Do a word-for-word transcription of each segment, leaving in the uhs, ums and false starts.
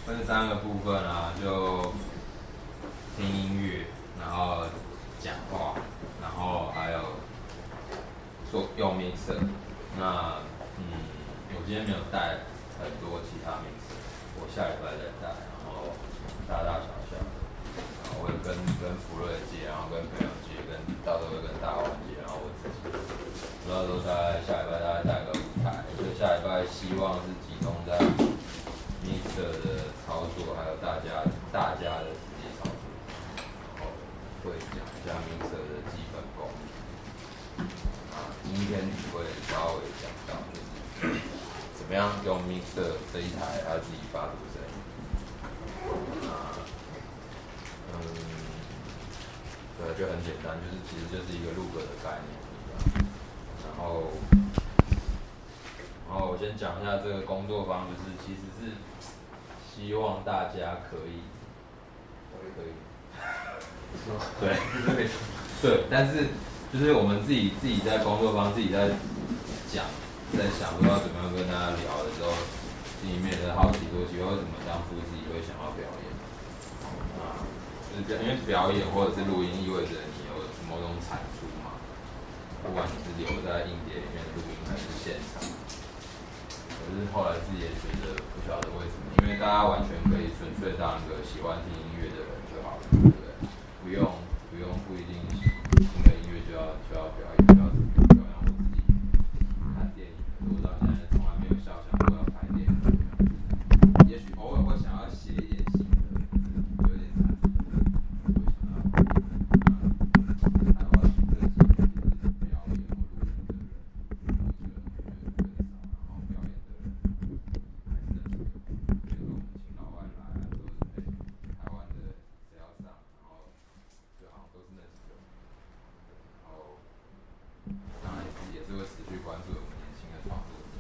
分三个部分啊，就听音乐，然后讲话，然后还有做用 mixer。那嗯，我今天没有带很多其他 mixer，我下礼拜再带，然后大大小小的，然后会跟跟福瑞借，然后跟朋友借，跟到时候会跟大王借，然后我自己，到时候大概下礼拜大概带个舞台，所以下礼拜希望是集中在 mixer 的操作，还有大家大家的实际操作，然后会讲一下 mixer 的基本功。啊，今天会稍微讲到就是怎么样用 mixer 这一台它自己发出声音。啊，嗯，对，就很简单，就是其实就是一个 loop 的概念。然后，然后我先讲一下这个工作坊，就是其实是希望大家可以，我也可以，对，对，但是就是我们自己自己在工作坊自己在讲，在想不知道怎么样跟大家聊的时候，心里面的好奇说，奇怪为什么当初自己会想要表演？啊，就是因为表演或者是录音意味着你有某种产出嘛，不管你是留在硬碟里面录音还是现场。可是后来自己也觉得不晓得为什么，因为大家完全可以纯粹当一个喜欢听音乐的人就好了，对不对？不用不用不一定听了音乐就要就要表演，就要表演。我自己看电影，可是我到现在从来没有笑想过要拍电影。也许偶尔会想要写一点新的，有点产出，会想要台湾这几年就是表演或录音的人，我觉得越来越少，然后表演的人。比如说我们请老外来，都是哎台湾的谁要上，然后就好像都是那几个，然后当然也是会持续关注我们年轻的创作者。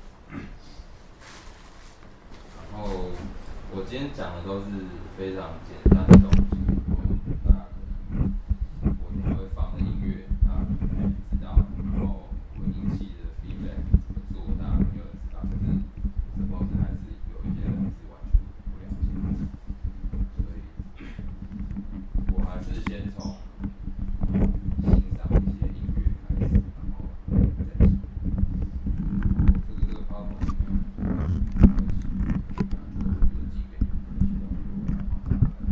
然后我今天讲的都是非常简单的东西，大家可能我可能会放的音乐，大家可能知道，然后混音器的 feedback 怎么做，大家没有人知道，可是 suppose 还是有一些人是完全不了解，所以我还是先从欣赏一些音乐开始，然后再讲。这个这个 PowerPoint 里面有很多东西，那就就寄给你们，其中如果要放上来，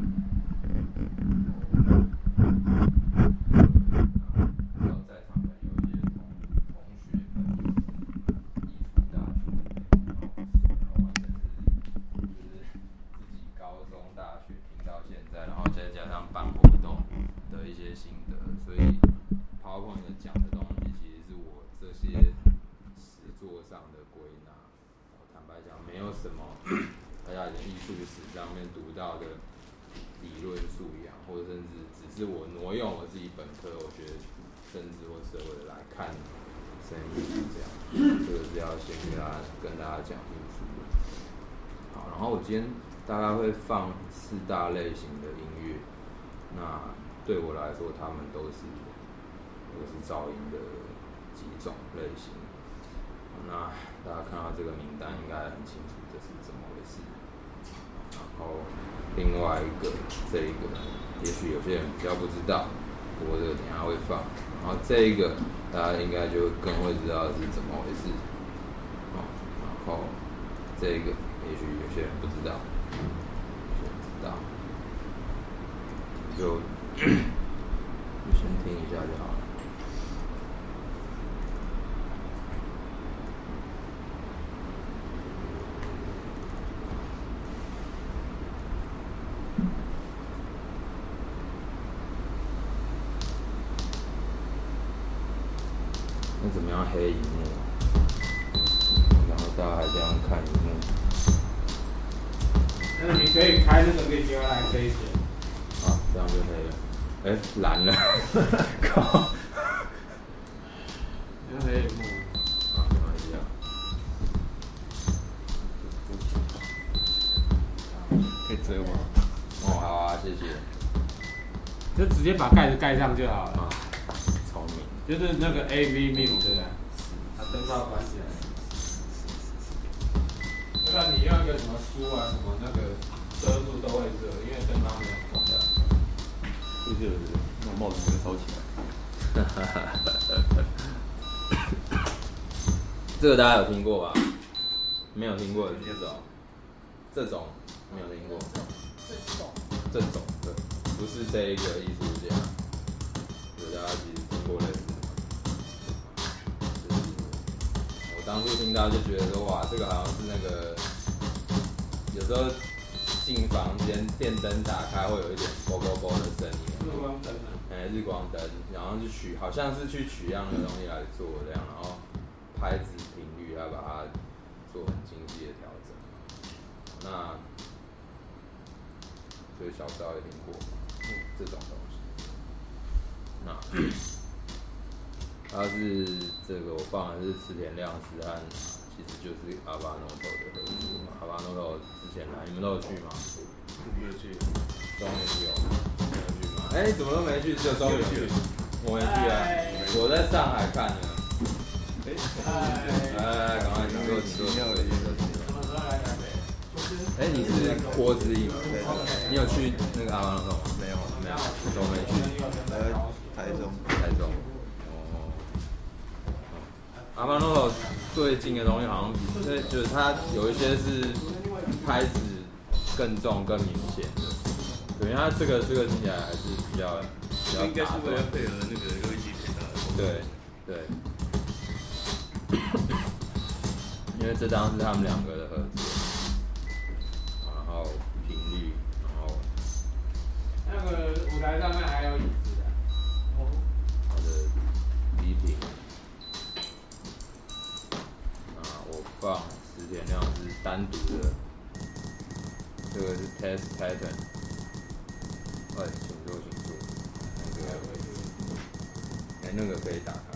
然后在场可能有一些同同学可能就是艺术大学的，然后完全是就是自己高中大学听到现在，然后再加上办活动的一些心得，所以 PowerPoint 讲的东西其实是我这些实作上的归纳。坦白讲，没有什么大家在艺术史上面读到的理论素养，或者甚至只是我挪用我自己本科我学政治或社会来看声音这样，这个是要先跟大家跟大家讲清楚的。好，然后我今天大概会放四大类型的音乐，那对我来说，他们都是都是噪音的几种类型。那大家看到这个名单，应该很清楚这是怎么回事。然后另外一个这一个，也许有些人比较不知道，不过这个等一下会放。然后这一个大家应该就更会知道是怎么回事。哦，然后这一个也许有些人不知道，有些人知道，就就先听一下就好了。那怎么样黑荧幕？然后大家还这样看荧幕？ 那你可以开那个 visualization。 啊，这样就黑了。哎、欸，蓝了，靠！ 要黑荧幕。 啊，没关系啊。 可以遮吗？ 哦，好啊，谢谢。 就直接把盖子盖上就好了。 啊，聪明。 就是那个 A V mute 对吧？把灯泡关起来。不然你用一个什么书啊，什么那个遮热的，那种帽子会烧起来。 这个大家有听过吧？没有听过的举手。这种没有听过。 这种。 这种对，不是这一个艺术家，有大家其实听过类似的。就是我当初听到就觉得说，哇，这个好像是那个，有时候进房间电灯打开会有一点啵啵啵的声音。 日光灯啊。 哎、欸，日光灯，然后就取，好像是去取样的东西来做这样，然后拍子频率要把它做很精细的调整。那所以小时候也听过、嗯、这种东西。那它是这个我放的是池田亮司和，其实就是阿巴诺头的合作。阿巴诺头之前来，你们都有去吗？ 没有去。 终于有，没有去吗？哎、欸，怎么都没去，只有终于去。我没去啊，我在上海看的。哎、欸，哎，赶快请坐，请坐，请坐，请坐。 什么时候来台北？ 哎、欸，你是郭之意吗？对，你有去那个阿巴诺头吗？ 没有， 没有，都没去。 呃，台中， 台中。哦。阿巴诺头最近的东西好像，就是就是它有一些是拍子更重、更明显的。对，因为它这个这个听起来还是比较比较。 应该是为了配合那个录音机配的。 对对。因为这张是他们两个的合作，然后频率，然后那个舞台上面还有椅子的， 哦，它的低频，啊，我放池田亮是单独的，这个是 test pattern， 哎，请坐请坐，那个，哎，那个可以打开。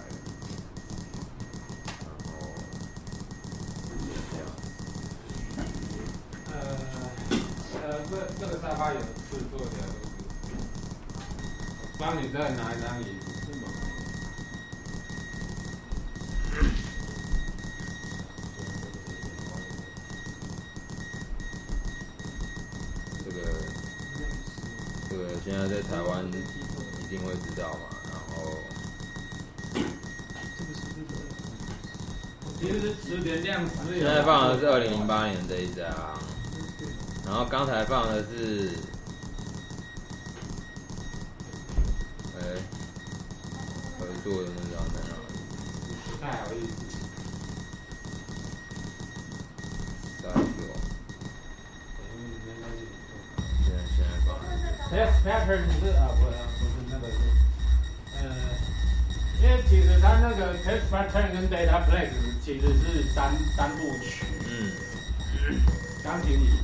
这这个沙发有制作的，帮你再拿一张椅子。是吗？ 这个这个现在在台湾一定会知道嘛，然后其实是池田亮司。 现在放的是二零零八年这一张。然后刚才放的是，哎、欸，合作的那张在哪里？ 不太好意思。 下一个，现在现在放的是 Test pattern 是啊，不不是那个是，呃，因为其实它那个 test pattern 跟 data place 其实是三三部曲。嗯。钢琴椅。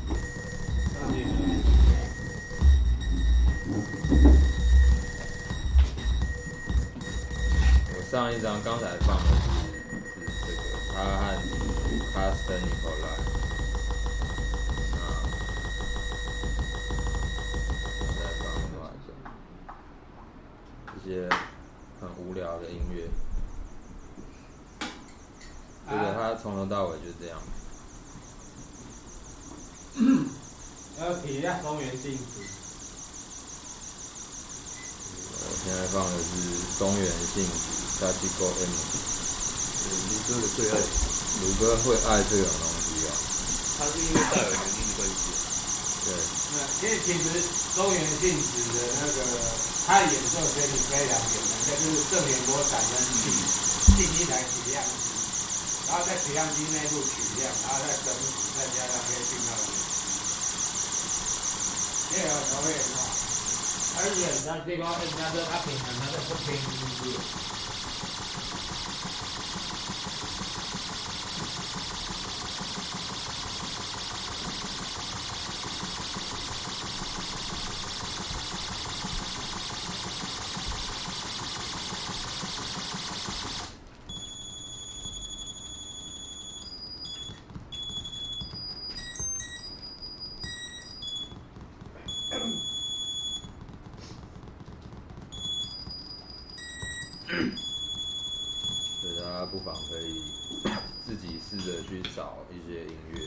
我上一张刚才放的是是这个，他和 Castor Nicolai， 那现在放另外一种，这些很无聊的音乐，这个他从头到尾就这样。 要提一下松原幸子。 我现在放的是松原幸子 Sachiko M。 卢哥的最爱。 卢哥会爱这种东西啊。 他是因为带有年龄的关系。 对。 因为其实松原幸子的那个他的演奏其实非常简单，就是正弦波产生进进一台取样机，然后在取样机内部取样，然后再整体，再加上可以进到里。这个都会很好，而且它这个人家说它平衡，它是不偏音乐。 所以大家不妨可以自己试着去找一些音乐。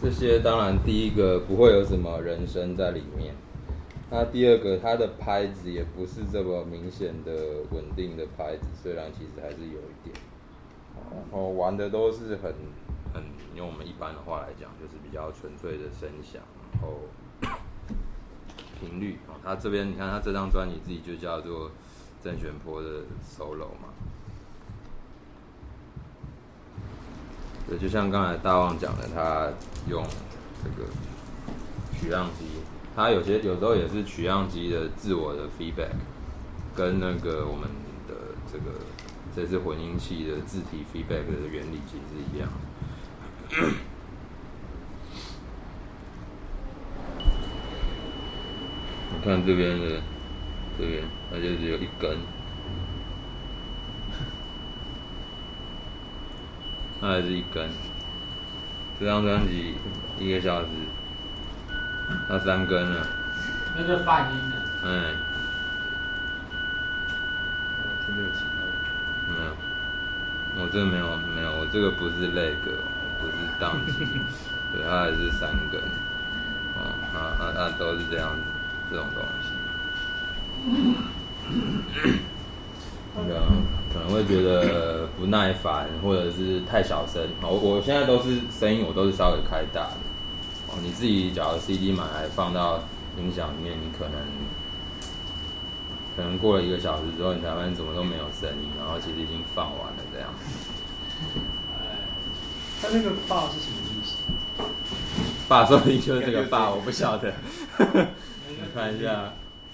这些当然第一个不会有什么人声在里面，那第二个它的拍子也不是这么明显的稳定的拍子，虽然其实还是有一点。然后玩的都是很很用我们一般的话来讲，就是比较纯粹的声响，然后频率。哦，他这边你看他这张专辑自己就叫做郑玄波的 solo 嘛。对，就像刚才大旺讲的，他用这个取样机，他有些有时候也是取样机的自我的 feedback， 跟那个我们的这个这次混音器的自体 feedback 的原理其实是一样的。我看这边的这边，它就只有一根。它还是一根，这张专辑一个小时，它三根了。 那个泛音的。 哎。 听没有其他的？ 没有，我这个没有没有，我这个不是那个，不是当机，对，它还是三根。哦，啊啊啊，都是这样子，这种东西。对啊，可能会觉得不耐烦，或者是太小声。我我现在都是声音，我都是稍微开大的。哦，你自己假如 C D 买来放到音响里面，你可能可能过了一个小时之后，你才发现怎么都没有声音，然后其实已经放完了这样。 他那个霸是什么意思？ 霸说不定就是这个霸，我不晓得。你看一下。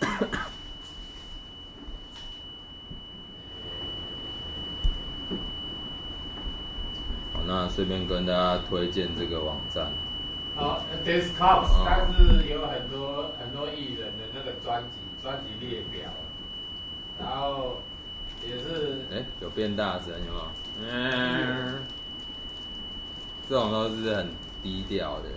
那顺便跟大家推荐这个网站。 好 ，Discogs 它是有很多很多艺人的那个专辑专辑列表，然后也是哎、欸、有变大声有没有？嗯，这种都是很低调的。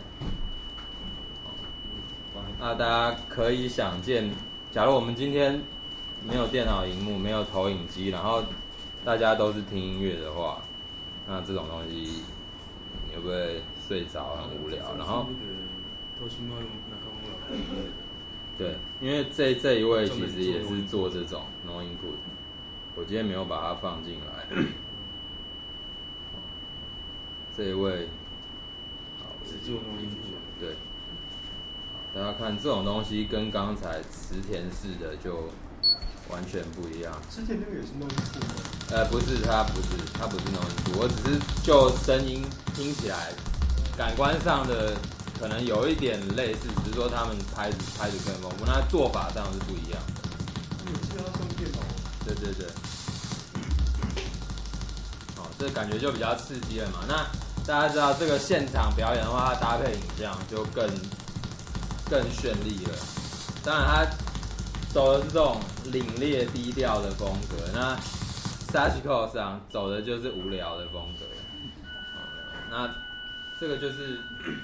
那大家可以想见，假如我们今天没有电脑萤幕，没有投影机，然后大家都是听音乐的话。那这种东西，你会不会睡着很无聊？然后，对，因为这这一位其实也是做这种 no input， 我今天没有把它放进来。这一位， 只做 no input。 对，大家看这种东西跟刚才池田式的就完全不一样。 之前那个也是 no input 吗？ 呃，不是，它不是，它不是 no input， 我只是就声音听起来，感官上的可能有一点类似，只是说他们拍子拍子更丰富，那做法上是不一样。 嗯，是要上电脑。 对对对。哦，这感觉就比较刺激了嘛。那大家知道这个现场表演的话，它搭配影像就更更绚丽了。当然，它走的是这种凛冽低调的风格，那 Sachiko 上走的就是无聊的风格。哦，那这个就是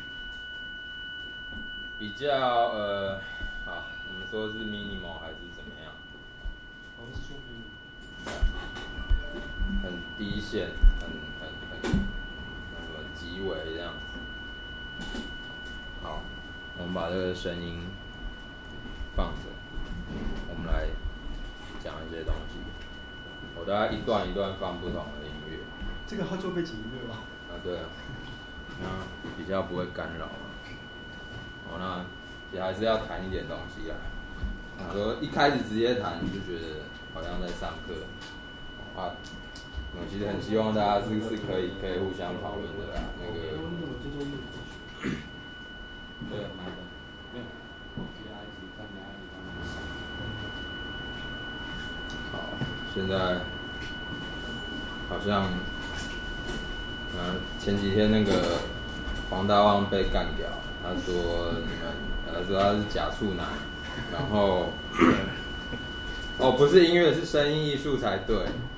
比较呃，好，我们说是 minimal 还是怎么样？ 好像是说 minimal。 很低线，很很很什么极微这样子。好，我们把这个声音放着，我们来讲一些东西。我大概一段一段放不同的音乐。 这个它做背景音乐吧？ 啊，对啊，那比较不会干扰嘛。哦，那也还是要弹一点东西啦。啊，说一开始直接弹就觉得好像在上课。啊，我其实很希望大家是是可以可以互相讨论的啦。那个，对，没有。好，现在好像，呃，前几天那个黄大旺被干掉，他说你们，他说他是假处男，然后，哦，不是音乐，是声音艺术才对。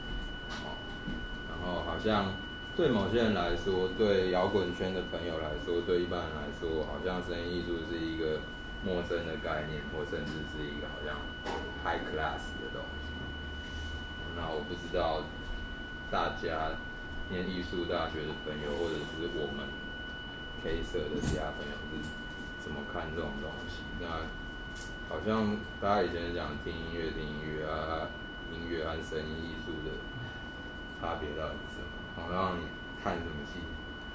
然后好像对某些人来说，对摇滚圈的朋友来说，对一般人来说，好像声音艺术是一个陌生的概念，或甚至是一个好像 high class 的东西。那我不知道大家念艺术大学的朋友，或者是我们 K 社的其他朋友是怎么看这种东西。那好像大家以前讲听音乐听音乐啊，音乐和声音艺术的差别到底是什么？好像你看什么戏？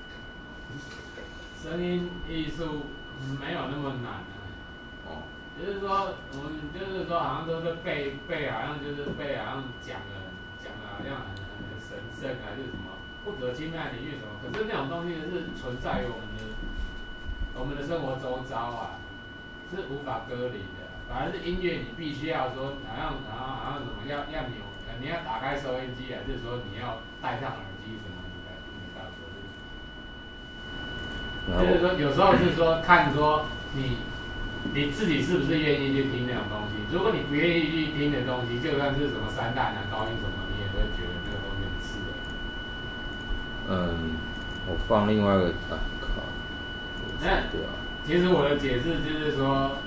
声音艺术没有那么难啊。哦。就是说，我们就是说，好像都是背背，好像就是背，好像讲的讲的好像很很神圣还是什么不可侵犯领域什么。可是那种东西是存在于我们的我们的生活周遭啊，是无法割离的。反而是音乐，你必须要说，好像好像好像什么要要扭，你要打开收音机，还是说你要戴上耳机什么，你才听得到。就是说，有时候是说看说你。你自己是不是愿意去听那种东西？如果你不愿意去听的东西，就算是什么三大男高音什么，你也会觉得那个东西很刺耳。 嗯，我放另外一个啊，靠。 那对啊。其实我的解释就是说，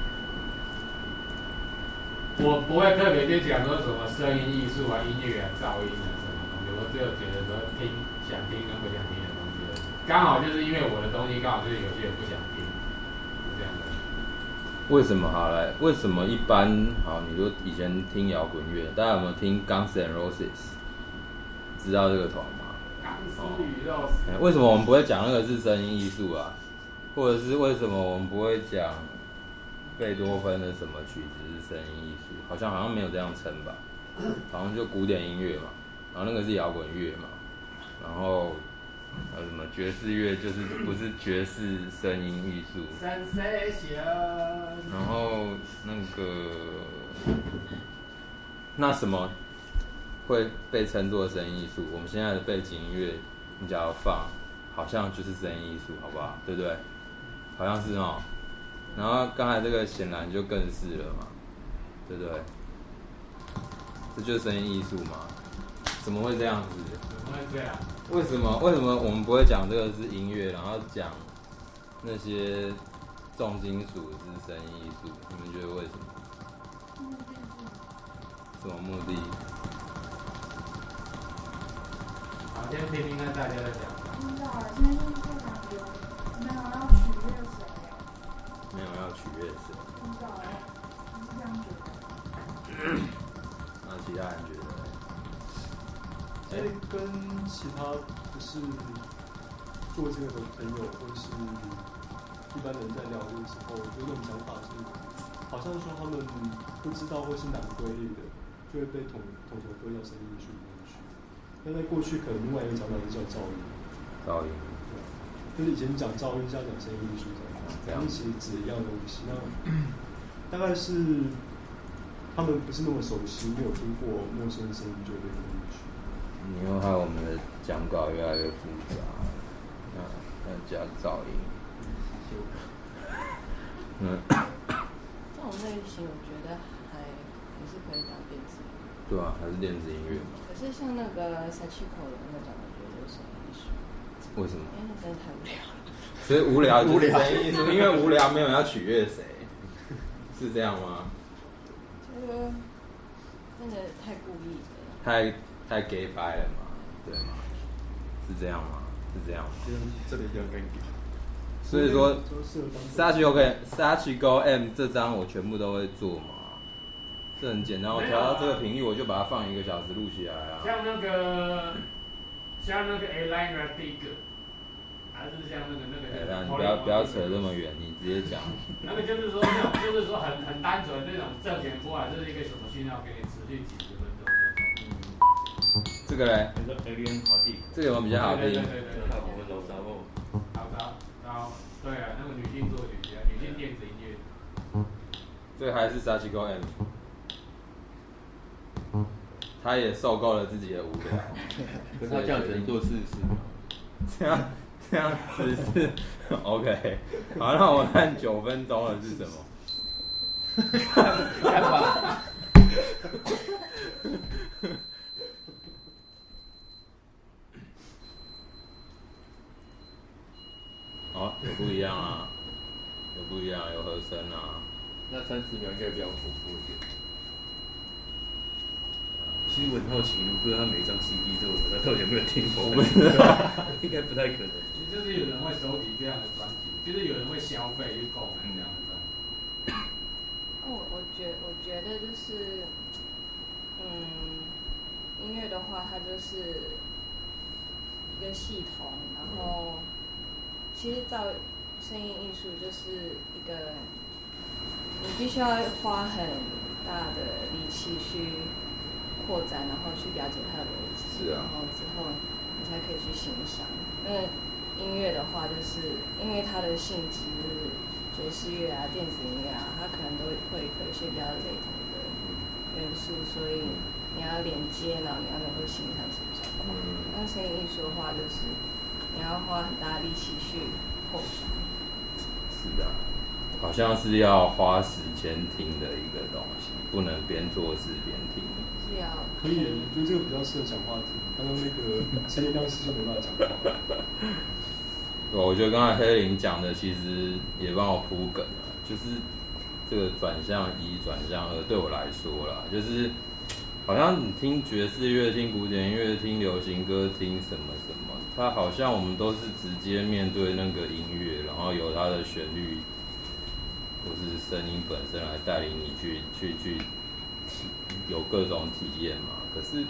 我不会特别去讲说什么声音艺术啊、音乐啊、噪音啊什么东西，我只有觉得说听想听跟不想听的东西而已。刚好就是因为我的东西刚好就是有些人不想听，是这样的。 为什么好来？为什么一般好？你说以前听摇滚乐，大家有没有听 Guns N' Roses？ 知道这个团吗？ 钢丝与肉丝。 为什么我们不会讲那个是声音艺术啊？或者是为什么我们不会讲贝多芬的什么曲子是声音艺术？好像好像没有这样称吧？好像就古典音乐嘛，然后那个是摇滚乐嘛，然后。呃，什么爵士乐就是不是爵士声音艺术，然后那个那什么会被称作声音艺术？我们现在的背景音乐，你只要放，好像就是声音艺术，好不好？对不对？好像是哦。然后刚才这个显然就更是了嘛，对不对？这就是声音艺术嘛？怎么会这样子？ 怎么会这样？ 为什么？为什么我们不会讲这个是音乐，然后讲那些重金属是声音艺术？你们觉得为什么？什么目的？ 好，先听听看大家的讲法。 不知道啊，现在就是非常有没有要取悦谁？ 没有要取悦谁？ 不知道哎，我是这样觉得。 那其他人觉得？ 所以跟其他不是做这个的朋友，或是一般人在聊的时候，有种想法是，好像说他们不知道或是难归类的，就会被统统筹归到声音艺术里面去。那在过去可能另外一个讲法是叫噪音， 噪音， 对，就是以前讲噪音，现在讲声音艺术这样，其实指一样的东西。那大概是他们不是那么熟悉，没有听过陌生声音就会被归进去。 以后害我们的讲稿越来越复杂，那要加噪音。嗯。 这种类型我觉得还还是可以当电子音乐。 对啊，还是电子音乐嘛。 可是像那个Sachiko的那种，我觉得是艺术。 为什么？ 因为那真的太无聊了。 所以无聊就是声音艺术，因为无聊没有人要取悦谁，是这样吗？ 这个真的太故意了。 太。太 gay 掰了嘛，对吗？是这样吗？是这样吗？ 这里就跟所以说 ，Sachiko OK Sachiko M 这张我全部都会做嘛，这很简单，我调到这个频率我就把它放一个小时录起来啊。 像那个，像那个 A-Line Radic， 还是像那个那个。 哎呀，你不要不要扯这么远，你直接讲。 那个就是说那种，就是说很很单纯那种正弦波啊，这是一个什么讯号给你持续几十分钟那种。 这个嘞，这个有没有比较好听？ 对对对对，好的，然后对啊，那个女性作曲家，女性电子音乐。 这个还是 Sachiko M， 他也受够了自己的无聊。 可是他这样只能做四十。 这样这样子是 OK。好，那我看九分钟了是什么？ 看吧。 哦，有不一样啊，有不一样，有和声啊。 那三十秒应该比较活泼一点。 其实我很好奇，如果他每一张 C D 都有，他到底有没有听过？应该不太可能。 其实就是有人会收集这样的专辑，就是有人会消费去购买这样的专辑。 哦，我觉我觉得就是，嗯，音乐的话，它就是一个系统，然后其实造声音艺术就是一个，你必须要花很大的力气去扩展，然后去了解它的逻辑， 是啊， 然后之后你才可以去欣赏。那音乐的话，就是因为它的性质，爵士乐啊、电子音乐啊，它可能都会有一些比较雷同的元素，所以你要连接，然后你要能够欣赏是比较快。那声音艺术的话，就是你要花很大力气去扩展。 是的，好像是要花时间听的一个东西，不能边做事边听。 是要可以，我觉得这个比较适合讲话题。刚刚那个陈彦亮师就没办法讲话。 我觉得刚才黑林讲的其实也帮我铺梗了，就是这个转向一、转向二，对我来说啦，就是好像你听爵士乐、听古典音乐、听流行歌、听什么什么，它好像我们都是直接面对那个音乐，然后由它的旋律或是声音本身来带领你去去去有各种体验嘛。可是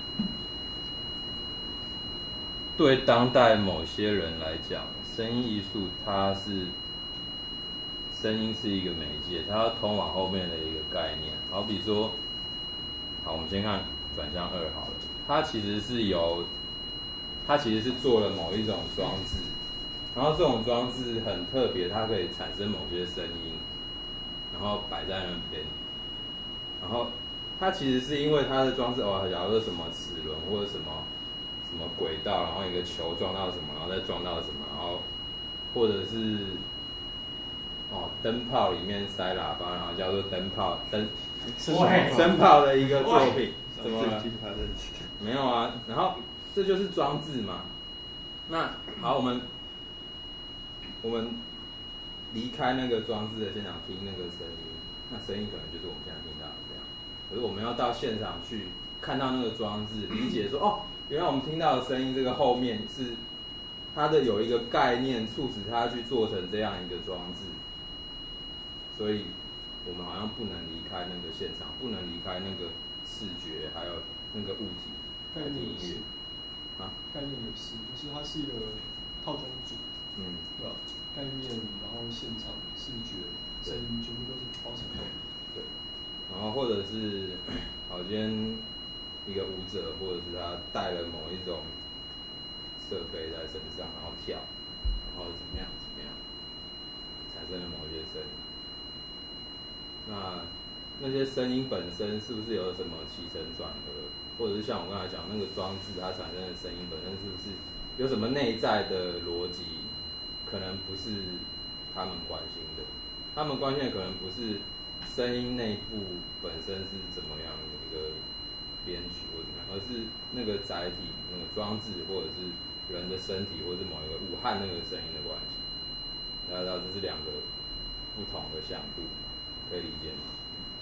对当代某些人来讲，声音艺术它是声音是一个媒介，它要通往后面的一个概念。好比说，好，我们先看转向二好了，它其实是由它其实是做了某一种装置，然后这种装置很特别，它可以产生某些声音，然后摆在那边，然后它其实是因为它的装置哦，假如说什么齿轮或者什么什么轨道，然后一个球撞到什么，然后再撞到什么，然后或者是哦灯泡里面塞喇叭，然后叫做灯泡灯灯泡的一个作品，怎么了？没有啊，然后这就是装置嘛。那好，我们我们离开那个装置的现场听那个声音，那声音可能就是我们现在听到的这样。可是我们要到现场去看到那个装置，理解说哦，原来我们听到的声音这个后面是它的有一个概念，促使它去做成这样一个装置。所以我们好像不能离开那个现场，不能离开那个视觉，还有那个物体。 概念音乐啊，概念也是，就是它是一个套装组， 嗯， 对吧？概念，然后现场视觉、声音全部都是包成的。 对，然后或者是，好，今天一个舞者，或者是他带了某一种设备在身上，然后跳，然后怎么样怎么样，产生了某些声音。那那些声音本身是不是有什么起承转合？或者是像我刚才讲那个装置它产生的声音本身是不是有什么内在的逻辑？可能不是他们关心的，他们关心的可能不是声音内部本身是怎么样的一个编曲或怎么样，而是那个载体、那个装置，或者是人的身体，或者是某一个物和那个声音的关系。大家知道这是两个不同的向度，可以理解吗？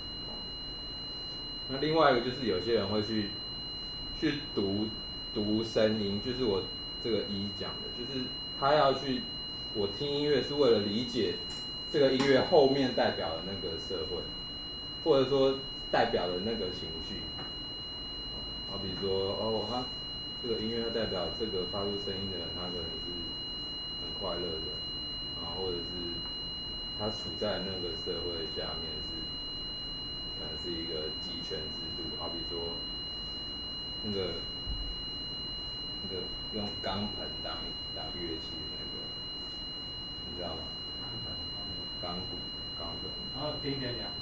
那另外一个就是有些人会去去读读声音，就是我这个一讲的，就是他要去，我听音乐是为了理解这个音乐后面代表的那个社会，或者说代表的那个情绪。好比说，哦，他这个音乐它代表这个发出声音的人，他可能是很快乐的，然后或者是他处在那个社会下面是。可能是一个集权制度，好比说那个那个用钢盆当当乐器的那个，你知道吗？钢鼓、钢盆。 然后听点两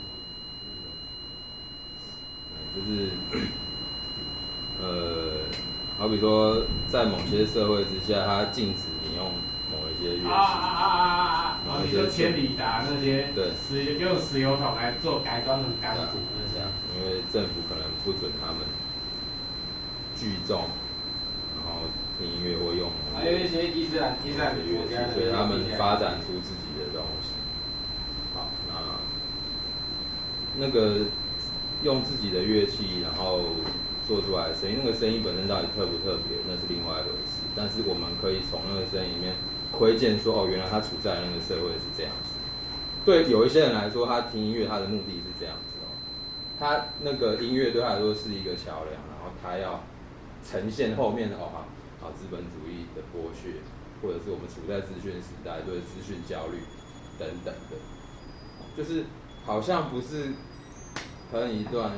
嗯，就是呃，好比说在某些社会之下，它禁止你用某一些乐器。 啊啊啊啊啊！ 某一些你说千里达那些， 对， 石用石油桶来做改装成钢鼓那些， 因为政府可能不准他们聚众，然后听音乐或用还有一些伊斯兰伊斯兰乐器，所以他们发展出自己的东西。好，那那个用自己的乐器，然后做出来的声音，那个声音本身到底特不特别，那是另外一回事。但是我们可以从那个声音里面窥见说，哦，原来他处在那个社会是这样子。对有一些人来说，他听音乐他的目的是这样子哦，他那个音乐对他来说是一个桥梁，然后他要呈现后面的哦，好，好资本主义的剥削，或者是我们处在资讯时代对资讯焦虑等等的，就是好像不是哼一段。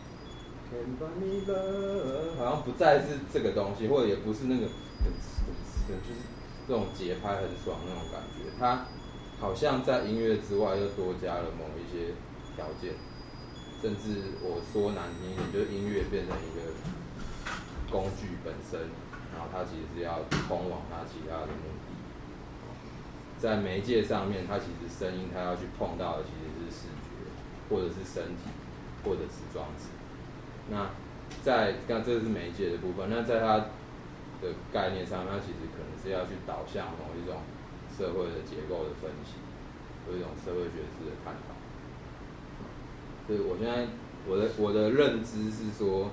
好像不再是这个东西，或者也不是那个很很就是这种节拍很爽那种感觉。它好像在音乐之外又多加了某一些条件，甚至我说难听一点，就是音乐变成一个工具本身，然后它其实是要通往它其他的目的。在媒介上面，它其实声音它要去碰到的其实是视觉，或者是身体，或者是装置。那在刚这是媒介的部分，那在它的概念上，它其实可能是要去导向某一种社会的结构的分析，有一种社会学式的探讨。所以我现在我的我的认知是说，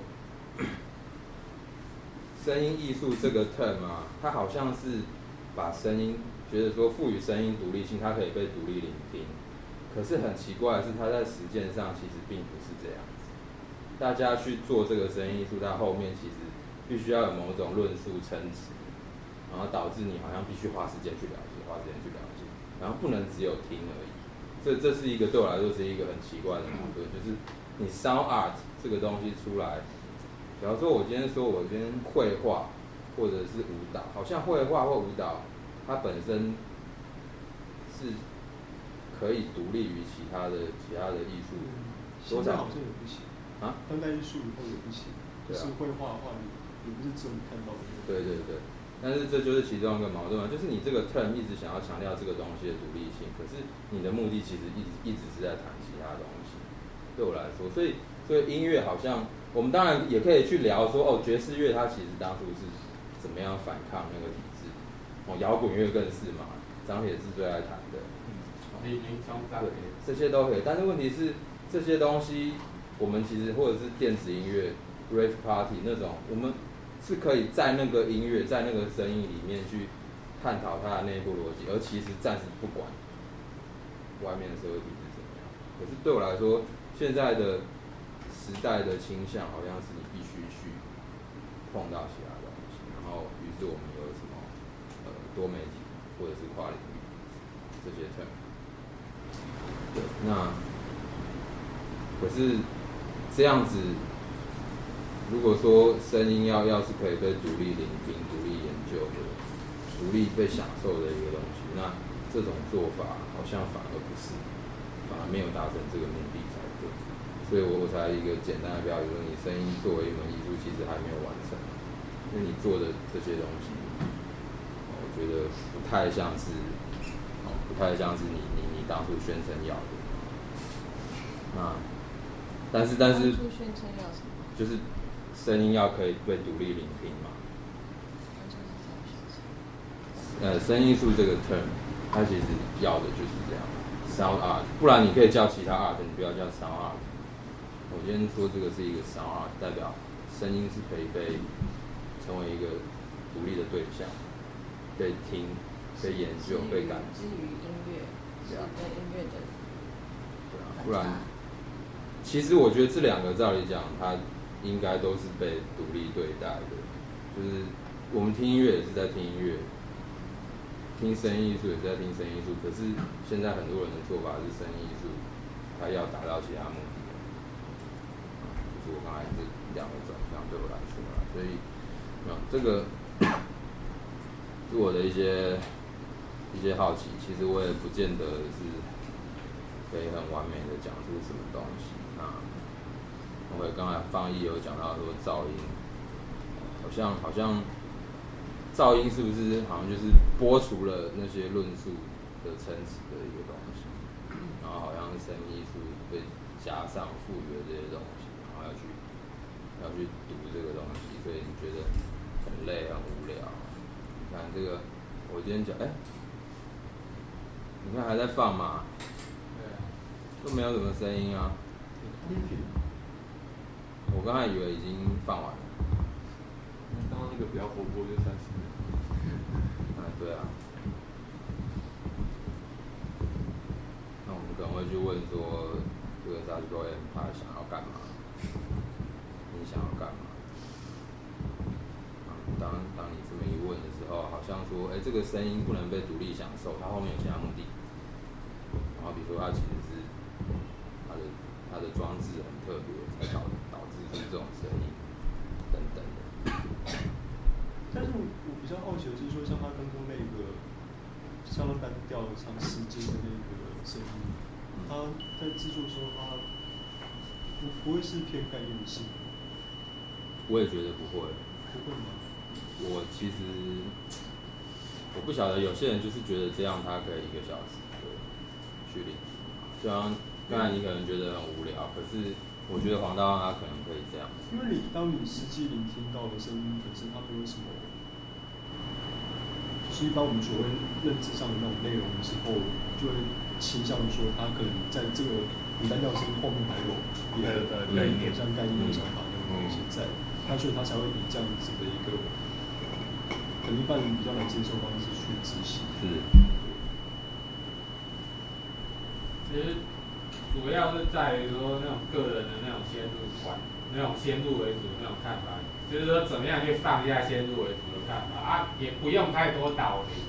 声音艺术这个 term 啊，它好像是把声音觉得说赋予声音独立性，它可以被独立聆听。可是很奇怪的是，它在实践上其实并不是这样。大家去做这个声音艺术，它后面其实必须要有某种论述撑持，然后导致你好像必须花时间去了解，花时间去了解，然后不能只有听而已。这这是一个对我来说是一个很奇怪的矛盾，就是你 sound art 这个东西出来，比方说我今天说我今天绘画或者是舞蹈，好像绘画或舞蹈它本身是可以独立于其他的其他的艺术。 现在好像也不行。 啊， 当代艺术以后也不行，就是绘画的话，你也不是只有你看到的。 对对对，但是这就是其中一个矛盾嘛，就是你这个 term 一直想要强调这个东西的独立性，可是你的目的其实一直一直是在谈其他东西。对我来说，所以所以音乐好像我们当然也可以去聊说，哦，爵士乐它其实当初是怎么样反抗那个体制，哦，摇滚乐更是嘛，张铁志最爱谈的， 李明忠张铁， 这些都可以，但是问题是这些东西。我们其实或者是电子音乐 rave party 那种，我们是可以在那个音乐在那个声音里面去探讨它的内部逻辑，而其实暂时不管外面的社会体制怎么样。可是对我来说，现在的时代的倾向好像是你必须去碰到其他东西，然后于是我们有什么呃多媒体或者是跨领域这些 term。对，那可是。这样子，如果说声音要要是可以被独立聆听、独立研究的、独立被享受的一个东西，那这种做法好像反而不是，反而没有达成这个目的才对。所以我才一个简单的标语说，你声音作为一门艺术，其实还没有完成，因为你做的这些东西，我觉得不太像是，不太像是你你你当初宣称要的。那。但是但是，就是声音要可以被独立聆听嘛。呃，声音艺术这个 term， 它其实要的就是这样 ，sound art。不然你可以叫其他 art， 你不要叫 sound art。我今天说这个是一个 sound art， 代表声音是可以被成为一个独立的对象，被听、被研究、被感知。 至于音乐，是对音乐的。 对啊，不然。其实我觉得这两个照理讲，它应该都是被独立对待的。就是我们听音乐也是在听音乐，听声音艺术也是在听声音艺术。可是现在很多人的做法是声音艺术，它要达到其他目的。就是我刚才这两个转向对我来说啦，所以，嗯，这个是我的一些一些好奇。其实我也不见得是可以很完美的讲出什么东西。我刚才方毅有讲到说噪音，好像好像噪音是不是好像就是剥除了那些论述的撑持的一个东西，然后好像声音艺术被加上赋予了这些东西，然后要去要去读这个东西，所以你觉得很累很无聊。你看这个，我今天讲，哎、欸，你看还在放嘛？ 对啊， 都没有什么声音啊。我刚才以为已经放完了。 刚刚那个比较活泼就三十秒。 啊，对啊。那我们可能会去问说，这个 Surgical M 他想要干嘛？你想要干嘛？啊，当当你这么一问的时候，好像说，哎、欸，这个声音不能被独立享受，它后面有其他目的。然后比如说，它其实是它的它的装置很特别，才导导致出这种声音等等的。 但是我我比较好奇的就是说，像他刚刚那个相当单调、长时间的那个声音，他在制作的时候，他不不会是偏概念性？ 我也觉得不会。 不会吗？ 我其实我不晓得，有些人就是觉得这样他可以一个小时的去聆听，就像刚才你可能觉得很无聊，可是我觉得黄大旺他可能可以这样。 因为你当你实际聆听到的声音本身，它没有什么，就是一般我们所谓认知上的那种内容之后，就会倾向于说，它可能在这个很单调声音后面还有别的概念、像概念、想法那种东西在，那所以他才会以这样子的一个可能一般人比较难接受的方式去执行。 是。 其实主要是在于说那种个人的那种先入观，那种先入为主的那种看法，就是说怎么样去放下先入为主的看法啊，也不用太多道理。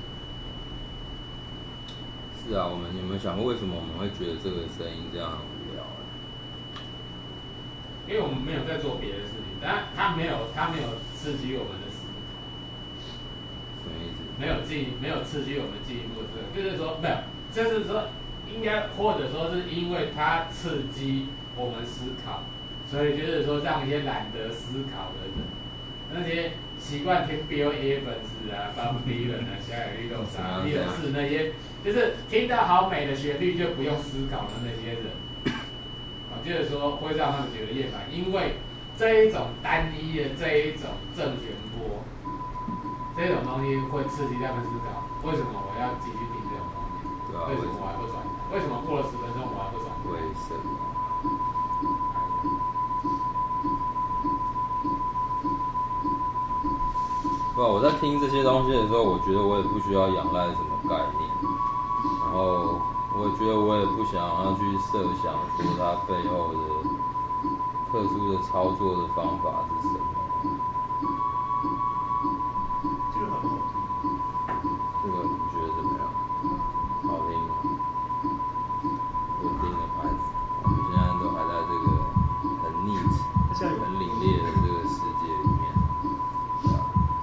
是啊，我们有没有想过为什么我们会觉得这个声音这样很无聊啊？ 因为我们没有在做别的事情，但它没有它没有刺激我们的思考。 什么意思？ 没有进没有刺激我们进一步的思考，就是说没有，就是说。应该或者说是因为它刺激我们思考，所以就是说让一些懒得思考的人，那些习惯听 Bill Evans 啊、Bob Dylan 啊、小野绿豆沙、李尔士那些，就是听到好美的旋律就不用思考的那些人，啊，就是说会让他们觉得厌烦，因为这一种单一的这一种正弦波，这种东西会刺激他们思考，为什么我要继续听这种东西？ 对啊， 为什么我还不转？为什么过了十分钟我还不转？ 为什么？不，我在听这些东西的时候，我觉得我也不需要仰赖什么概念，然后我觉得我也不想要去设想说它背后的特殊的操作的方法是什么。 这个很好听。 这个你觉得怎么样？好听吗？稳定的拍子，我们现在都还在这个很 neat、很凛冽的这个世界里面，对啊。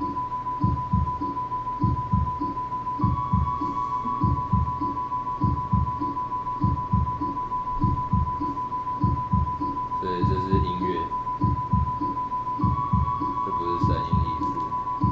所以这是音乐，这不是声音艺术。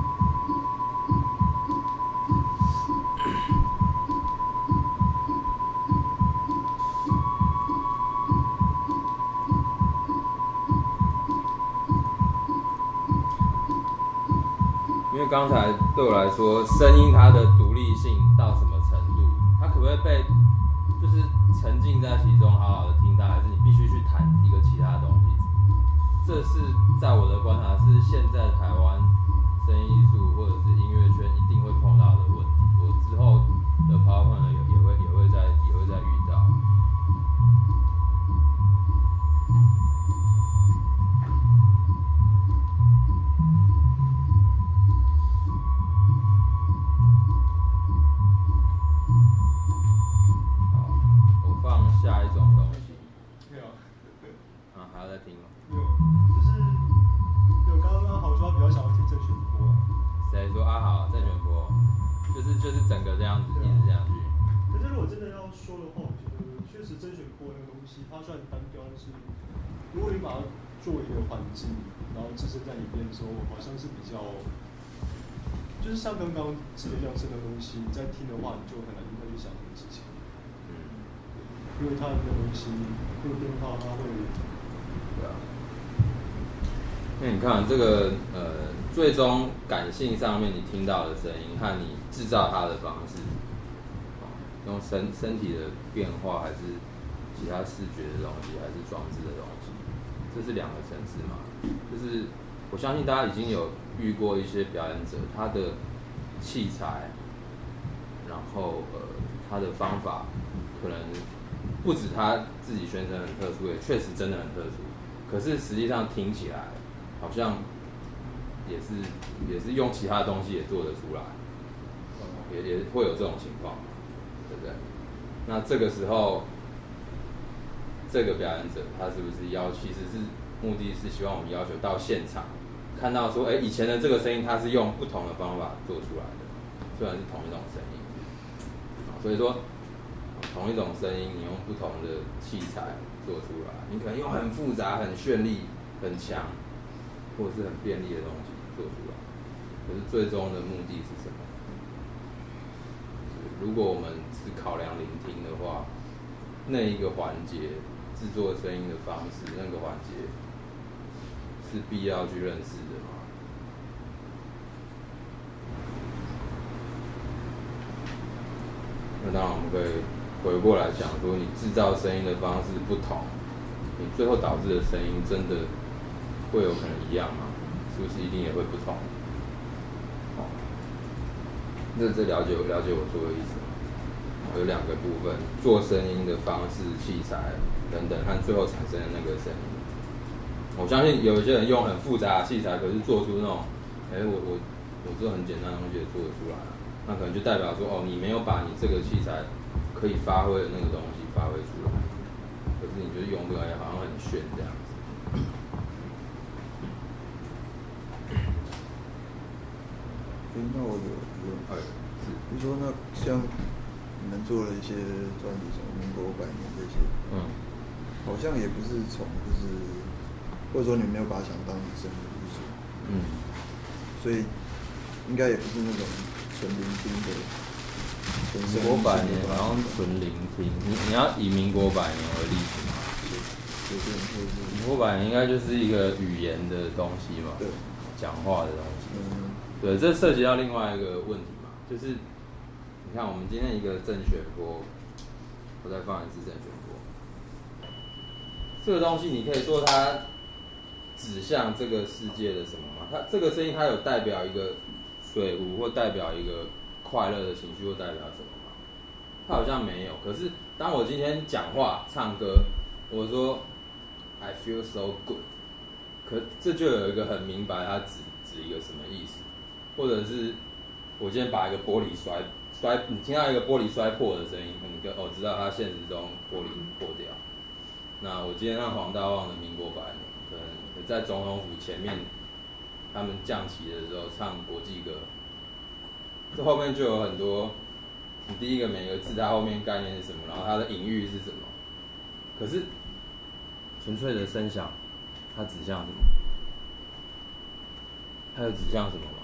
因为刚才对我来说，声音它的独立性到什么程度，它可不可以被就是沉浸在其中，好好的听它，还是你必须去弹一个其他的东西？这是在我的观察，是现在台湾声音艺术或者是音乐圈一定会碰到的问题。我之后的 PowerPoint 呢，也也会也会在也会在遇到。下一种东西， 没有， 啊，还要再听吗？ 没有，就是有刚刚阿豪说他比较想要听郑选波啊。 谁说阿豪郑选波？就是就是整个这样子，一直这样去。 可是如果真的要说的话，我觉得确实郑选波那个东西，它虽然单标，但是如果你把它作为一个环境，然后置身在里面的时候，好像是比较，就是像刚刚直接量身的东西，你在听的话，你就很难再去想这个事情。因为它的东西，这个变化它会， 对啊。那你看这个呃，最终感性上面你听到的声音和你制造它的方式，哦、用身身体的变化，还是其他视觉的东西，还是装置的东西，这是两个层次嘛？就是我相信大家已经有遇过一些表演者，他的器材，然后呃他的方法，可能不止他自己宣称很特殊，也确实真的很特殊。可是实际上听起来好像也是也是用其他的东西也做得出来，也也会有这种情况，对不对？那这个时候，这个表演者他是不是要其实是目的是希望我们要求到现场看到说，哎，以前的这个声音它是用不同的方法做出来的，虽然是同一种声音，所以说同一种声音你用不同的器材做出来，你可能用很复杂、很绚丽、很强，或者是很便利的东西做出来，可是最终的目的是什么？如果我们只考量聆听的话，那一个环节制作声音的方式，那个环节是必要去认识的吗？那当然，我们可以回过来讲说，你制造声音的方式不同，你最后导致的声音真的会有可能一样吗？是不是一定也会不同？哦，这这了解了解我说的意思吗？有两个部分，做声音的方式、器材等等，和最后产生的那个声音。我相信有一些人用很复杂的器材，可是做出那种，哎、欸，我我我这很简单的东西也做得出来了，那可能就代表说，哦，你没有把你这个器材可以发挥的那个东西发挥出来，可是你就用这个好像很炫这样子。 那我有有， 哎，是， 比如说那像你们做了一些专辑，什么民国百年这些， 嗯， 好像也不是从就是，或者说你没有把它想当生的艺术， 嗯， 所以应该也不是那种纯聆听的。 民国百年好像纯聆听，你你要以民国百年为例子嘛？ 对对对对。 民国百年应该就是一个语言的东西嘛， 对， 讲话的东西。 嗯。 对，这涉及到另外一个问题嘛，就是你看我们今天一个正弦波，我再放一次正弦波，这个东西你可以说它指向这个世界的什么吗？它这个声音它有代表一个水壶，或代表一个快乐的情绪，或代表什么吗？它好像没有。可是当我今天讲话、唱歌，我说 I feel so good， 可这就有一个很明白它指指一个什么意思。或者是我今天把一个玻璃摔摔，你听到一个玻璃摔破的声音，你跟哦知道它现实中玻璃破掉。那我今天让黄大旺的民国百年，可能在总统府前面，他们降旗的时候唱国际歌，这后面就有很多，你第一个每个字它后面概念是什么，然后它的隐喻是什么。可是纯粹的声响，它指向什么？它有指向什么吗？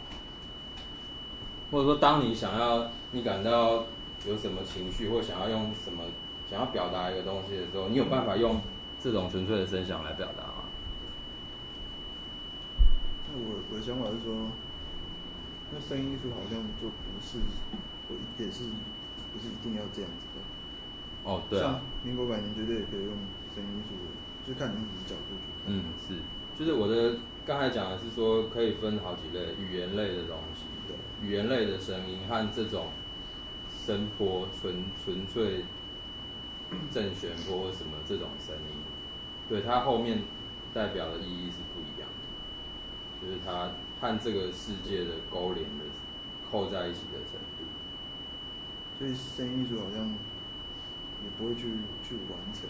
或者说，当你想要，你感到有什么情绪，或想要用什么，想要表达一个东西的时候，你有办法用这种纯粹的声响来表达吗？ 那我我的想法是说，那声音艺术好像就不是，我也是不是一定要这样子的。 哦，对啊。 像民国百年绝对也可以用声音艺术的，就看你自己角度去看。 嗯，是，就是我的刚才讲的是说，可以分好几类，语言类的东西。语言类的声音和这种声波纯纯粹正弦波什么这种声音，对它后面代表的意义是不一样的，就是它和这个世界的勾连的扣在一起的程度。 所以声音艺术好像也不会去去完成，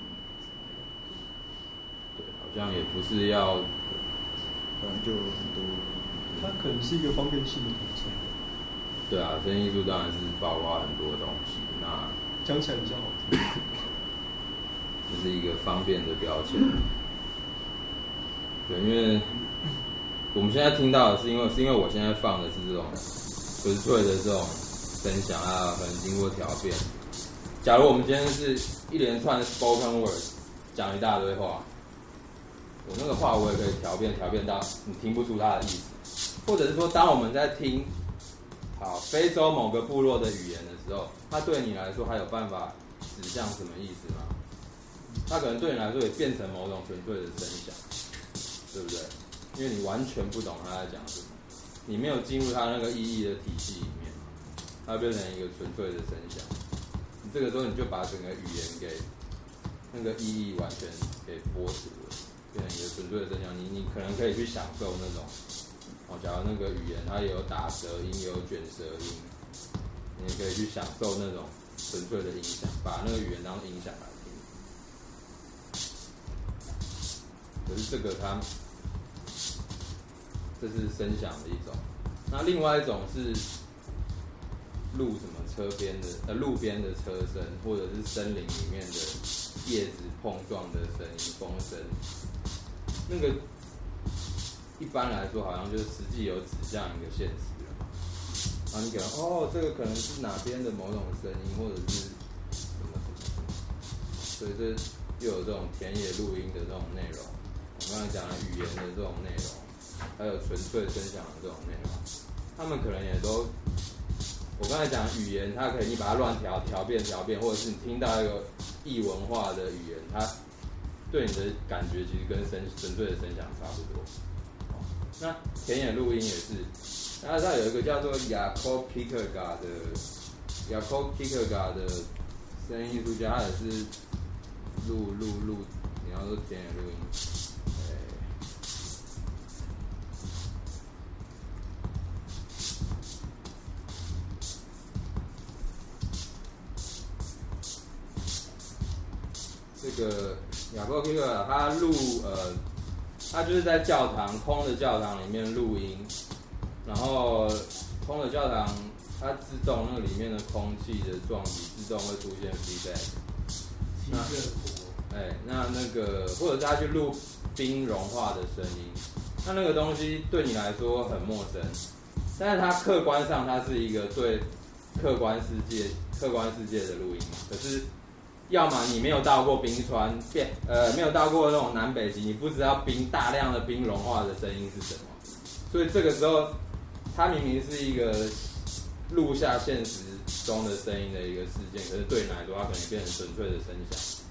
对，好像也不是要， 本来就有很多， 它可能是一个方便性的统称。 对啊，声音艺术当然是包括很多东西，那讲起来比较好听， 这是一个方便的标签。对，因为我们现在听到的是因为是因为我现在放的是这种纯粹的这种声响啊，可能经过调变。假如我们今天是一连串 spoken word 讲一大堆话，我那个话我也可以调变调变到你听不出它的意思，或者是说当我们在听。好，非洲某个部落的语言的时候，它对你来说还有办法指向什么意思吗？它可能对你来说也变成某种纯粹的声响，对不对？ 因为你完全不懂他在讲什么，你没有进入他那个意义的体系里面，它变成一个纯粹的声响。你这个时候你就把整个语言给那个意义完全给剥除了，变成一个纯粹的声响。你你可能可以去享受那种，哦，假如那个语言它也有打舌音，也有卷舌音，你也可以去享受那种纯粹的音响，把那个语言当音响来听。可是这个它，这是声响的一种。那另外一种是路什么车边的呃路边的车声，或者是森林里面的叶子碰撞的声音、风声。那个一般来说好像就是实际有指向一个现实了嘛。然后你可能哦，这个可能是哪边的某种声音，或者是什么什么什么。所以这又有这种田野录音的这种内容。我刚才讲了语言的这种内容，还有纯粹声响的这种内容，他们可能也都。我刚才讲语言，它可以你把它乱调调变调变，或者是你听到一个异文化的语言，它对你的感觉其实跟声纯粹的声响差不多。那田野录音也是，那它有一个叫做雅科皮克嘎的雅科皮克嘎的声音艺术家，他也是录录录，你要说田野录音。这个雅各皮克他录呃，他就是在教堂空的教堂里面录音，然后空的教堂它自动那个里面的空气的撞击自动会出现 feedback。那哎，那那个或者是他去录冰融化的声音，那那个东西对你来说很陌生，但是它客观上它是一个对客观世界客观世界的录音嘛，可是。要么你没有到过冰川，呃，没有到过那种南北极，你不知道冰大量的冰融化的声音是什么。所以这个时候，它明明是一个录下现实中的声音的一个事件，可是对你来说，它可能变成纯粹的声响。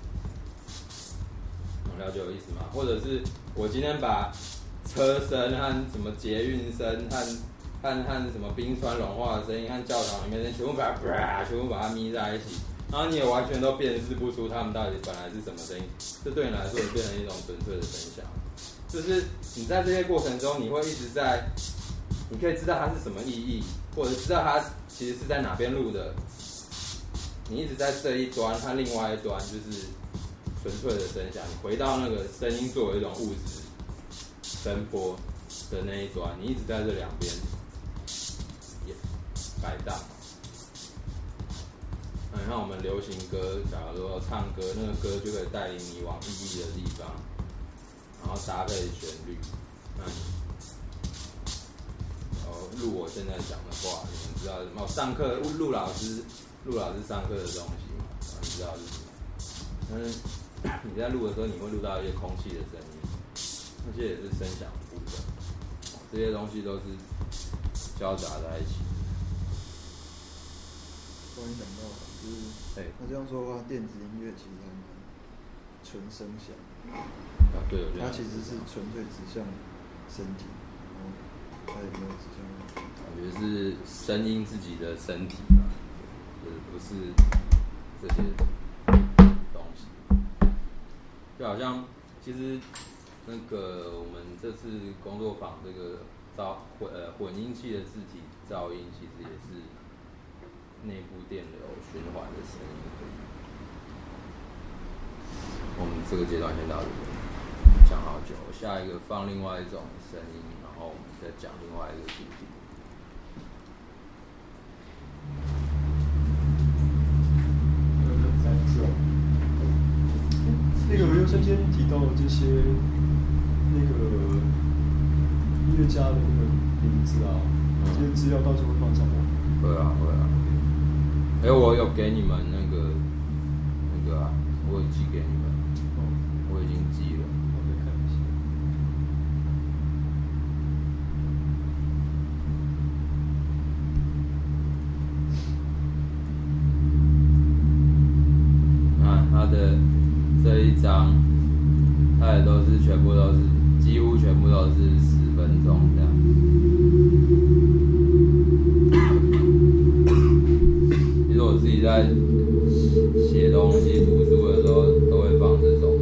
了解有意思吗？或者是我今天把车声和什么捷运声和和和什么冰川融化的声音和教堂里面的全部把它全部把它咪在一起。然后你也完全都辨识不出他们到底本来是什么声音，这对你来说也变成一种纯粹的声响。就是你在这些过程中，你会一直在，你可以知道它是什么意义，或者知道它其实是在哪边录的。你一直在这一端和另外一端，就是纯粹的声响。你回到那个声音作为一种物质声波的那一端，你一直在这两边也摆荡。你看我们流行歌，假如说唱歌，那个歌就可以带领你往意义的地方，然后搭配旋律。那你，然后录我现在讲的话，你们知道什么？上课录老师，录老师上课的东西嘛，你知道是什么？但是你在录的时候，你会录到一些空气的声音，那些也是声响部分。这些东西都是交杂在一起。 突然想到，就是，欸、那这样说的话，电子音乐其实还蛮纯声响。 啊，对，我觉得它其实是纯粹指向身体，然后它也没有指向。 我觉得是声音自己的身体吧，就是不是这些东西。就好像其实那个我们这次工作坊这个噪混呃混音器的字体噪音，其实也是。内部电流循环的声音。我们这个阶段先到这里，讲好久，下一个放另外一种声音，然后我们再讲另外一个主题。 那个刘生先提到的这些那个音乐家的那个名字啊，嗯、这些资料到时候会放上网。 会啊，会啊。哎、欸，我有给你们那个那个啊，我有寄给你们，哦、我已经寄了。 我再看一下。 啊，他的这一张，他也都是全部都是，几乎全部都是十分钟这样。其实我自己在写东西、读书的时候，都会放这种。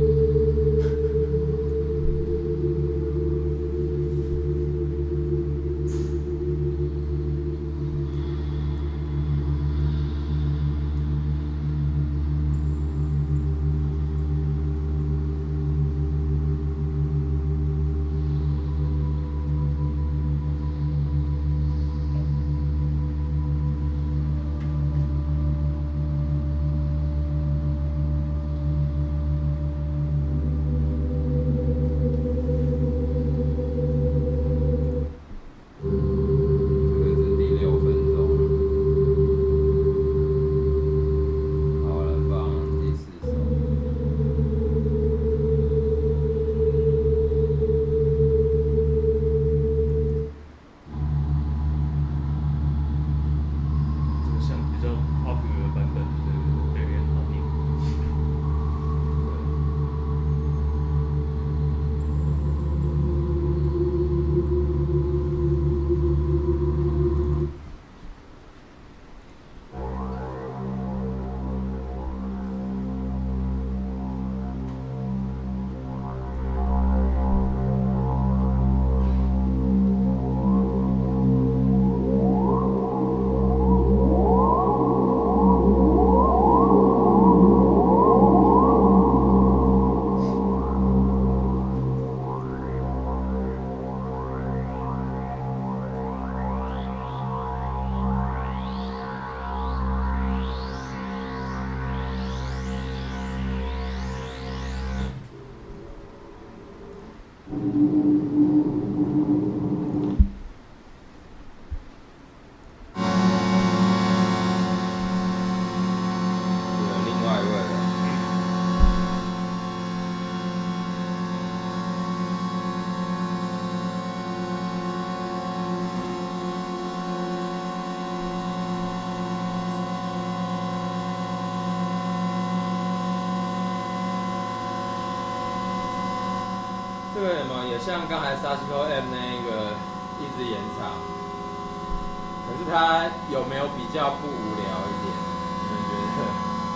这个什么也像刚才 Sachiko M 那个一直延长，可是它有没有比较不无聊一点？你们觉得？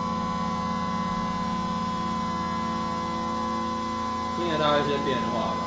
听得到一些变化吧？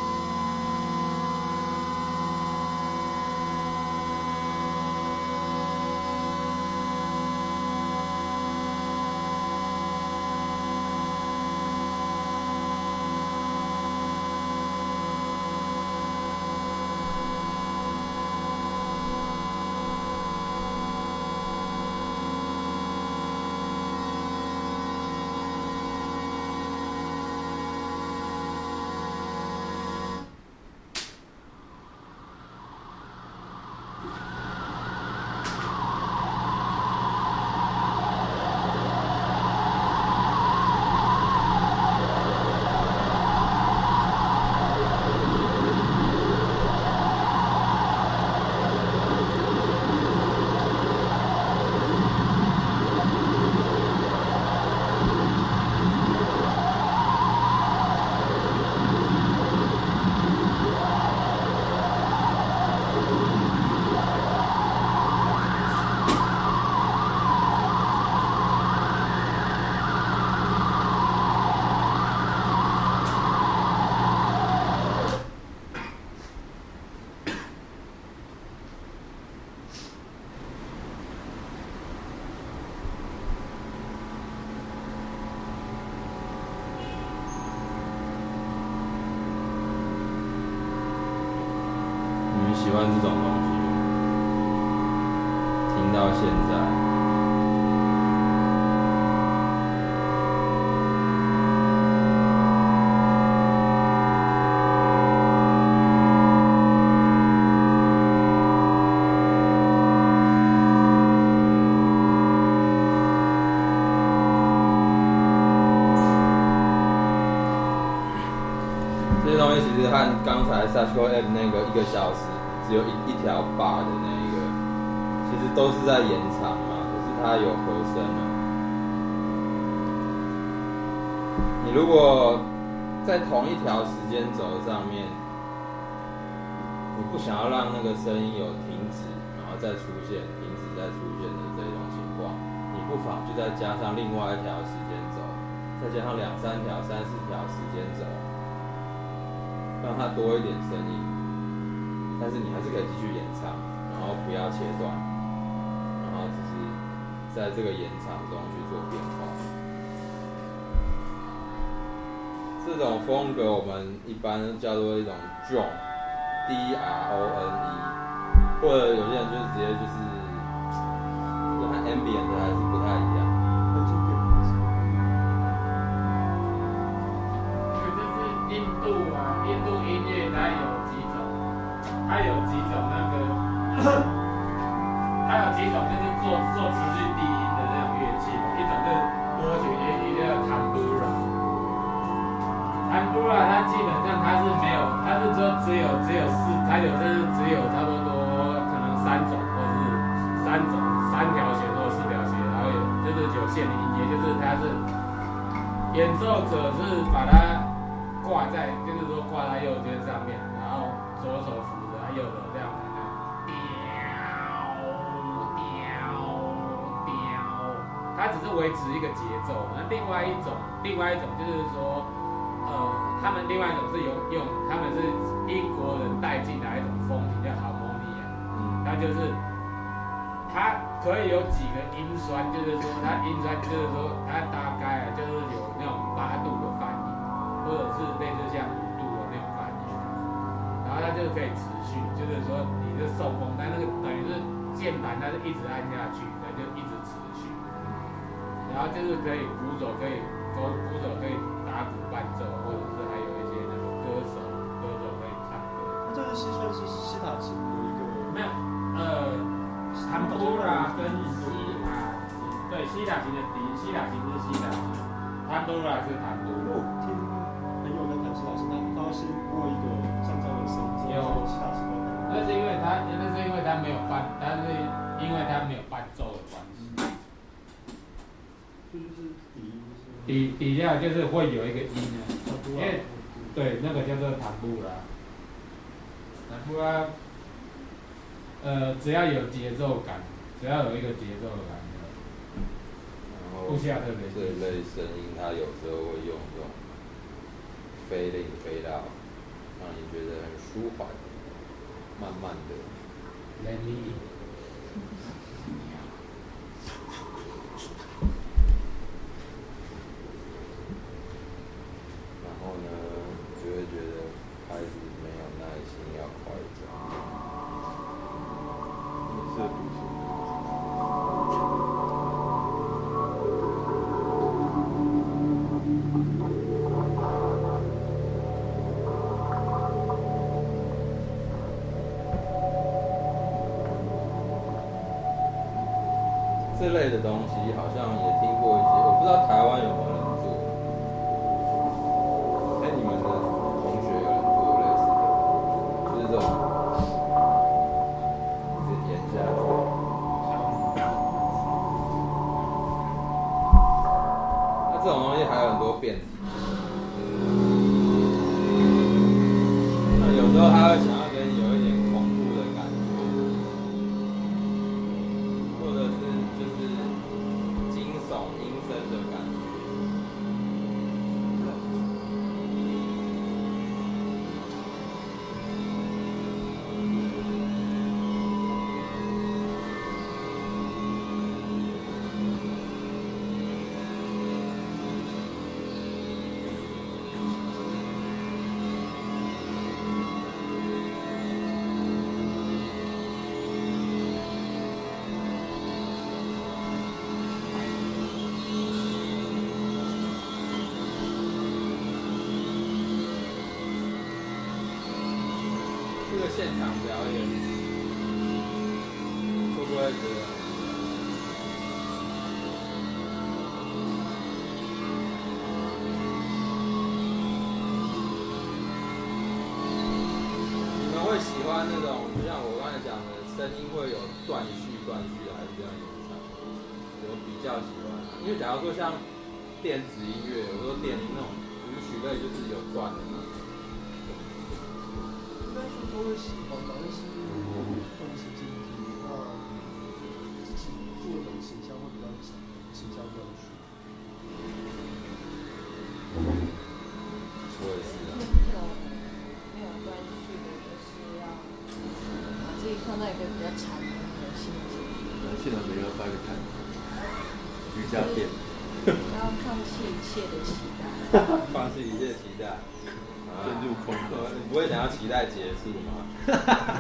喜欢这种东西，听到现在。这些东西其实和刚才 Sachiko M 那个一个小时只有一一条八的那一个，其实都是在延长嘛，可是它有和声啊。你如果在同一条时间轴上面，你不想要让那个声音有停止，然后再出现，停止再出现的这种情况，你不妨就再加上另外一条时间轴，再加上两三条、三四条时间轴，让它多一点声音，但是你还是可以继续演唱，然后不要切断，然后只是在这个延长中去做变化。这种风格我们一般叫做一种 drone，D R O N E， 或者有些人就直接就是跟它 ambient 还是不太一样。 很经典。 因为这是印度啊，印度音乐它有几种，它有几种那个，它有几种就是做做持续低音的那种乐器嘛，一种是波曲乐器叫 tambura。tambura 它基本上它是没有，它是说只有只有四，它有就是只有差不多可能三种或是三种三条弦或四条弦，然后有就是有限的音阶，就是它是演奏者是把它挂在，就是说挂在右肩上面，然后左手扶着，右手这样弹，它只是维持一个节奏。那另外一种，另外一种就是说。呃，他们另外一种是用用，他们是英国人带进来一种风情叫 harmonia， 嗯，它就是它可以有几个音酸，就是说它音酸就是说它大概就是有那种八度的泛音，或者是类似像五度的那种泛音，然后它就可以持续，就是说你的受风，但那个等于是键盘它是一直按下去，它就一直持续，然后就是可以鼓手可以鼓鼓手可以。打鼓伴奏，或者是还有一些那个歌手，歌手可以唱歌。 这个西算是西塔琴的一个没有，呃，坦布拉跟西塔琴，对，西塔琴的笛，西塔琴是西塔琴，坦布拉是坦布拉。 我听朋友在弹西塔琴，他他要先过一个像这样的声音，有西塔琴的。 那是因为他，那是因为他没有伴，但是因为他没有伴奏的关系。 就是笛。 底底下就是会有一个音啊，因为对那个叫做坦布拉，坦布拉，呃，只要有节奏感，只要有一个节奏感的，不需要特别。 这类声音它有时候会用这种fade in fade out，让你觉得很舒缓，慢慢的。 Let me in。 然后呢，就会觉得开始没有耐心要快转。你是读书。这类的东西好像也听过一些，我不知道台湾有没有人做。哎，你们的同学有人做类似的，就是这种一直延下去。那这种东西还有很多变体。那有时候他会想要给你有一点恐怖的感觉，或者是就是惊悚阴森的感觉。这个现场表演会不会觉得？你们会喜欢那种，就像我刚才讲的，声音会有断续、断续，还是这样延长？有比较喜欢？因为假如说像电子音乐，有时候电音那种主曲类就是有赚的嘛。 应该说都会喜欢吧，但是动词经济的话，自己做的形象会比较少，形象比较少。 我也是啊。 这种没有关系的，就是要把自己放在一个比较长的心境。 现场没有发一个毯子，瑜伽垫。 然后放弃一切的期待。 放弃一切期待。 遁入空的， 你不会想要期待结束吗？ 可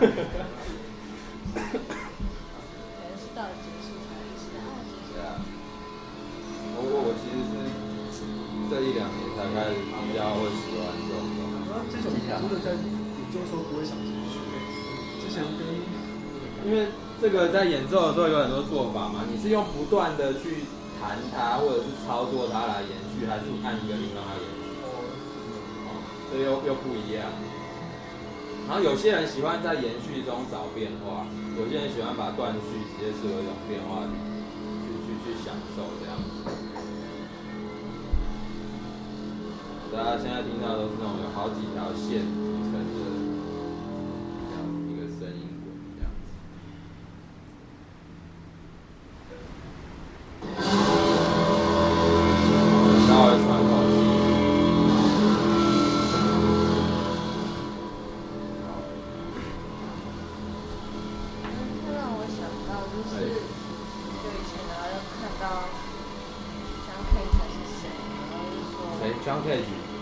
能是到了结束才意识到啊，结束。 对啊。不过我其实是这一两年才开始比较会喜欢这种东西。 这种真的在演奏的时候不会想进去，之前跟因为这个在演奏的时候有很多做法嘛，你是用不断的去弹它，或者是操作它来延续，还是按一个音让它延续？这又又不一样。然后有些人喜欢在延续中找变化，有些人喜欢把断续直接视为一种变化去去去享受这样子。大家现在听到都是那种有好几条线组成的一个声音轨这样子。稍微喘口气。 这让我想到，就是就以前然后又看到张 K 才是谁，然后就说谁 ？John Cage？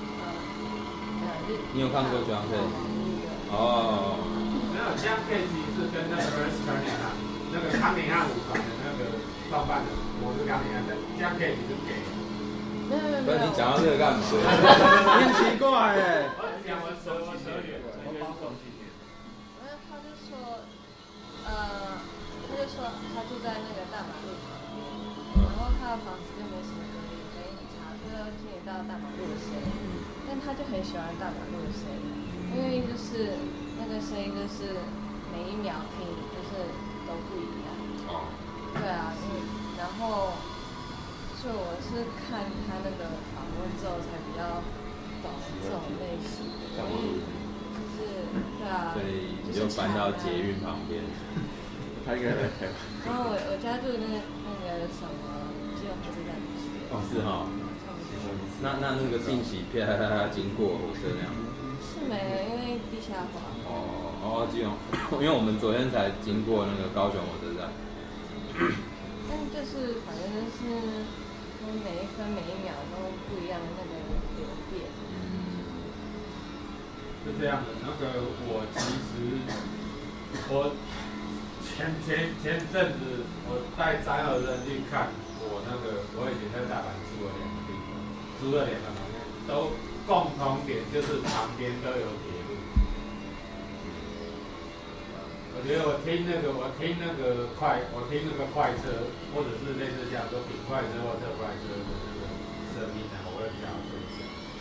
你有看过 John Cage？哦。 没有 John Cage 是跟那个 Ernest Cunningham 那个康宁汉舞团的那个创办人，我是康宁汉的 John Cage 是给。 没有没有没有。 不是你讲到这个干嘛？你很奇怪哎。 我讲我扯我扯远了。 没有，他就说，呃，他就说他住在那个大马路旁边，然后他的房子就没什么隔音，隔音很差，就听得到大马路的声音。但他就很喜欢大马路的声音，因为就是那个声音就是每一秒听就是都不一样。 哦。对啊，因为然后，所以我是看他那个访问之后才比较懂这种类型的，因为就是对啊。 所以你就搬到捷运旁边。 他应该来台湾。 然后我我家住那个那个什么基隆火车站附近。 哦，是哈。那那那个定期片经过火车那样。 是没，因为地下滑。 哦哦，基隆，因为我们昨天才经过那个高雄火车站。 但就是反正就是每一分每一秒都不一样的那个流变。 嗯。 是这样的，那个我其实我前前前阵子我带张二人去看我那个我以前在大阪住了两个地方，住了两个房间，都共同点就是旁边都有铁路。我觉得我听那个我听那个快我听那个快车，或者是类似像说顶快车或特快车的那个声音啊，我会比较分享。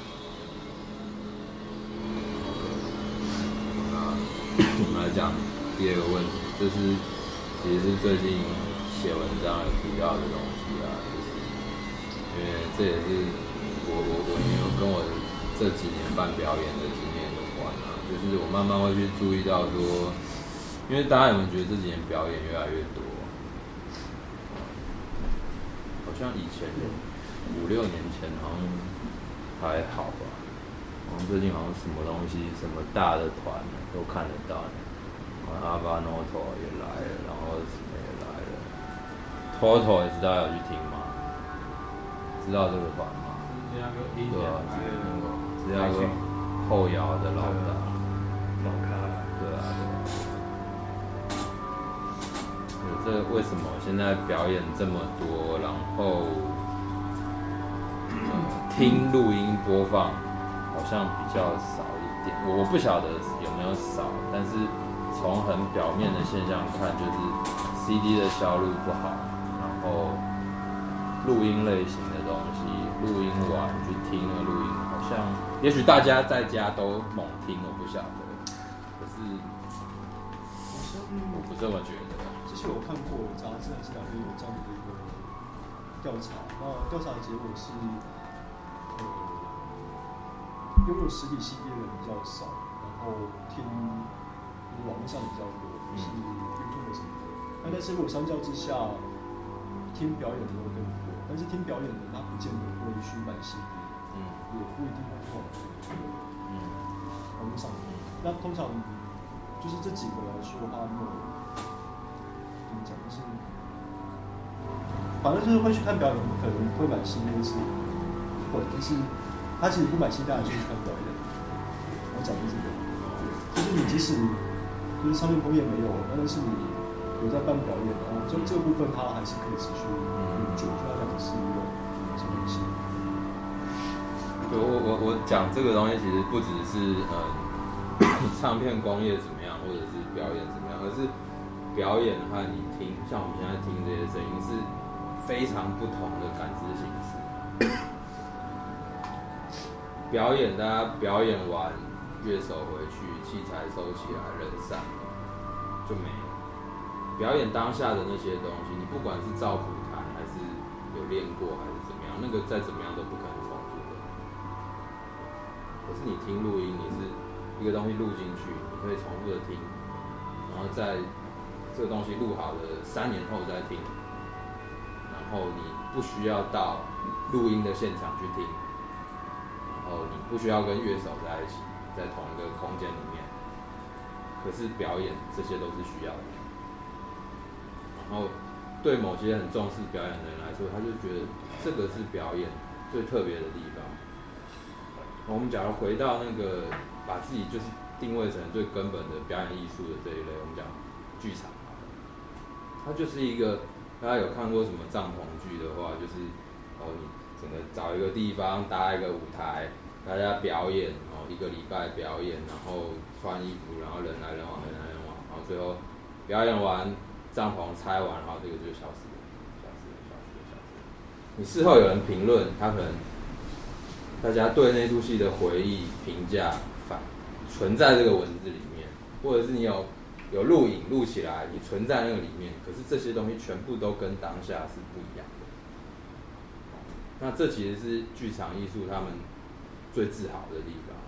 我们来讲第二个问题，就是其实是最近写文章有提到的东西啊，就是因为这也是我我我因为跟我这几年办表演的经验有关啊，就是我慢慢会去注意到说，因为大家有没有觉得这几年表演越来越多？好像以前五六年前好像还好吧。然后最近好像什么东西，什么大的团都看得到，阿巴诺托也来了，然后什么也来了。Toto 也知道要去听吗？知道这个团吗？ 对啊， 芝加哥后摇的老大， 老咖， 对啊，对啊。这为什么现在表演这么多，然后、呃、听录音播放？好像比较少一点，我不晓得有没有少，但是从很表面的现象看，就是 C D 的销路不好，然后录音类型的东西，录音完去听那个录音，好像也许大家在家都猛听，我不晓得，可是我不这么觉得。 之前我看过杂志还是哪边有这样的一个调查，那调查的结果是，呃。 拥有实体 C D 的人比较少，然后听网络上比较多，就是 YouTube 什么的。那但是如果相较之下，听表演的会更多，但是听表演的他不见得会去买 C D， 嗯，也不一定会从嗯网络上。那通常就是这几个来说，他没有怎么讲，就是反正就是会去看表演，可能会买 C D 是会，但是他其实不买 C D 还是去看表演。我讲的是这个，就是你即使就是唱片工业没有，但是你有在办表演，然后就这个部分它还是可以持续运作，就它两个是有什么东西。 对，我我我讲这个东西其实不只是呃唱片工业怎么样，或者是表演怎么样，而是表演和你听，像我们现在听这些声音是非常不同的感知形式。表演大家表演完，乐手回去，器材收起来，人散就没了。表演当下的那些东西，你不管是照谱弹还是有练过还是怎么样，那个再怎么样都不可能重复的。可是你听录音，你是一个东西录进去，你可以重复的听，然后在这个东西录好的三年后再听，然后你不需要到录音的现场去听，然后你不需要跟乐手在一起，在同一个空间里面。可是表演这些都是需要的。然后对某些很重视表演的人来说，他就觉得这个是表演最特别的地方。我们假如回到那个把自己就是定位成最根本的表演艺术的这一类，我们讲剧场，它就是一个大家有看过什么帐篷剧的话，就是哦你整个找一个地方搭一个舞台，大家表演哦一个礼拜表演，然后穿衣服，然后人来人往人来人往，然后最后表演完。帐篷拆完，然后这个就消失了，消失了，消失了，消失了。你事后有人评论，他可能大家对那出戏的回忆、评价反存在这个文字里面，或者是你有有录影录起来，你存在那个里面，可是这些东西全部都跟当下是不一样的。那这其实是剧场艺术他们最自豪的地方，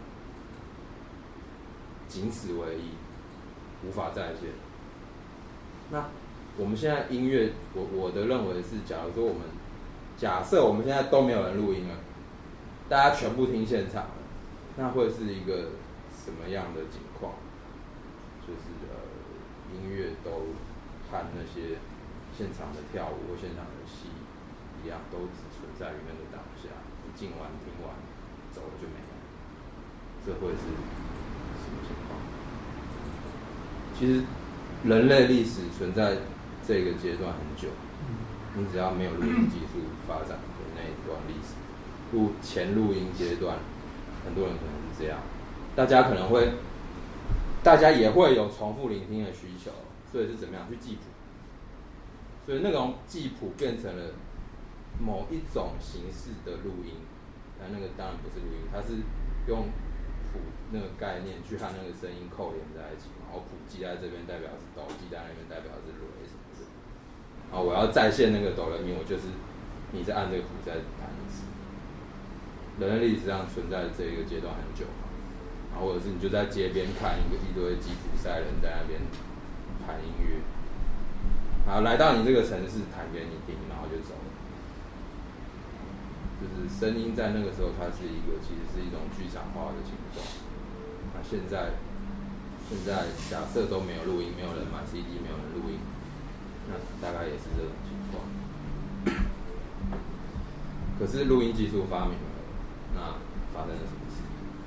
仅此为一，无法再现。那我们现在音乐，我我的认为是，假如说我们假设我们现在都没有人录音了，大家全部听现场了，那会是一个什么样的情况？就是呃，音乐都和那些现场的跳舞或现场的戏一样，都只存在于那个当下，你进完听完走了就没了，这会是什么情况？其实。人类历史存在这个阶段很久，你只要没有录音技术发展的那一段历史，录前录音阶段，很多人可能是这样，大家可能会，大家也会有重复聆听的需求，所以是怎么样去记谱，所以那种记谱变成了某一种形式的录音，但那个当然不是录音，它是用谱那个概念去和那个声音扣连在一起，然后谱记在这边代表是哆，记在那边代表是瑞什么的。然后我要再现那个哆来咪，我就是你再按这个谱再弹一次。人类历史上存在这一个阶段很久嘛，然后或者是你就在街边看一个一堆吉普赛人在那边弹音乐，好来到你这个城市弹给你听，然后就走了。就是声音在那个时候，它是一个其实是一种剧场化的情况。那现在，现在假设都没有录音，没有人买 C D， 没有人录音，那大概也是这种情况。可是录音技术发明了，那发生了什么事？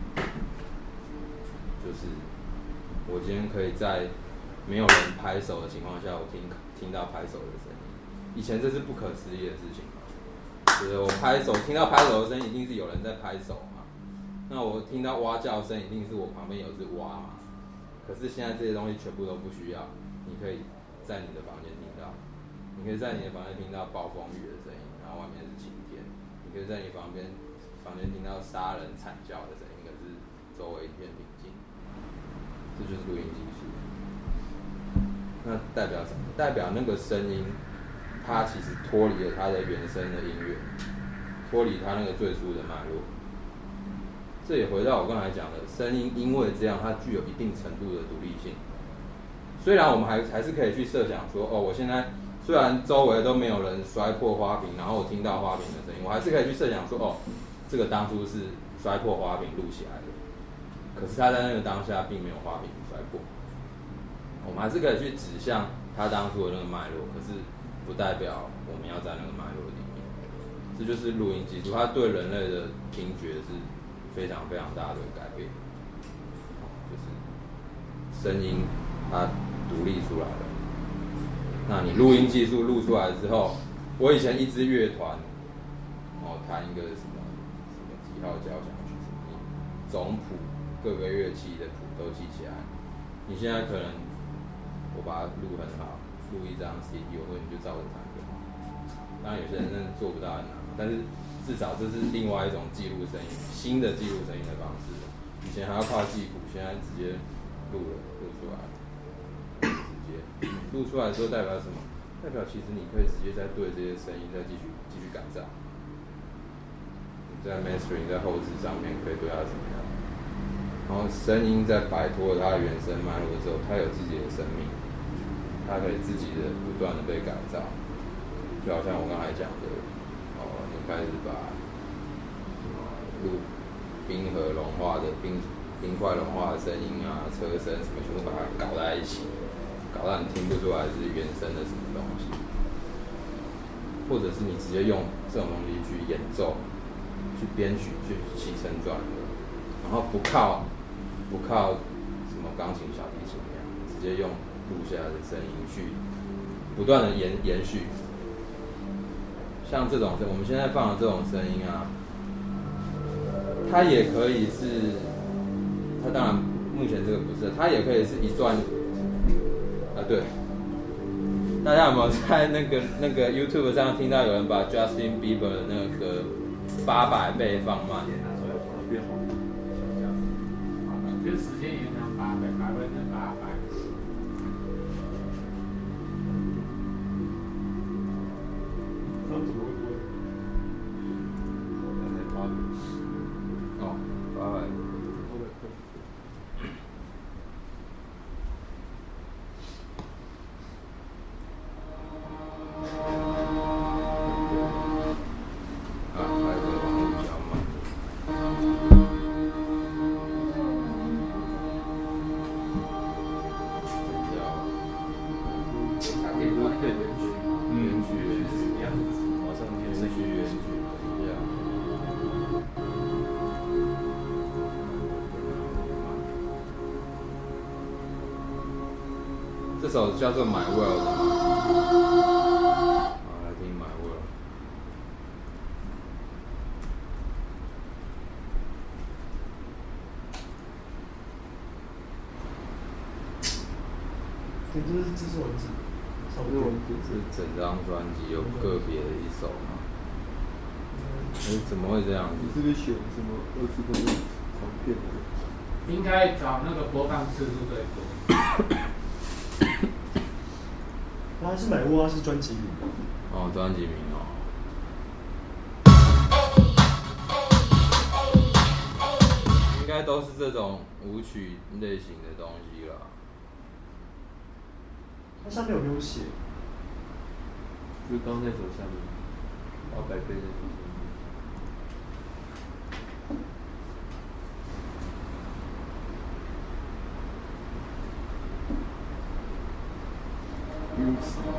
就是我今天可以在没有人拍手的情况下，我听听到拍手的声音。以前这是不可思议的事情。就是我拍手，听到拍手的声音，一定是有人在拍手嘛。那我听到蛙叫声，一定是我旁边有只蛙嘛。可是现在这些东西全部都不需要，你可以在你的房间听到，你可以在你的房间听到暴风雨的声音，然后外面是晴天。你可以在你房间房间听到杀人惨叫的声音，可是周围一片平静。这就是录音技术。那代表什么？代表那个声音。它其实脱离了它的原生的音乐，脱离它那个最初的脉络， 这也回到我刚才讲的，声音因为这样，它具有一定程度的独立性。虽然我们还还是可以去设想说，哦，我现在虽然周围都没有人摔破花瓶，然后我听到花瓶的声音，我还是可以去设想说，哦，这个当初是摔破花瓶录起来的，可是他在那个当下并没有花瓶摔破。我们还是可以去指向他当初的那个脉络，可是不代表我们要在那个脉络里面。这就是录音技术，它对人类的听觉是非常非常大的改变，就是声音它独立出来了。那你录音技术录出来之后，我以前一支乐团，哦，弹一个什么什么几号交响曲什么，总谱各个乐器的谱都记起来。你现在可能我把它录很好，录一张 C D， 或者你就照着弹就好。当然有些人真的做不到很难，但是至少这是另外一种记录声音，新的记录声音的方式。以前还要靠记谱，现在直接录了，录出来了。录出来之后代表什么？代表其实你可以直接在对这些声音再继续继续改造。你在 mastering 在后置上面可以对它怎么样？然后声音在摆脱它的原生脉络之后，它有自己的生命，它可以自己的不断的被改造。就好像我刚才讲的，哦，你开始把录冰河融化的冰冰块融化的声音啊、车声什么，全部把它搞在一起。搞到你听不出来是原生的什么东西，或者是你直接用这种东西去演奏、去编曲、去起承转合，然后不靠不靠什么钢琴、小提琴那样，直接用录下来的声音去不断的延延续。像这种我们现在放的这种声音啊，它也可以是，它当然目前这个不是，它也可以是一段。啊，对，大家有没有在那个那个 YouTube 上听到有人把 Justin Bieber 的那个歌八百倍放慢？ 就是时间延长八倍，百分之八百。 他们怎么会多？ 哦，八百。这首叫做《My World》，好，来听《My World》。 对，这是这是文字，差不多。 是整张专辑有个别的一首吗？哎，怎么会这样子？ 你是不是选什么二十分钟长片的？ 应该找那个播放次数最多。 他是买窝，是专辑名。 哦，专辑名哦。应该都是这种舞曲类型的东西啦。 它上面有没有写？ 就是刚刚那首下面，八百倍的部分。 You smile.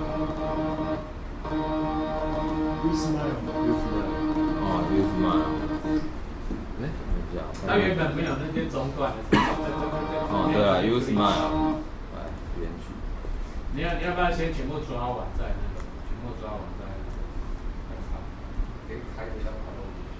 You smile. You smile. 哦 ，You smile。哎，等一下。 它原本没有那些中段的。 哦，对啊 ，You smile。来，编曲。 你要你要不要先全部抓完再那个？全部抓完再再唱，可以开一下卡拉 OK。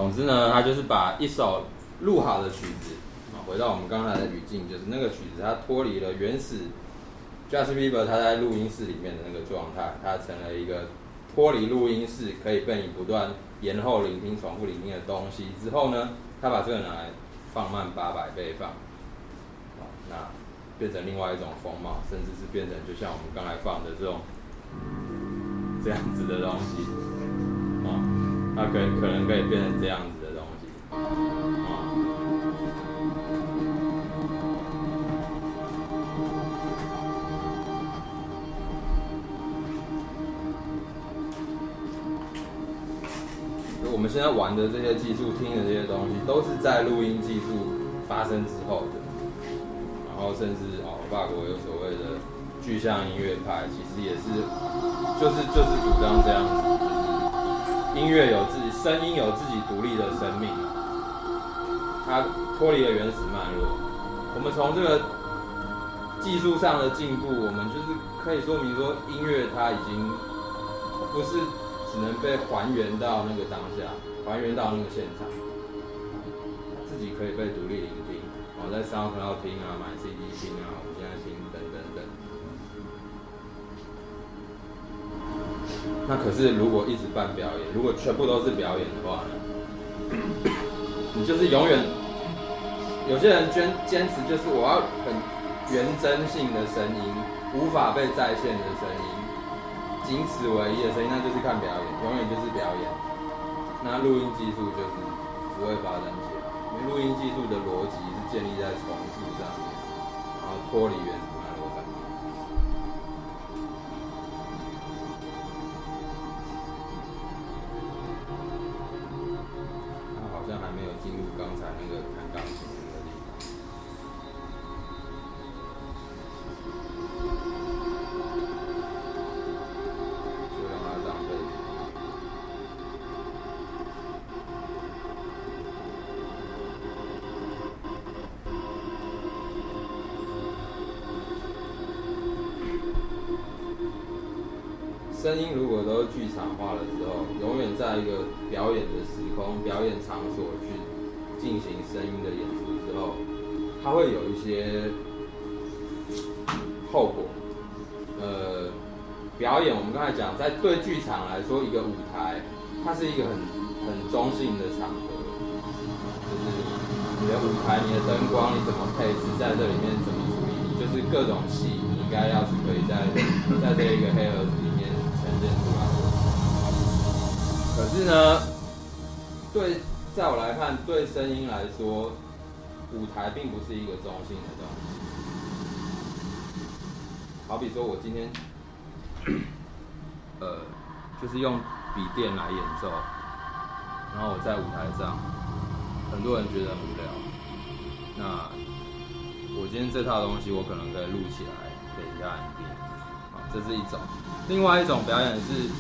总之呢，他就是把一首录好的曲子，回到我们刚才的语境，就是那个曲子它脱离了原始 Justin Bieber 他在录音室里面的那个状态，它成了一个脱离录音室可以被你不断延后聆听、重复聆听的东西。之后呢，他把这个拿来放慢八百倍放，那变成另外一种风貌，甚至是变成就像我们刚才放的这种这样子的东西，啊，它可可能可以变成这样子的东西，啊。我们现在玩的这些技术、听的这些东西，都是在录音技术发生之后的。然后甚至哦，法国有所谓的具象音乐派，其实也是，就是就是主张这样子，就是音乐有自己声音有自己独立的生命，它脱离了原始脉络。我们从这个技术上的进步，我们就是可以说明说，音乐它已经不是只能被还原到那个当下，还原到那个现场，自己可以被独立聆听，哦，在 SoundCloud 听啊，买 C D 听啊，我们现在听等等等。那可是如果一直办表演，如果全部都是表演的话呢，你就是永远，有些人坚坚持就是我要很原真性的声音，无法被再现的声音。仅此为一的声音，那就是看表演，永远就是表演。那录音技术就是不会发展起来，因为录音技术的逻辑是建立在重复上面，然后脱离原始脉络上面。他好像还没有进入刚才那个弹钢琴的那个地方。声音如果都剧场化了之后，永远在一个表演的时空、表演场所去进行声音的演出之后，它会有一些后果。呃，表演我们刚才讲，在对剧场来说，一个舞台，它是一个很很中性的场合，就是你的舞台、你的灯光，你怎么配置在这里面怎么处理，你就是各种戏，你应该要是可以在在这一个黑盒子里面呈现出来。可是呢，对，在我来看，对声音来说，舞台并不是一个中性的东西。好比说，我今天，呃，就是用笔电来演奏，然后我在舞台上，很多人觉得很无聊。那我今天这套东西，我可能可以录起来给其他人听，啊，这是一种。另外一种表演是，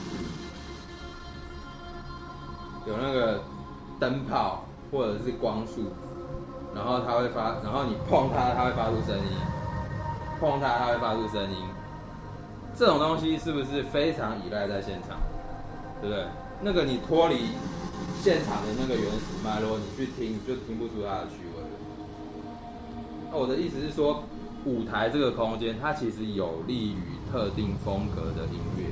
有那个灯泡或者是光束，然后它会发，然后你碰它，它会发出声音。碰它，它会发出声音。这种东西是不是非常依赖在现场？对不对？那个你脱离现场的那个原始脉络，你去听，你就听不出它的趣味了。那我的意思是说，舞台这个空间，它其实有利于特定风格的音乐。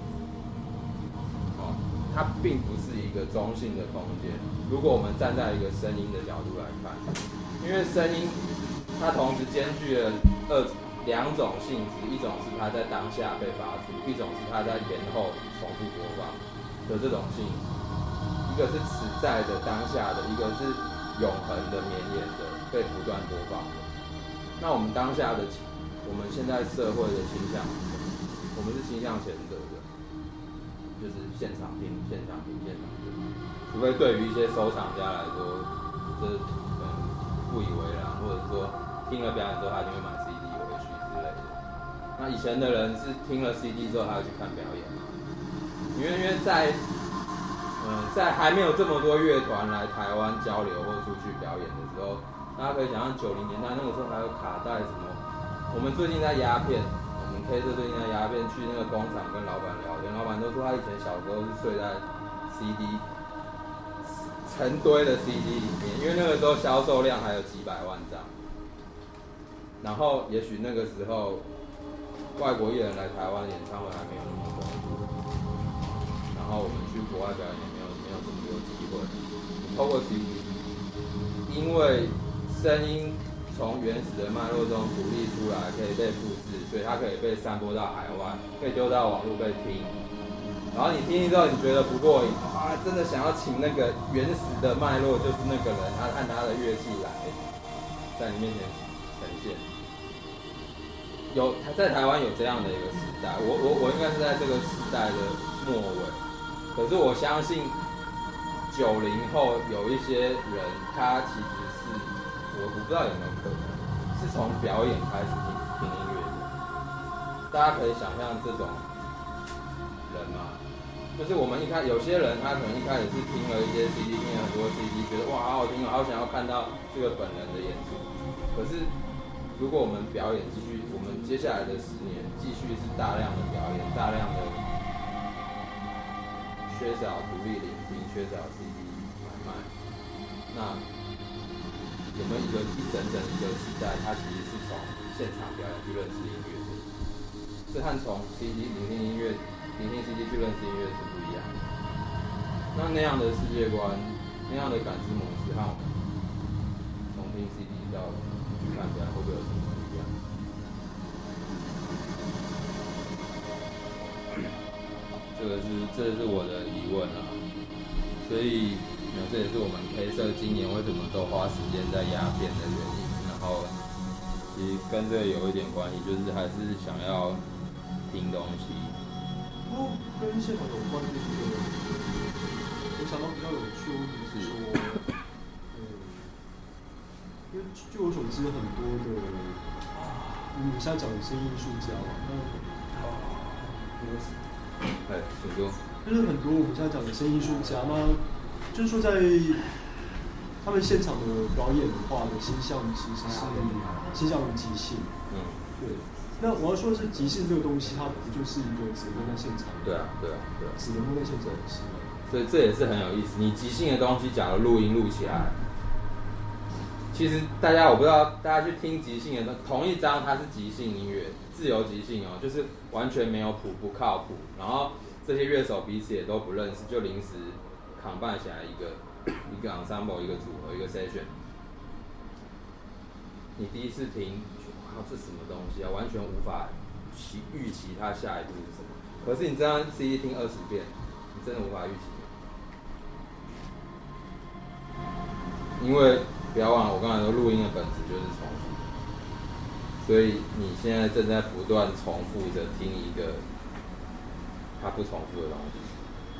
哦，它并不是一个中性的空间。如果我们站在一个声音的角度来看，因为声音它同时兼具了二。两种性质，一种是它在当下被发出，一种是它在延后重复播放的这种性质。一个是此在的当下的，一个是永恒的绵延的被不断播放的。那我们当下的，我们现在社会的倾向，我们是倾向前者的，就是现场听、现场听、现场听。除非对于一些收藏家来说，这可能不以为然，或者是说听了表演之后，他一定会买 C D。那以前的人是听了 C D 之后，他要去看表演嘛？因为因为在，嗯，在还没有这么多乐团来台湾交流或出去表演的时候，大家可以想象九零年代那个时候还有卡带什么。我们最近在鸦片，我们 K 社最近在鸦片去那个工厂跟老板聊天，老板都说他以前小时候是睡在 C D 成堆的 C D 里面，因为那个时候销售量还有几百万张，然后也许那个时候外国艺人来台湾演唱会还没有那么丰富，然后我们去国外表演也没有没有这么多机会。透过 C D， 因为声音从原始的脉络中独立出来，可以被复制，所以它可以被散播到海外，可以丢到网络被听。然后你听之后，你觉得不过瘾，啊，真的想要请那个原始的脉络，就是那个人，他按他的乐器来，在你面前呈现。有在台湾有这样的一个时代，我我我应该是在这个时代的末尾。可是我相信九零后有一些人，他其实是我我不知道有没有可能是从表演开始听听音乐的。大家可以想象这种人吗？就是我们一开有些人他可能一开始是听了一些 C D， 听了很多 C D， 觉得哇好好听，好想要看到这个本人的演出。可是如果我们表演继续，我们接下来的十年继续是大量的表演，大量的缺少独立聆听，缺少 C D 买卖，那有没有一个一整整一个时代，它其实是从现场表演去认识音乐的，这和从 C D 聆听音乐。聆听 C D 去认识音乐是不一样的。那那样的世界观，那样的感知模式，和我们从听 C D 到去看起来，会不会有什么不一样？这个是这是我的疑问啊。所以，这也是我们 K 社今年为什么都花时间在压片的原因。然后，其实跟这个有一点关系，就是还是想要听东西。 不过跟现场有关，就是我想到比较有趣的问题是说，嗯，因为据我所知，很多的你现在讲的声音艺术家嘛，那哎，请说。 就是很多我们现在讲的声音艺术家，那就是说在他们现场的表演的话的倾向其实是倾向于即兴，嗯，对。那我要说的是，即兴这个东西，它不就是一个只能在现场？ 对啊，对啊，对啊， 只能在现场的事。 所以这也是很有意思。你即兴的东西，假如录音录起来，其实大家我不知道，大家去听即兴的同一张，它是即兴音乐，自由即兴哦，就是完全没有谱，不靠谱。然后这些乐手彼此也都不认识，就临时扛办起来一个一个 ensemble 一个组合一个 session。你第一次听。哇，这什么东西啊？完全无法期预期它下一步是什么。可是你这张 C D 听二十遍，你真的无法预期。因为不要忘了，我刚才说录音的本质就是重复，所以你现在正在不断重复着听一个它不重复的东西，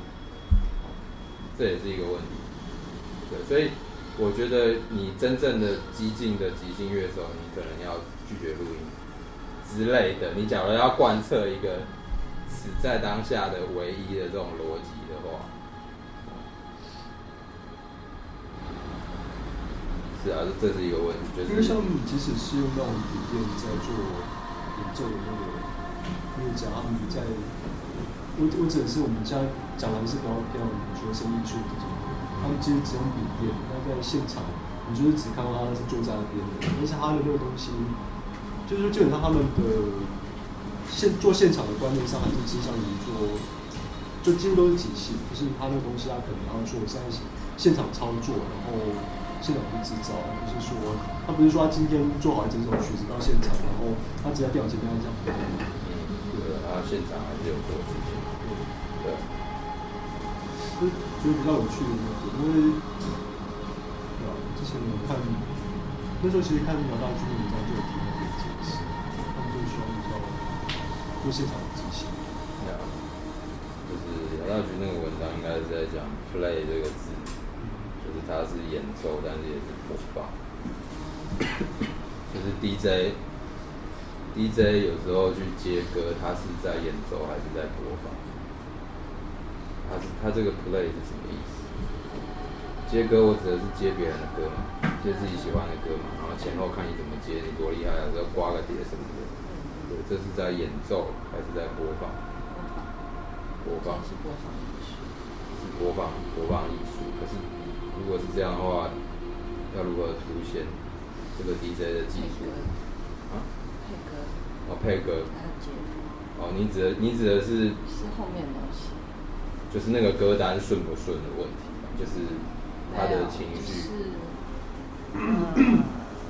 这也是一个问题。对，所以我觉得你真正的激进的即兴乐手，你可能要拒绝录音之类的。你假如要贯彻一个此在当下的唯一的这种逻辑的话，是啊，这是一个问题。就是因为像你即使是用那种笔电在做演奏的那个乐家，他们在，我我指的是我们现在讲的是比较偏向学生艺术这种，他们其实只用笔电，那在现场。你就是只看到他是坐在那边的，而且他的那个东西，就是基本上他们的现做现场的观念上还是倾向于做，就几乎都是即兴，就是他那个东西他可能要做在现场操作，然后现场去制造，不是说他不是说他今天做好一整首曲子到现场，然后他只在电脑前面这样。 对，他现场还是有做事情。对。 就觉得比较有趣的一点，因为。之前有看，那时候其实看苗大军的文章就有提到这个解释，他们就需要比较做现场的即兴。 对啊，就是苗大军那个文章应该是在讲 play 这个字，就是它是演奏，但是也是播放。就是 D J，D J 有时候去接歌，他是在演奏还是在播放？他是他这个 play 是什么意思？接歌我指的是接别人的歌嘛，接自己喜欢的歌嘛，然后前后看你怎么接，你多厉害啊，要刮个碟什么的。对，这是在演奏还是在播放？播放是播放艺术，是播放播放艺术。可是如果是这样的话，要如何凸显这个 D J 的技术？啊？ 配歌。 哦，配歌。 还有节奏。 哦，你指的你指的是？ 是后面的东西。 就是那个歌单顺不顺的问题吧，就是他的情绪。 就是，嗯。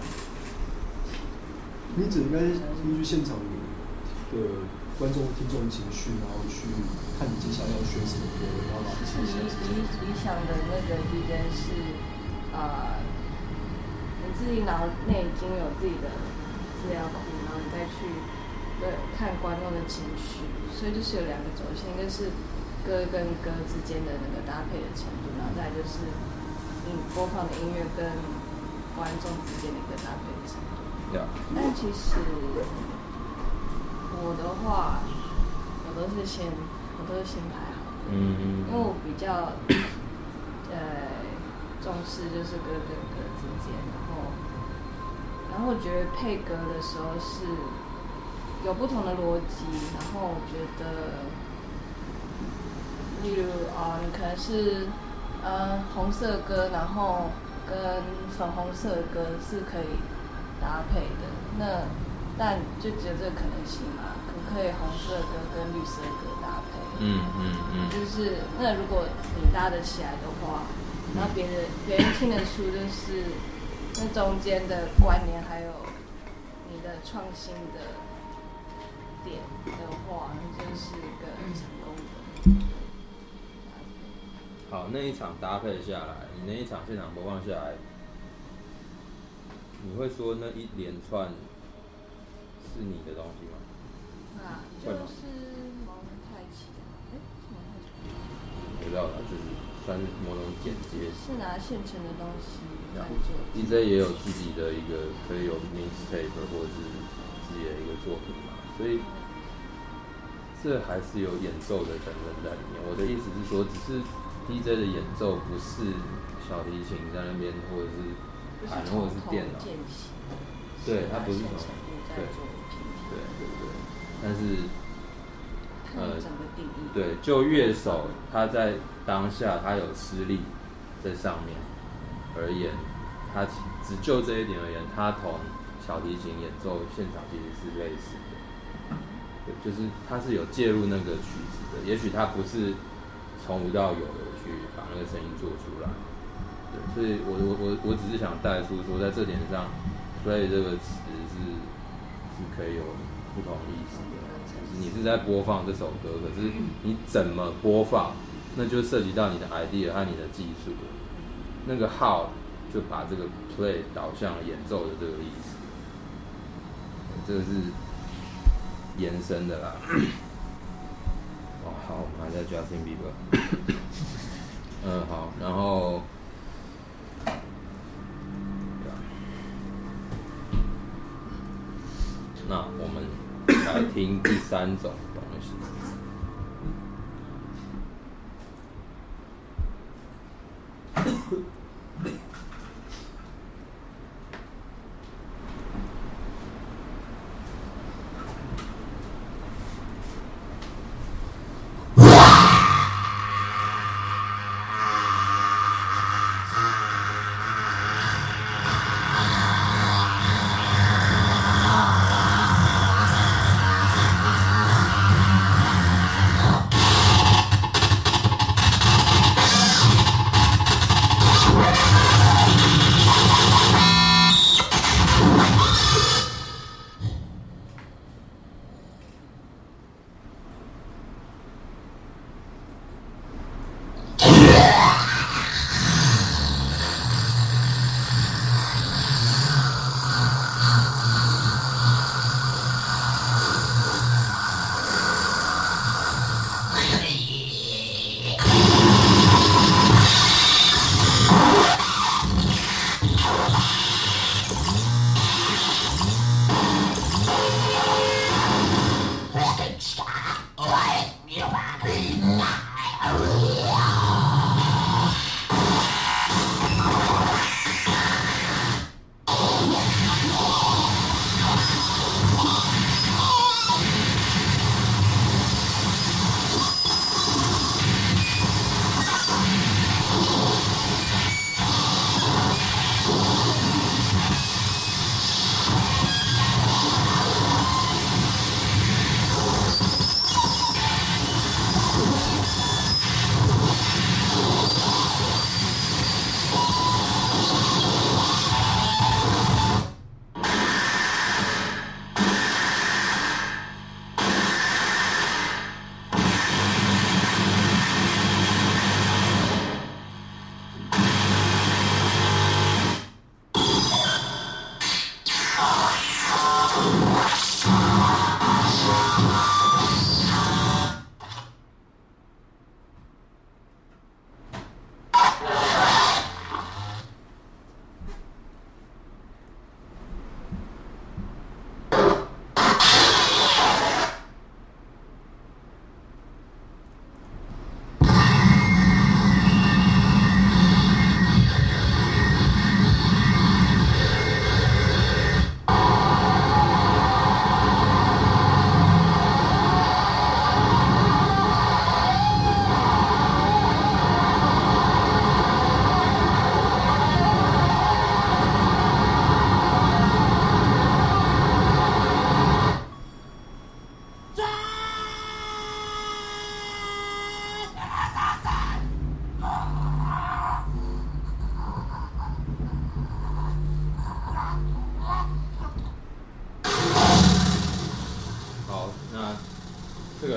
你只应该根据现场的观众、听众情绪，然后去看你接下来要选什么歌，然后把它写下来。 理理想的那个 D J 是，呃，你自己脑内已经有自己的资料库，然后你再去对看观众的情绪，所以就是有两个轴线，一个是歌跟歌之间的那个搭配的程度，然后再就是你播放的音乐跟观众之间的一个搭配的程度。 Yeah. 但其实我的话，我都是先我都是先排好的， 嗯， 因为我比较呃重视就是歌跟歌之间，然后然后我觉得配歌的时候是有不同的逻辑，然后我觉得，例如啊、呃，你可能是呃红色歌，然后跟粉红色的歌是可以搭配的，那但就只有这个可能性嘛，可不可以红色歌跟绿色歌搭配？ 嗯嗯嗯。 就是那如果你搭得起来的话，然后别人别人听得出就是那中间的关联，还有你的创新的点的话，那就是一个成功的。 好，那一场搭配下来，你那一场现场播放下来，你会说那一连串是你的东西吗？ 啊，就是蒙太奇，哎，是蒙太奇。 我知道了，就是算是某种剪接。 是拿现成的东西来做。 D J 也有自己的一个可以有 mixtape 或者是自己的一个作品嘛，所以这还是有演奏的成分在里面。我的意思是说，只是 D J 的演奏不是小提琴在那边，或者是弹，或者是电脑。对，它不是从对对对对，但是呃，对，就乐手他在当下他有吃力在上面而言，他只就这一点而言，他同小提琴演奏现场其实是类似的。对，就是他是有介入那个曲子的，也许他不是从无到有的去把那个声音做出来。对，所以我我我我只是想带出说，在这点上 ，play 这个词是是可以有不同意思的。就是你是在播放这首歌，可是你怎么播放，那就涉及到你的 idea 和你的技术。那个 how 就把这个 play 导向演奏的这个意思，这个是延伸的啦。哦，好，我们还在 Justin Bieber。嗯，好，然后。那我们来听第三种东西。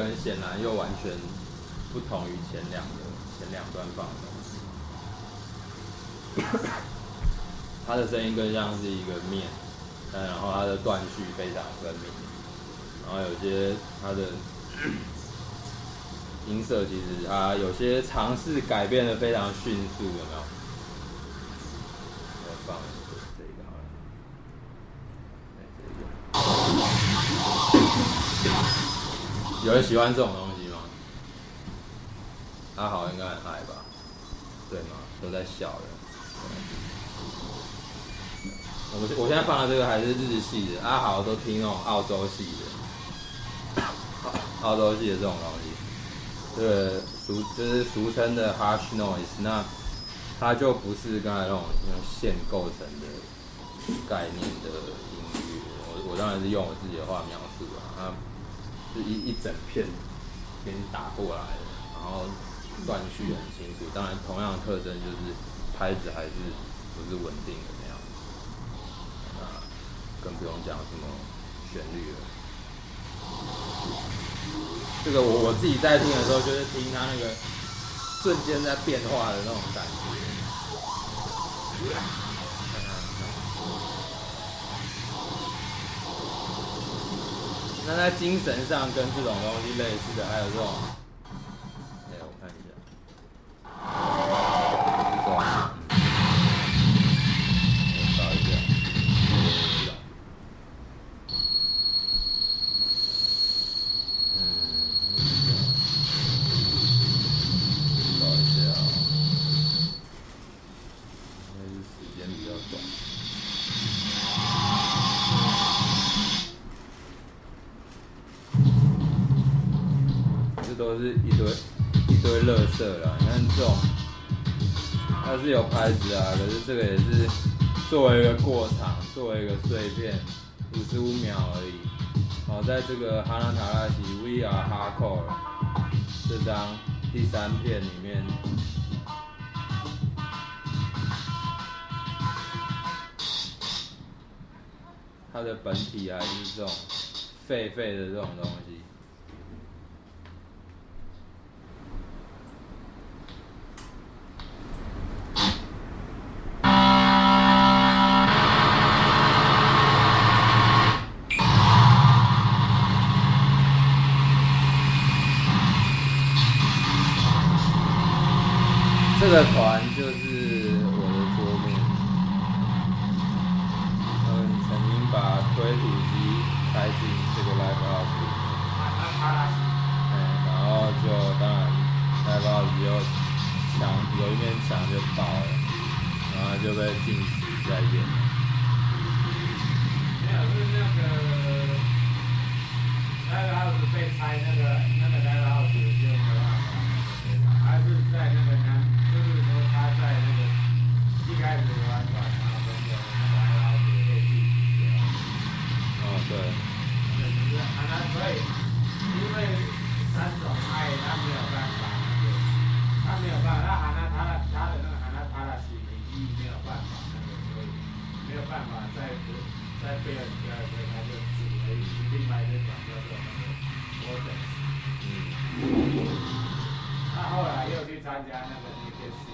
很显然又完全不同于前两个前两段放的东西。它的声音更像是一个面，但然后它的断续非常分明，然后有些它的音色其实它有些尝试改变的非常迅速，有没有？我放这个好了，有人喜欢这种东西吗？阿豪应该很爱吧？对吗？都在笑了。我我现在放的这个还是日系的，阿豪都听那种澳洲系的，澳洲系的这种东西，这个俗就是俗称的 harsh noise， 那它就不是刚才那种那种线构成的概念的音乐，我我当然是用我自己的话描述啊，它是一一整片给你打过来的，然后断续很清楚，当然同样的特征就是拍子还是不是稳定的。更不用讲什么旋律了。这个我我自己在听的时候，就是听它那个瞬间在变化的那种感觉。那在精神上跟这种东西类似的，还有这种，哎，我看一下，这种，我找一下。都是一堆一堆垃圾啦，你看这种，它是有拍子啊，可是这个也是作为一个过场，作为一个碎片，五十五秒而已。好，在这个哈娜塔拉西 We Are Hardcore 这张第三片里面，它的本体还是这种废废的这种东西。这个团就是我的桌面，他们曾经把推土机开进这个 live house 里面，嗯，然后就当然 live house 又墙有一面墙就爆了，然后就被禁止再演。 没有，是那个 live house 被拆，那个那个 live house 就没办法，还是在那个南。就是说他在那个一开始玩转啊，等等，那个还要也被禁止掉。 哦，对。 对，就是啊，那所以因为三种爱，他没有办法，那个他没有办法，他喊他他的他的那个喊他他的心理意义没有办法，那个所以没有办法再再被人家，所以他就组了一另外一个转叫做那个 Vortex。嗯。他后来又去参加那个 N K C，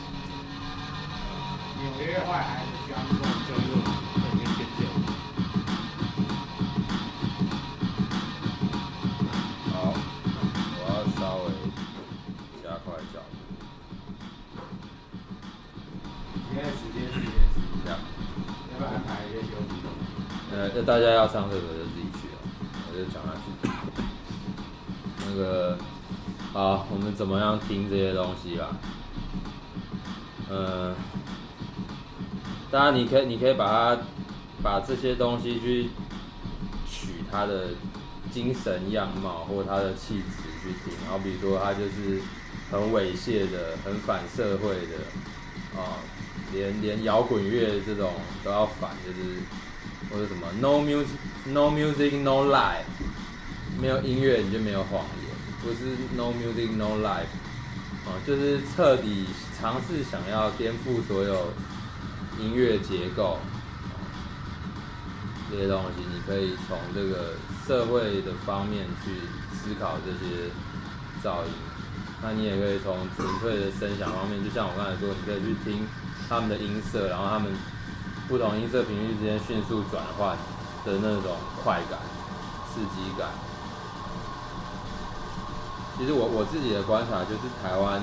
纽约坏孩子相撞就又那边变掉。 好，我要稍微加快脚步。 现在时间是也是这样， 要不要安排一些休息？ 呃，那大家要上厕所就自己去了，我就讲下去。那个。好，我们怎么样听这些东西啦？嗯，当然你可以，你可以把它把这些东西去取它的精神样貌或它的气质去听，然后比如说它就是很猥亵的、很反社会的啊，连连摇滚乐这种都要反，就是或者什么 no music no music no life， 没有音乐你就没有谎言。不是 no music no life， 哦，就是彻底尝试想要颠覆所有音乐结构， 这些东西，你可以从这个社会的方面去思考这些噪音。那你也可以从纯粹的声响方面，就像我刚才说，你可以去听他们的音色，然后他们不同音色频率之间迅速转换的那种快感、刺激感。其实我我自己的观察就是台湾，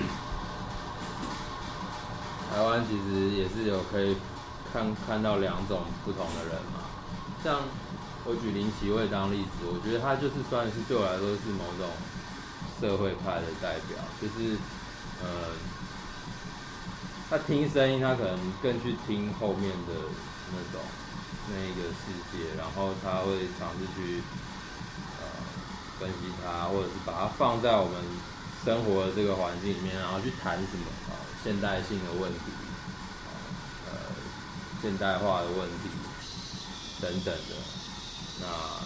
台湾其实也是有可以看看到两种不同的人嘛。像我举林奇蔚当例子，我觉得他就是算是对我来说是某种社会派的代表，就是呃，他听声音，他可能更去听后面的那种那一个世界，然后他会尝试去呃分析它，或者是把它放在我们生活的这个环境里面，然后去谈什么啊、呃、现代性的问题，呃现代化的问题等等的。那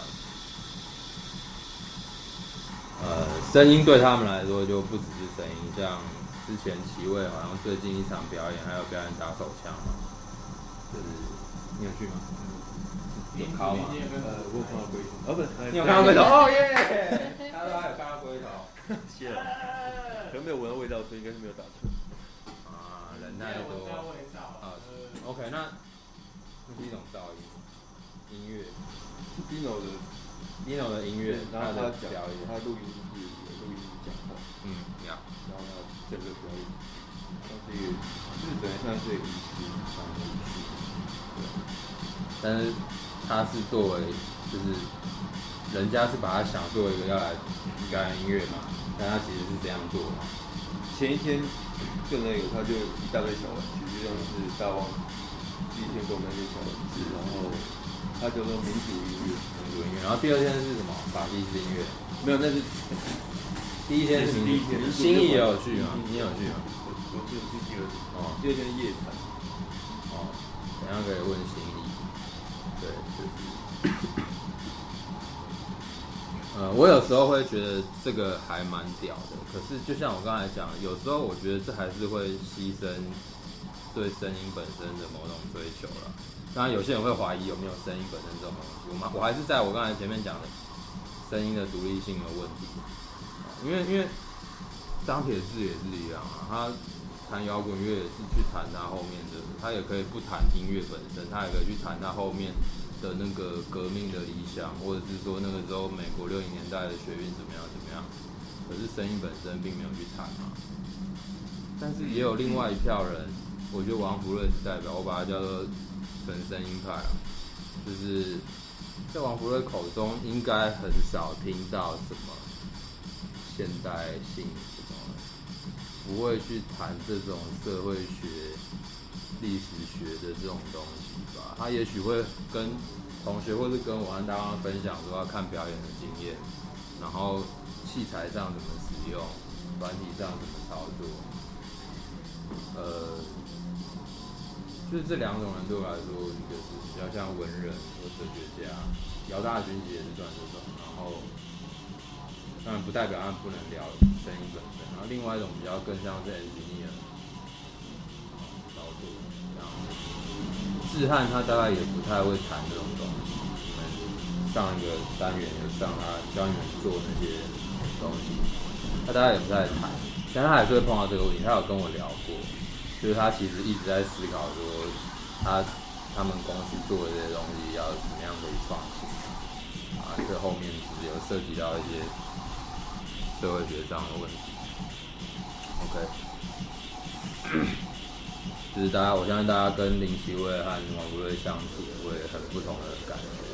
呃，声音对他们来说就不只是声音，像之前齐蔚好像最近一场表演还有表演打手枪嘛，就是你有去吗？有考吗？ 呃，我有看到龟头，哦不， 你有看到龟头？哦耶！他说他有看到龟头， 谢了，可能没有闻到味道，所以应该是没有打错。 啊，人太多。啊 ，OK， 那那是一种噪音，音乐。 Dino 的 Dino 的音乐， 然后他讲表演， 他录音是录音讲话， 嗯，呀， 然后他整个表演，像是一个就是等于像是一个仪式上的仪式，对。 但是他是作为就是人家是把他想作为一个要来表演音乐嘛，但他其实是这样做的。 前一天就那个他就一大堆小玩具，就像是大王第一天给我们那些小玩具，然后他叫做民主音乐， 民主音乐。然后第二天是什么？法西斯音乐？ 没有，那是第一天是第一天， 新义也有去吗？你有去吗？ 我我记得是第二天， 哦， 第二天夜谈。 哦，等一下可以问新义。对，就是，呃，我有时候会觉得这个还蛮屌的，可是就像我刚才讲，有时候我觉得这还是会牺牲对声音本身的某种追求了。当然，有些人会怀疑有没有声音本身这种东西，我我还是在我刚才前面讲的声音的独立性的问题，因为因为张铁志也是一样啊，他弹摇滚乐也是去谈他后面的，他也可以不谈音乐本身，他也可以去谈他后面的那个革命的理想，或者是说那个时候美国六零年代的学运怎么样怎么样。可是声音本身并没有去谈啊。但是也有另外一票人，我觉得王福瑞是代表，我把他叫做纯声音派啊，就是在王福瑞口中应该很少听到什么现代性什么。不会去谈这种社会学、历史学的这种东西吧？他也许会跟同学或是跟我和大家分享说他看表演的经验，然后器材上怎么使用，软体上怎么操作。呃，就是这两种人对我来说，一个是比较像文人或哲学家，姚大军也是算这种，然后。当然不代表他们不能聊声音本身，然后另外一种比较更像是 engineer 操作，像志翰他大概也不太会谈这种东西。你们上一个单元有上他教你们做那些东西，他大概也不太谈，但他还是会碰到这个问题。他有跟我聊过，就是他其实一直在思考说他他们公司做的这些东西要怎么样可以创新啊，这后面其实有涉及到一些社会学上的问题 ，OK， 就是大家，我相信大家跟林奇蔚和王福瑞相处会很不同的感觉。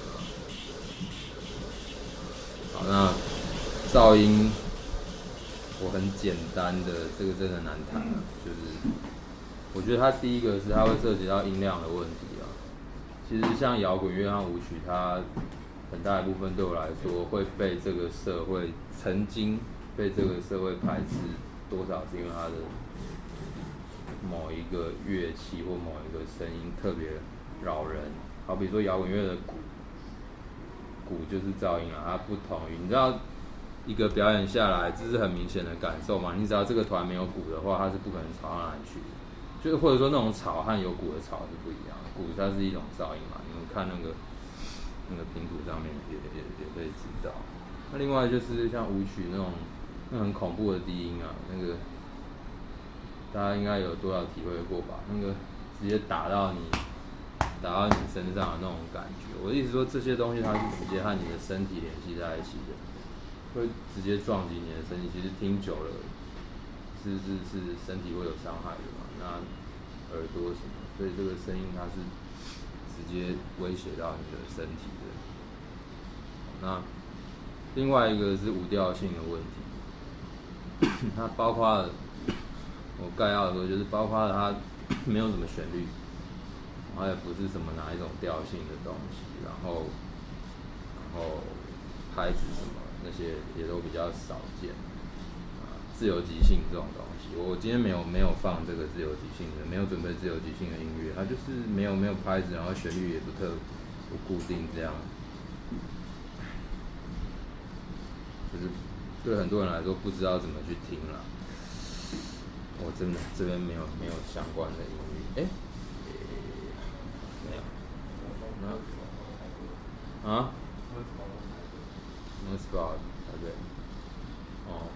好，那噪音，我很简单的，这个真的难谈，就是我觉得它第一个是它会涉及到音量的问题啊。其实像摇滚乐和舞曲，它很大一部分对我来说会被这个社会曾经被这个社会排斥，多少是因为它的某一个乐器或某一个声音特别扰人。好比说摇滚乐的鼓，鼓就是噪音啊，它不同于你知道一个表演下来，这是很明显的感受嘛。你只要这个团没有鼓的话，它是不可能吵到哪里去的。就是或者说那种吵和有鼓的吵是不一样的，鼓它是一种噪音嘛。你们看那个那个拼图上面也也也可以知道。那另外就是像舞曲那种那很恐怖的低音啊，那个大家应该有多少体会过吧？那个直接打到你打到你身上的那种感觉。我的意思说，这些东西它是直接和你的身体联系在一起的，会直接撞击你的身体。其实听久了，是是是身体会有伤害的嘛？那耳朵什么，所以这个声音它是直接威胁到你的身体的。那另外一个是无调性的问题，它包括了我概要的说，就是包括了它没有什么旋律，然后也不是什么哪一种调性的东西，然后然后拍子什么那些也都比较少见。啊，自由即兴这种东西，我今天没有没有放这个自由即兴的，没有准备自由即兴的音乐，它就是没有没有拍子，然后旋律也不特不固定这样。就是对很多人来说不知道怎么去听啦。我真的这边没有没有相关的音乐，哎、欸，没有，那啊 ，Moonspot 台北，哦，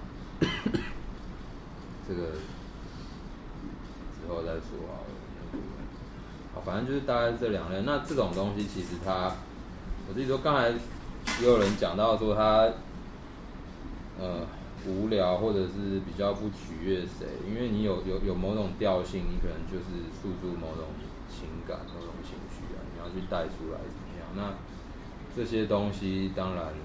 这个之后再说好了。好，反正就是大概这两类。那这种东西其实它，我自己说刚才也有人讲到说它。呃，无聊或者是比较不取悦谁，因为你有有有某种调性，你可能就是诉诸某种情感、某种情绪啊，你要去带出来怎么样？那这些东西当然，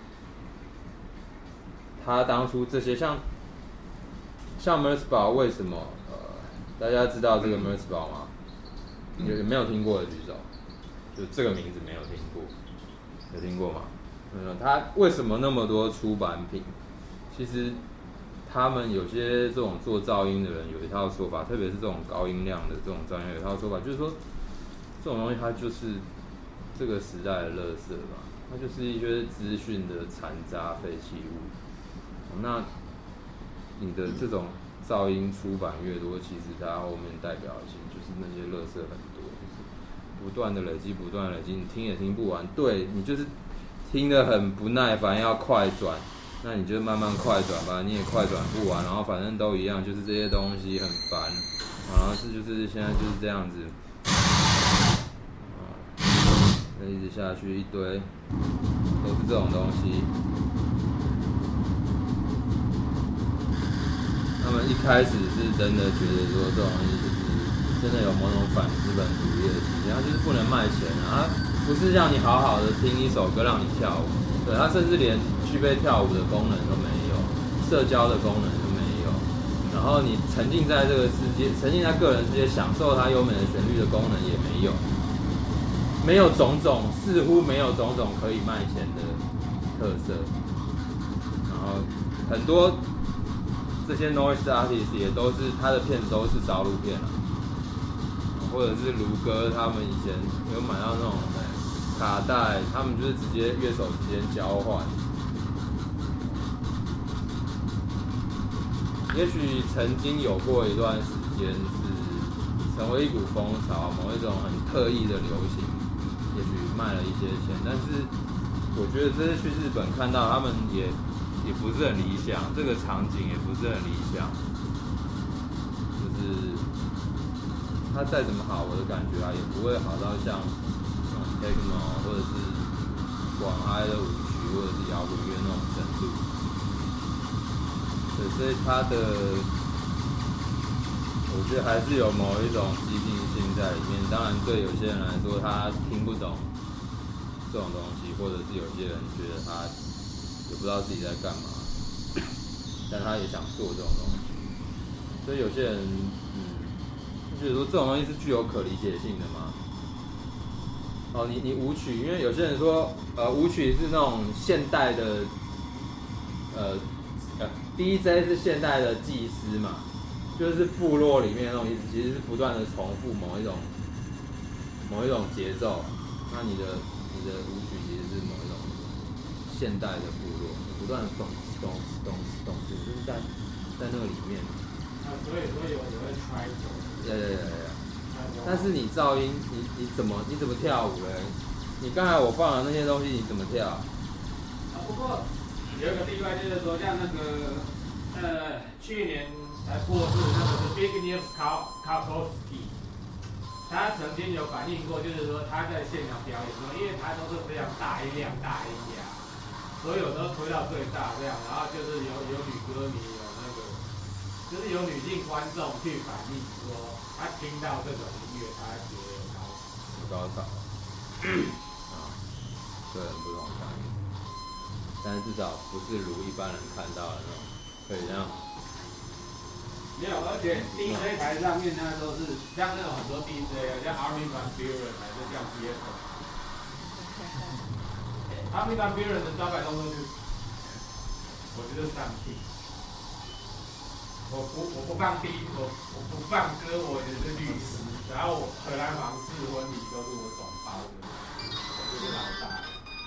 他当初这些像像 Merzbow 为什么呃，大家知道这个 Merzbow 吗？有有没有听过的举手？就这个名字没有听过，有听过吗？嗯，他为什么那么多出版品？其实他们有些这种做噪音的人有一套说法，特别是这种高音量的这种噪音有一套说法，就是说这种东西它就是这个时代的垃圾吧，它就是一些资讯的残渣废弃物。那你的这种噪音出版越多，其实它后面代表性就是那些垃圾很多，就是不断的累积，不断的累积，你听也听不完。对，你就是听得很不耐烦，要快转。那你就慢慢快转吧，你也快转不完，然后反正都一样，就是这些东西很烦，然后这就是现在就是这样子，啊，那一直下去一堆都是这种东西。他们一开始是真的觉得说这种东西就是真的有某种反资本主义的倾向，它就是不能卖钱啊，它不是让你好好的听一首歌让你跳舞，对，它甚至连具备跳舞的功能都没有，社交的功能都没有，然后你沉浸在这个世界，沉浸在个人世界，享受它优美的旋律的功能也没有，没有种种，似乎没有种种可以卖钱的特色，然后很多这些 noise artist 也都是他的片子都是烧录片啊，或者是卢哥他们以前有买到那种卡带，他们就是直接乐手之间交换。也许曾经有过一段时间是成为一股风潮，某一种很特异的流行，也许卖了一些钱，但是我觉得这次去日本看到他们也也不是很理想，这个场景也不是很理想，就是它再怎么好，我的感觉啊也不会好到像那种 techno 或者是广嗨的舞曲或者是摇滚乐那种程度。对，所以它的，我觉得还是有某一种激进性在里面。当然，对有些人来说，他听不懂这种东西，或者是有些人觉得他也不知道自己在干嘛，但他也想做这种东西。所以有些人，嗯，觉得说这种东西是具有可理解性的吗？哦，你你舞曲，因为有些人说，呃，舞曲是那种现代的，呃。D J 是现代的祭司嘛，就是部落里面那种意思，其实是不断的重复某一种某一种节奏。那你的你的舞曲其实是某一种现代的部落，不断的咚咚咚咚，就是在在那个里面。 啊，所以所以我只会揣走。 对对对对。但是你噪音，你你怎么你怎么跳舞嘞？ 你刚才我放的那些东西你怎么跳？ 啊，不过有一个例外，就是说像那个呃去年才过世那个是 Zbigniew Karkowski， 他曾经有反映过，就是说他在现场表演的时候，因为他都是非常大音量、大音压，所有都推到最大这样，然后就是有有女歌迷有那个，就是有女性观众去反映说，他听到这种音乐，他觉得有高潮。 有高潮。啊，个人不同反应，但是至少不是如一般人看到的那种，可以这样。 没有，而且 D J 台上面那都是像那种很多 D J 啊，像 Armin van Buuren 还是像 P F。Armin van Buuren 的招牌动作是，我就是上去，我不我不放 D， 我我不放歌，我就是律师，然后我荷兰皇室婚礼都是我总包的，我就是老大。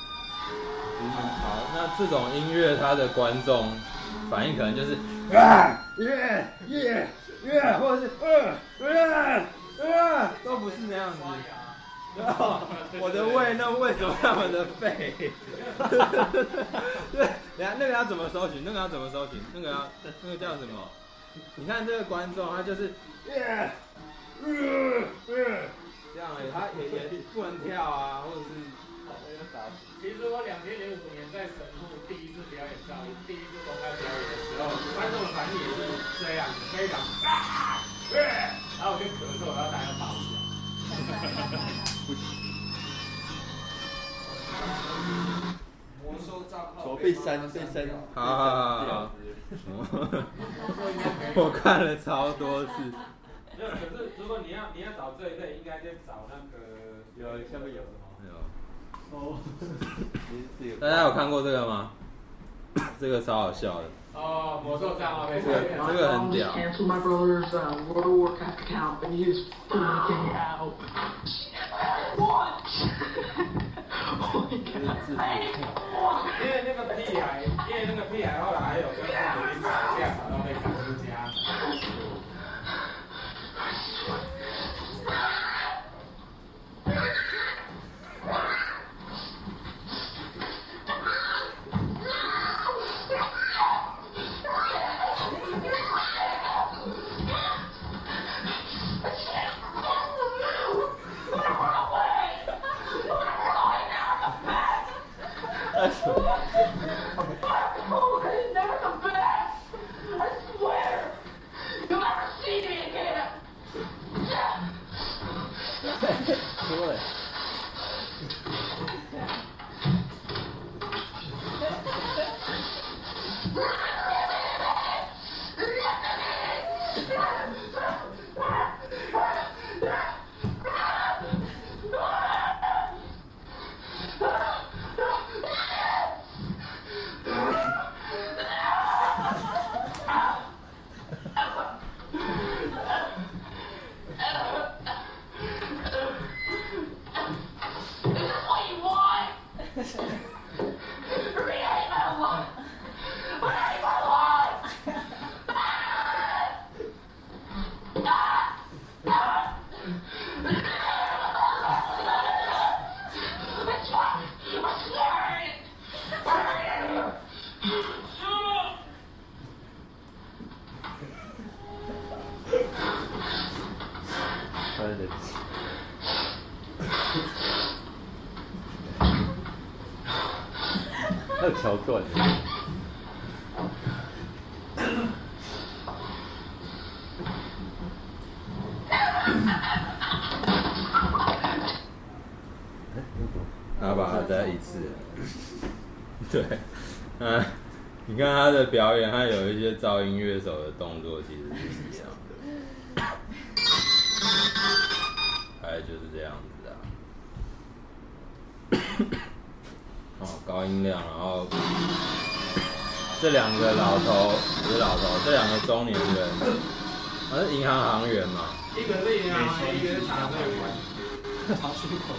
好，那这种音乐，它的观众反应可能就是啊耶耶耶，或者是呃呃呃，都不是那样子。我的胃，那为什么那么的废？对，等下那个要怎么搜寻？那个要怎么搜寻？那个要那个叫什么？你看这个观众，他就是耶呃呃这样而已，他也也不能跳啊，或者是。 其实我两千零五年在神户第一次表演噪音，第一次公开表演的时候，观众反应也是这样，非常啊，然后我就咳嗽，然后大家爆笑。 魔兽账号手被删被删， 好好好好，我看了超多次。 没有，可是如果你要你要找这一类，应该就找那个有下面有什么？ 有。 哦， 大家有看过这个吗？这个超好笑的。 哦，魔兽账号被这个这个很屌。 Cancel my brother's uh, World of Warcraft account, and he was freaking out. What? 因为那个屁孩，因为那个屁孩后来还有跟父母亲吵架，吵到被赶出家。 Never come back! I swear! You'll never see me again! 出来。那桥段的。 然后把它再一次，对，嗯，你看他的表演，他有一些噪音乐手的动作其实是一样的，大概就是这样子啊。哦，高音量，然后这两个老头不是老头，这两个中年人，好像是银行行员嘛。 一个是银行行员，一个是茶水馆。 茶水馆。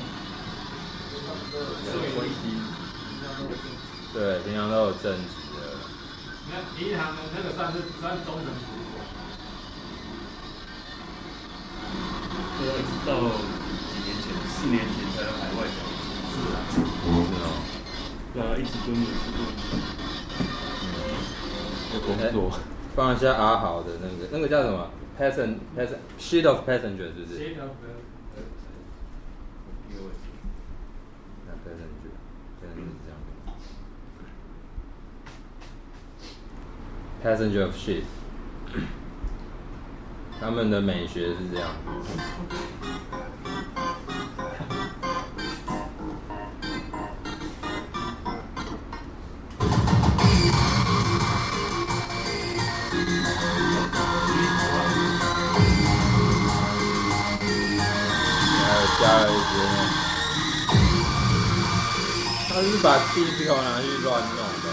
关系。 对，平常都有正职的。 那银行的那个算是算中层主管。 这要到几年前，四年前才有海外表演。 是啊， 是哦。 对啊，一直蹲也是蹲。 要工作。 放一下阿豪的那个，那个叫什么 ？Passenger Passenger Sheet of Passenger 是不是 ？Sheet of 那 Passenger Passenger 是这样。Passenger of Sheet， 他们的美学是这样。加了一些那，他是把地表拿去乱弄的。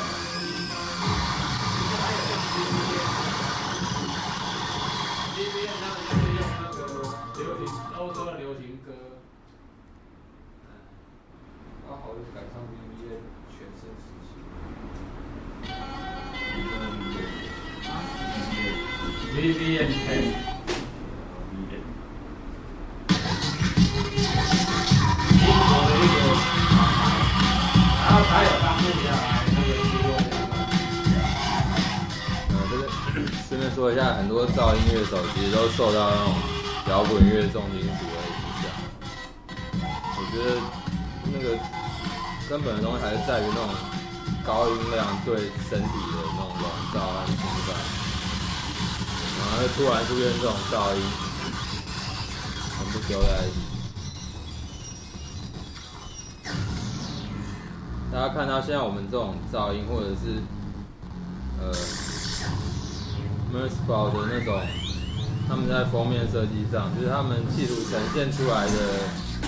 B B M 他们就是用那个流行欧洲的流行歌，刚好就赶上 B B M 全盛时期。B B M K。然后还有当初下来那个希洛呃，这个顺便说一下，很多噪音乐手其实都受到那种摇滚乐、重金属的影响。我觉得那个根本的东西还是在于那种高音量对身体的那种笼罩和侵犯，然后突然出现这种噪音，全部丢在一起。大家看到现在我们这种噪音，或者是呃 Merzbow 的那种，他们在封面设计上，就是他们企图呈现出来的，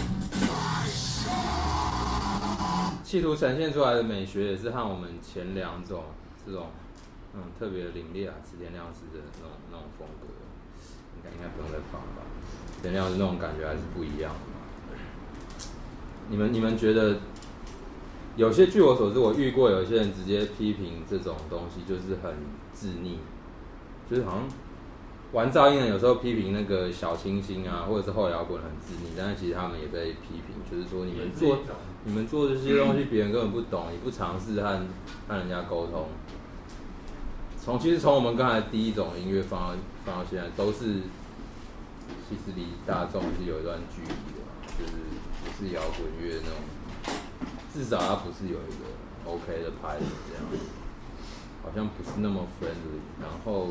企图呈现出来的美学，也是和我们前两种这种嗯特别凛冽啊，池田亮司的那种那种风格，应该应该不用再放吧？池田亮司那种感觉还是不一样的嘛。你们你们觉得？有些据我所知，我遇过有些人直接批评这种东西就是很自溺，就是好像玩噪音的有时候批评那个小清新啊，或者是后摇滚很自溺，但是其实他们也被批评，就是说你们做你们做这些东西，别人根本不懂，你不尝试和和人家沟通。从其实从我们刚才第一种音乐放到放到现在，都是其实离大众是有一段距离的，就是不是摇滚乐那种。至少它不是有一个 OK 的拍子这样，好像不是那么 friendly。然后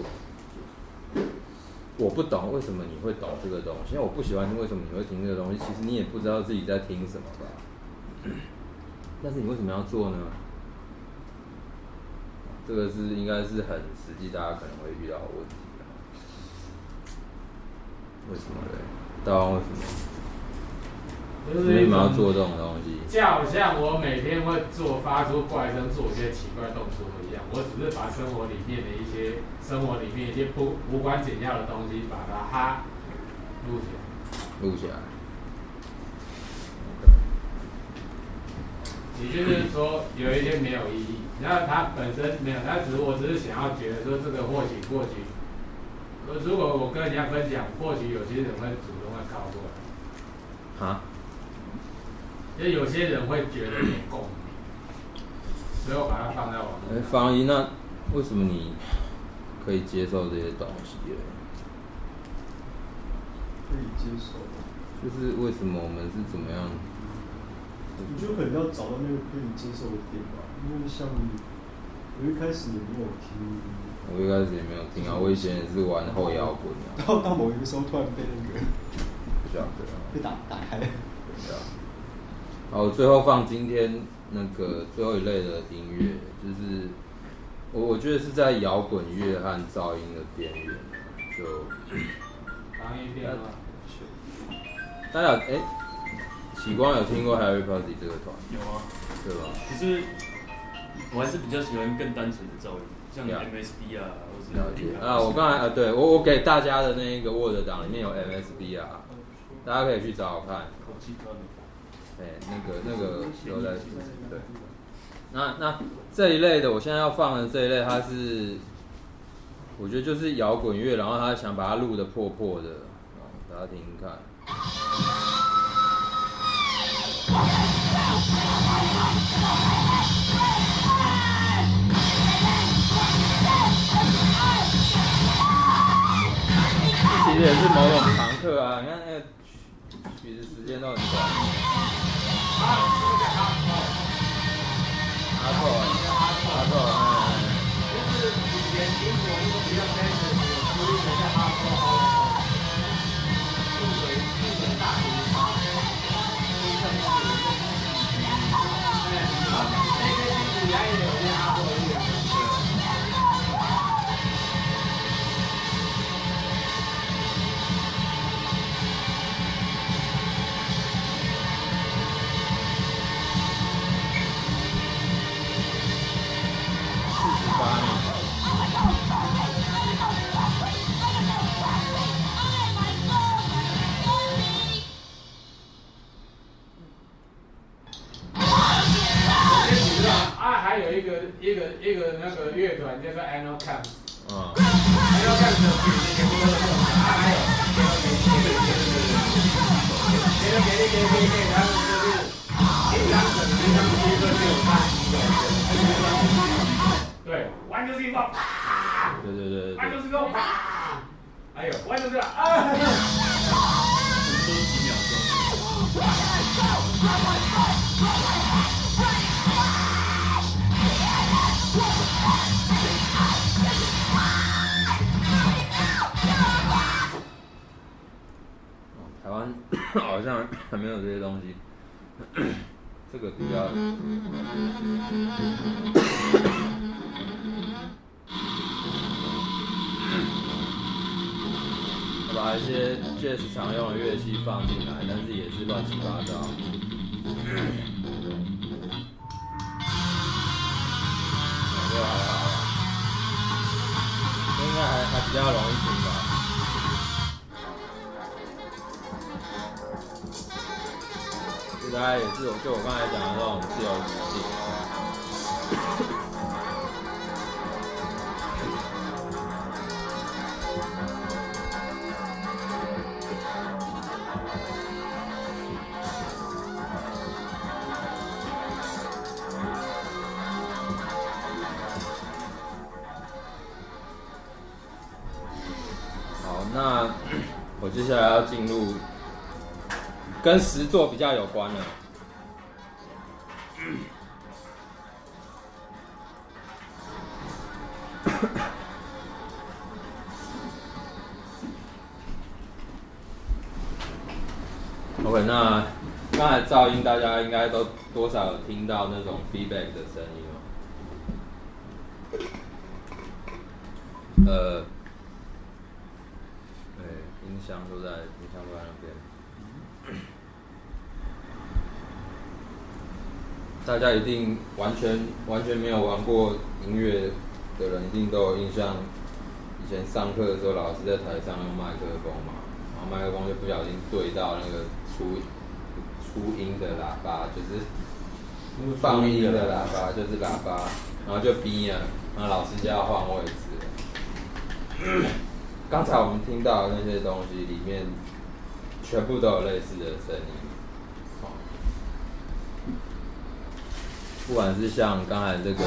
我不懂为什么你会懂这个东西，因为我不喜欢听为什么你会听这个东西。其实你也不知道自己在听什么吧？但是你为什么要做呢？这个是应该是很实际，大家可能会遇到的问题。为什么嘞？大家为什么？ 就是为什么要做这种东西？ 就好像我每天会做发出怪声，做一些奇怪动作一样。我只是把生活里面的一些生活里面一些不无关紧要的东西，把它哈录起来。 录起来。 也就是说，有一些没有意义。然后它本身没有，它只是我只是想要觉得说这个或许或许，如果我跟人家分享，或许有些人会主动会靠过来。 哈？ 因为有些人会觉得有共鸣，所以我把它放在网络上。 哎，方一，那为什么你可以接受这些东西嘞？ 可以接受。 就是为什么我们是怎么样？ 我觉得可能要找到那个可以接受的点吧，因为像我一开始也没有听。 我一开始也没有听啊，我以前也是玩后摇滚啊。 到到某一个时候，突然被那个不晓得啊， 被打打开。 对啊。好，我最后放今天那个最后一类的音乐，就是我我觉得是在摇滚乐和噪音的边缘，就行业变化。 大家哎，启光有听过 Harry Potter 这个团？ 有啊， 对吧？ 可是我还是比较喜欢更单纯的噪音，像 M S B 啊，或是了解啊，我刚才啊，对我我给大家的那个 Word 档里面有 M S B 啊，大家可以去找找看。哎，那个那个都在对。那那这一类的，我现在要放的这一类，它是我觉得就是摇滚乐，然后他想把它录得破破的，大家听听看。 也是某种常客啊，你看那个曲子时间都很短。阿扣，阿扣，嗯。 就是以前英国一个比较 famous 的，所以人家阿扣好了，入水入水大厨茶，那个是原来有些阿扣的乐风。还有一个一个一个那个乐团叫做 Anal Camps， 嗯 ，Anal Camps 的曲子全部都是这种的，啊还有别的别的别的别的别的，他们就是一张整一张一个就有八十个，对 ，One Two Three Four， 对对对对 ，One Two Three Four， 还有 One Two Three， 啊， 都几秒钟。 台湾好像还没有这些东西，这个比较。把一些 jazz 常用的乐器放进来，但是也是乱七八糟。这个还好，这应该还还比较容易听吧。这大概也是我就我刚才讲的那种自由即兴。那我接下来要进入跟实作比较有关的。OK， 那刚才噪音大家应该都多少有听到那种 feedback 的声音哦。呃。音箱都在，音箱都在那边。大家一定完全完全没有玩过音乐的人，一定都有印象。以前上课的时候，老师在台上用麦克风嘛，然后麦克风就不小心对到那个出出音的喇叭，就是放音的喇叭，就是喇叭，然后就逼啊，然后老师就要换位置了。刚才我们听到的那些东西里面，全部都有类似的声音，哦，不管是像刚才这个，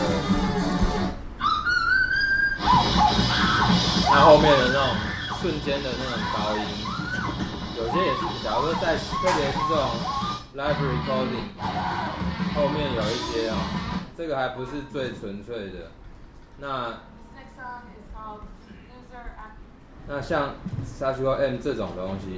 它后面的那种瞬间的那种高音，有些也是，假如说在特别是这种 live recording 后面有一些哦，这个还不是最纯粹的，那。那像 Satchel M 这种东西，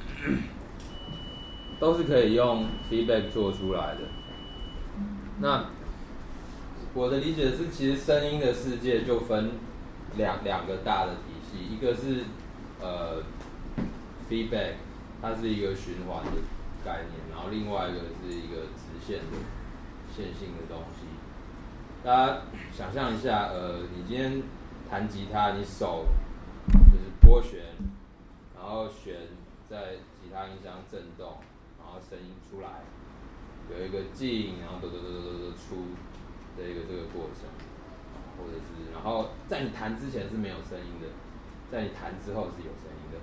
都是可以用 feedback 做出来的。那我的理解是，其实声音的世界就分两两个大的体系，一个是呃 feedback， 它是一个循环的概念，然后另外一个是一个直线的线性的东西。大家想象一下，呃，你今天弹吉他，你手就是拨弦，然后弦在吉他音箱震动，然后声音出来，有一个进，然后嘟嘟嘟嘟嘟嘟出的一个这个过程，或者是，然后在你弹之前是没有声音的，在你弹之后是有声音的。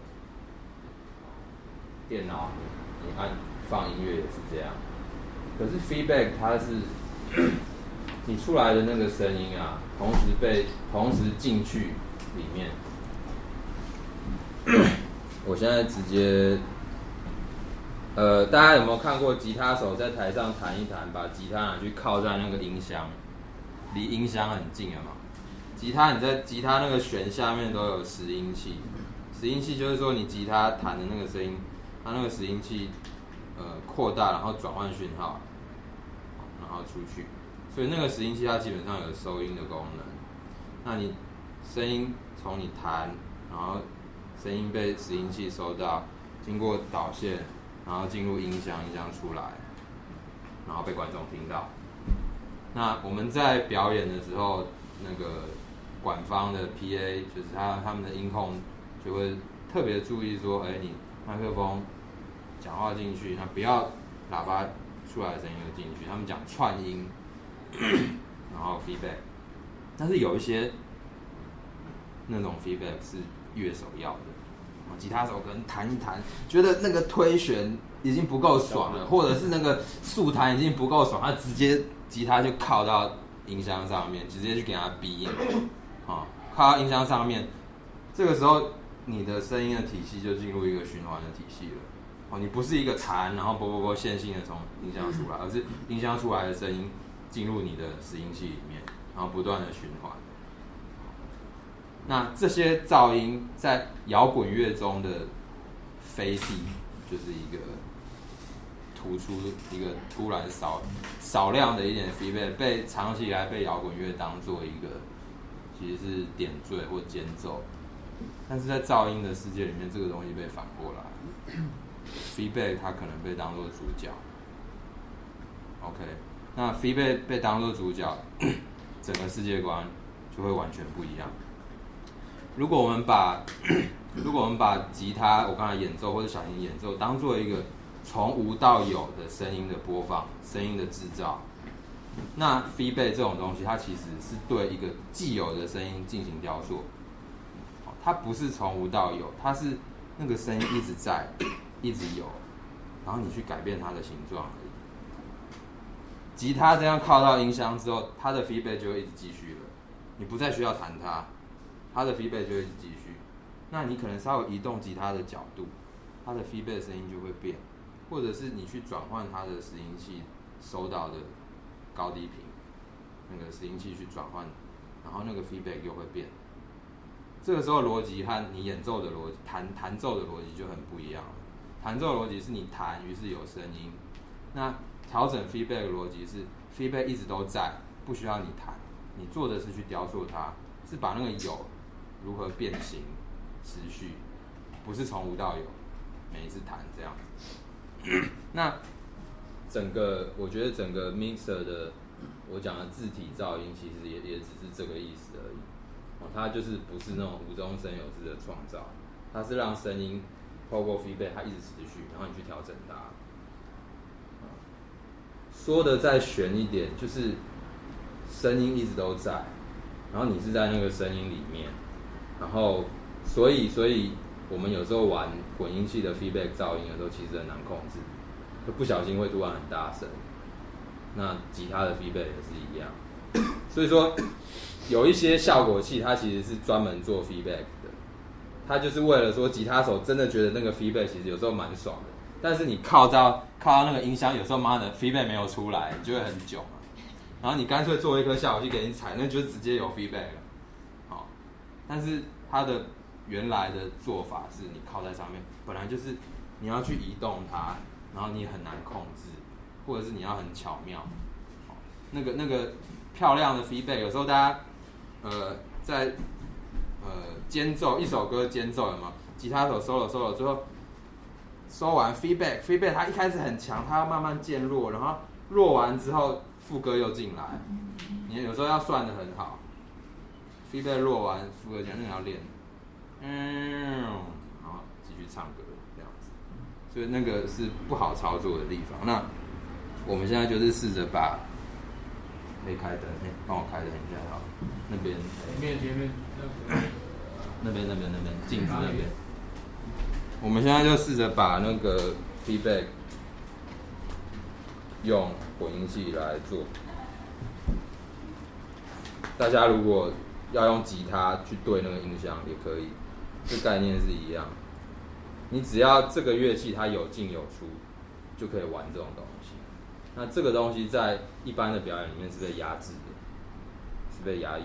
电脑你按放音乐也是这样，可是 feedback 它是你出来的那个声音啊，同时被同时进去里面。 我现在直接，呃，大家有没有看过吉他手在台上弹一弹，把吉他拿去靠在那个音箱，离音箱很近了嘛？吉他你在吉他那个弦下面都有拾音器，拾音器就是说你吉他弹的那个声音，它那个拾音器呃扩大，然后转换讯号，然后出去，所以那个拾音器它基本上有收音的功能。那你声音从你弹，然后声音被拾音器收到，经过导线，然后进入音箱，音箱出来，然后被观众听到。那我们在表演的时候，那个管方的 P A 就是他他们的音控就会特别注意说，哎，你麦克风讲话进去，那不要喇叭出来的声音就进去。他们讲串音，然后 feedback。但是有一些那种 feedback 是乐手要的，吉他手可能弹一弹，觉得那个推弦已经不够爽了，或者是那个速弹已经不够爽，他直接吉他就靠到音箱上面，直接去给他逼音，啊，靠到音箱上面，这个时候你的声音的体系就进入一个循环的体系了。哦，你不是一个弹，然后啵啵啵线性的从音箱出来，而是音箱出来的声音进入你的拾音器里面，然后不断的循环。那这些噪音在摇滚乐中的飞地，就是一个突出一个突然少少量的一点 feedback， 被长期以来被摇滚乐当做一个其实是点缀或间奏，但是在噪音的世界里面，这个东西被反过来 ，feedback 它可能被当作主角。OK， 那 feedback 被当作主角，整个世界观就会完全不一样。如果我们把如果我们把吉他我刚才演奏或者小提演奏当做一个从无到有的声音的播放、声音的制造，那 feedback 这种东西，它其实是对一个既有的声音进行雕塑，它不是从无到有，它是那个声音一直在，一直有，然后你去改变它的形状而已。吉他这样靠到音箱之后，它的 feedback 就会一直继续了，你不再需要弹它。它的 feedback 就会继续，那你可能稍微移动吉他的角度，它的 feedback 声音就会变，或者是你去转换它的拾音器收到的高低频，那个拾音器去转换，然后那个 feedback 又会变。这个时候逻辑和你演奏的逻辑、弹弹奏的逻辑就很不一样了。弹奏的逻辑是你弹，于是有声音；那调整 feedback 的逻辑是 feedback 一直都在，不需要你弹，你做的是去雕塑它，是把那个有如何变形、持续，不是从无到有，每一次弹这样子。那整个，我觉得整个 mixer 的，我讲的字体噪音，其实也也只是这个意思而已。哦，它就是不是那种无中生有式的创造，它是让声音透过 feedback 它一直持续，然后你去调整它。说的再玄一点，就是声音一直都在，然后你是在那个声音里面。然后，所以，所以我们有时候玩混音器的 feedback 噪音的时候，其实很难控制，就不小心会突然很大声。那吉他的 feedback 也是一样。所以说，有一些效果器，它其实是专门做 feedback 的，它就是为了说吉他手真的觉得那个 feedback 其实有时候蛮爽的，但是你靠到靠到那个音箱，有时候妈的 feedback 没有出来，就会很囧嘛。然后你干脆做一颗效果器给你踩，那就直接有 feedback 了。好，但是它的原来的做法是你靠在上面，本来就是你要去移动它，然后你很难控制，或者是你要很巧妙。那个那个漂亮的 feedback， 有时候大家呃在呃间奏一首歌间奏有没有？吉他手 solo solo 最后收完 feedback feedback 它一开始很强，它要慢慢渐弱，然后弱完之后副歌又进来，你有时候要算得很好。feedback 弱完副歌进来，那个要练，嗯，然后继续唱歌这样子，所以那个是不好操作的地方。那我们现在就是试着把。可以开灯，哎、欸，帮我开灯一下好。那边， 前面前面， 那边那边那边镜子那边。我们现在就试着把那个 feedback 用混音器来做。大家如果要用吉他去对那个音箱也可以，这概念是一样。 你只要这个乐器它有进有出，就可以玩这种东西。那这个东西在一般的表演里面是被压制的，是被压抑的。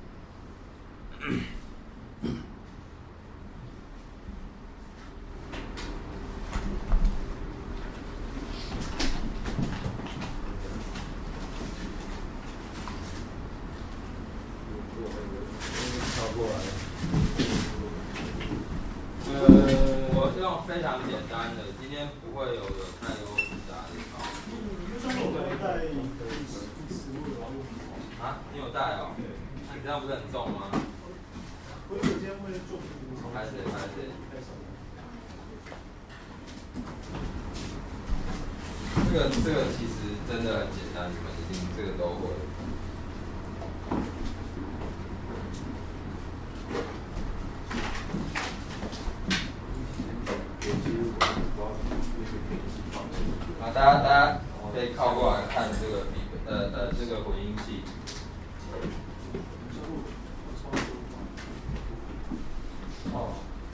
我是用非常简单的，今天不会有有太多复杂的操作。啊，你有带哦？那你这样不是很重吗？ 我有今天会重。 开始，开始。这个这个其实真的很简单，你们一定这个都会。啊，大家大家可以靠过来看这个笔呃呃这个混音器。哦。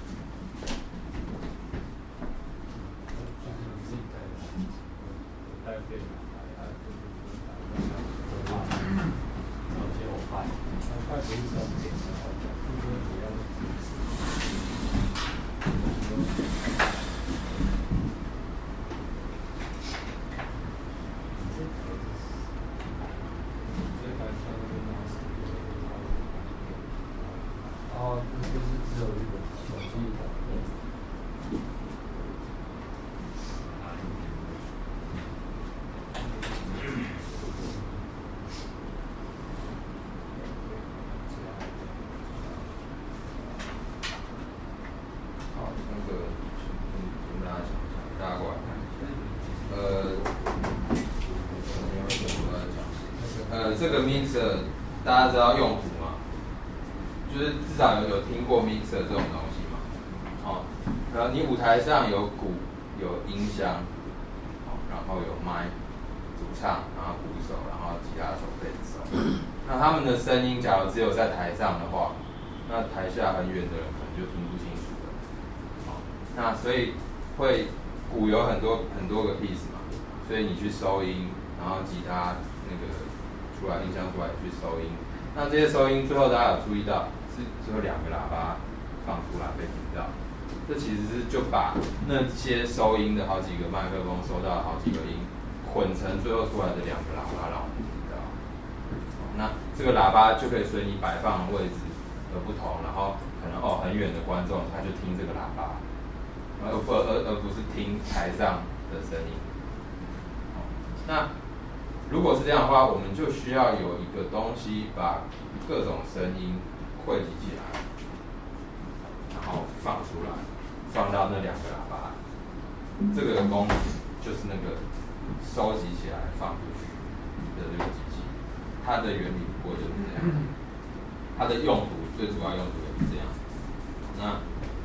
这个 mixer 大家知道用途吗？就是至少有有听过 mixer 这种东西嘛？哦，然后你舞台上有鼓，有音箱，哦，然后有麦，主唱，然后鼓手，然后吉他手、贝斯手。那他们的声音，假如只有在台上的话，那台下很远的人可能就听不清楚了。哦，那所以会鼓有很多很多个 piece 嘛，所以你去收音，然后吉他那个。出来音箱出来去收音，那这些收音最后大家有注意到是只有两个喇叭放出来被听到，这其实是就把那些收音的好几个麦克风收到好几个音混成最后出来的两个喇叭让我们听到。那这个喇叭就可以随你摆放的位置而不同，然后可能哦很远的观众他就听这个喇叭，而不而而不是听台上的声音。那如果是这样的话，我们就需要有一个东西把各种声音汇集起来，然后放出来，放到那两个喇叭。这个功能就是那个收集起来放出去的这个机器，它的原理不过就是这样。它的用途最主要用途也是这样。那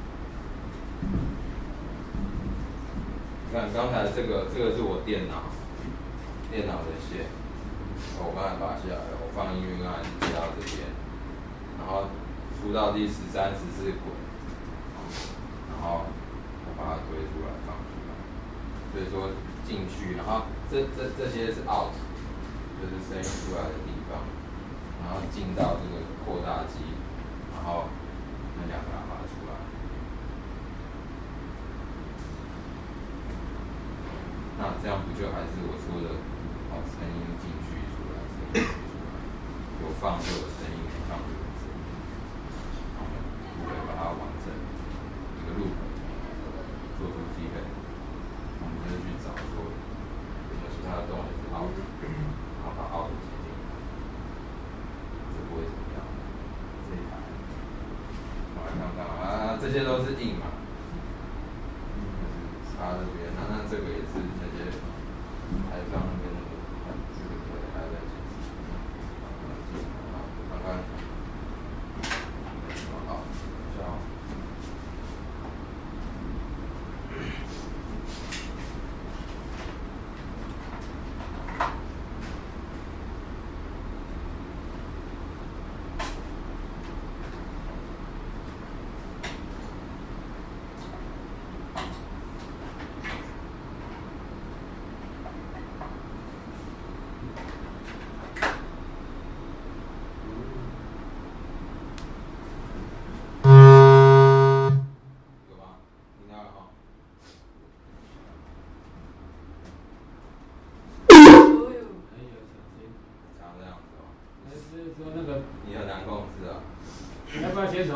你看刚才这个，这个是我电脑。电脑的线，我刚才拔下来了，我放音乐刚才是接到这边，然后出到第十三、十四轨，然后我把它推出来放出来，所以说进去，然后这这这些是 out， 就是声音出来的地方，然后进到这个扩大机，然后那两个喇叭出来。那这样不就还是我说的？哦，声音进去出来，声音进去出来，有放就有声音，没放就有声音。好，我会把它完成一个 loop， 做出 feedback。我们就去找说有没有其他的动力是 out， 然后把 out 接进来，这不会怎么样。这一台，我来看看啊，这些都是硬嘛，就是插这边，那那这个也是那些台上那边的。这个可能还在解释，啊，看看什么好，叫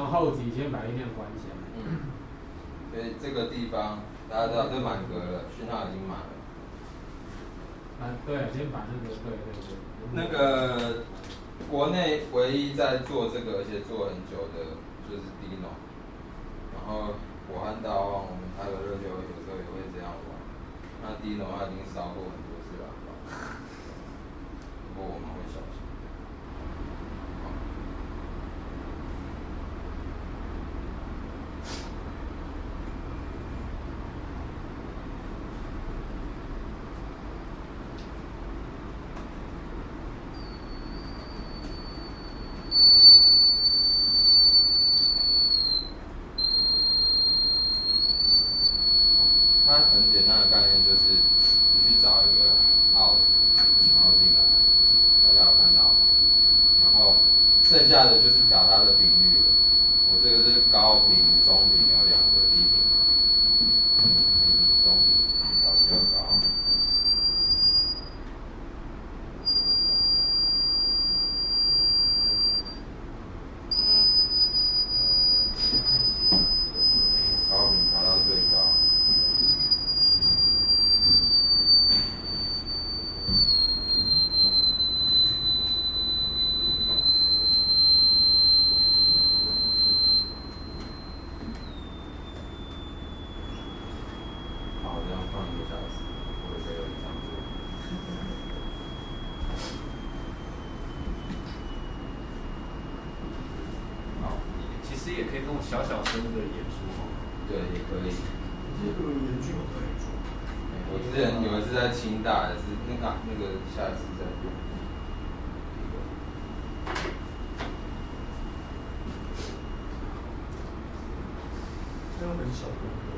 后期先把音量关起来。 嗯。所以这个地方大家知道这满格了，讯号已经满了。 啊，对，先把那个对对对。 那个国内唯一在做这个，而且做很久的，就是 Dino。然后我和大旺，我们台北热球有时候也会这样玩。那 Dino 他已经烧过很多次喇叭，不过我们会小心。它很简单的概念就是你去找一个 out， 然后进来，大家有看到吗？然后剩下的就是调它的频率了。我这个是高频、中频有两个，低频嘛，迷你、中频调比较高。高频调到最高。 也可以跟我小小声的演出哦。 对，也可以。 这个原剧我可以做。 我之前有一次在清大，也是那个那个下一次再用。 这样很小的歌。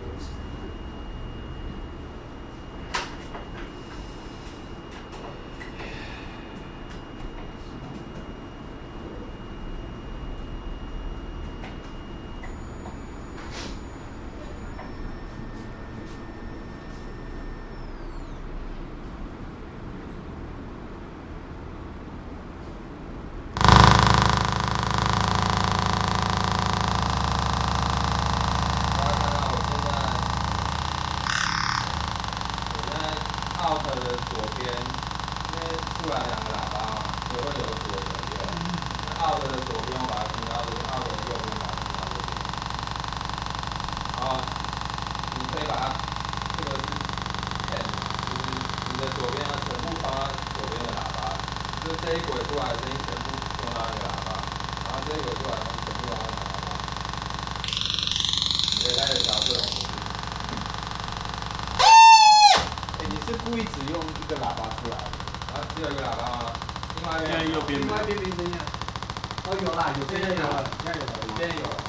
这一轨出来的声音全部用到那个喇叭，然后这一轨出来的全部用到那个喇叭。你可以开始调这种。 哎，你是故意只用一个喇叭出来？ 啊，只有一个喇叭吗？另外一边。 现在右边。 另外一边没声音啊。哦，有啦，有，现在有了，现在有了， 现在有了。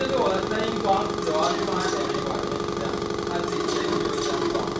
就是我的声音装置，我要去放在前面管里面，这样，它自己声音就会这样放。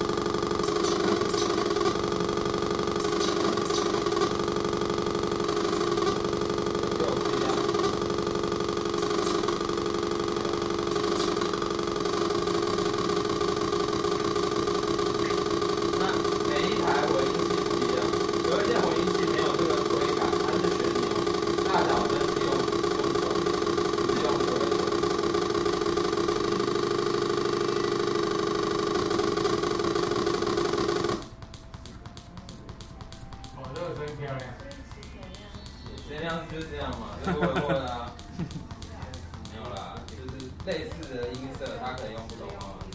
就是这样嘛，就是我问啊，没有啦，就是类似的音色，它可以用不同方法。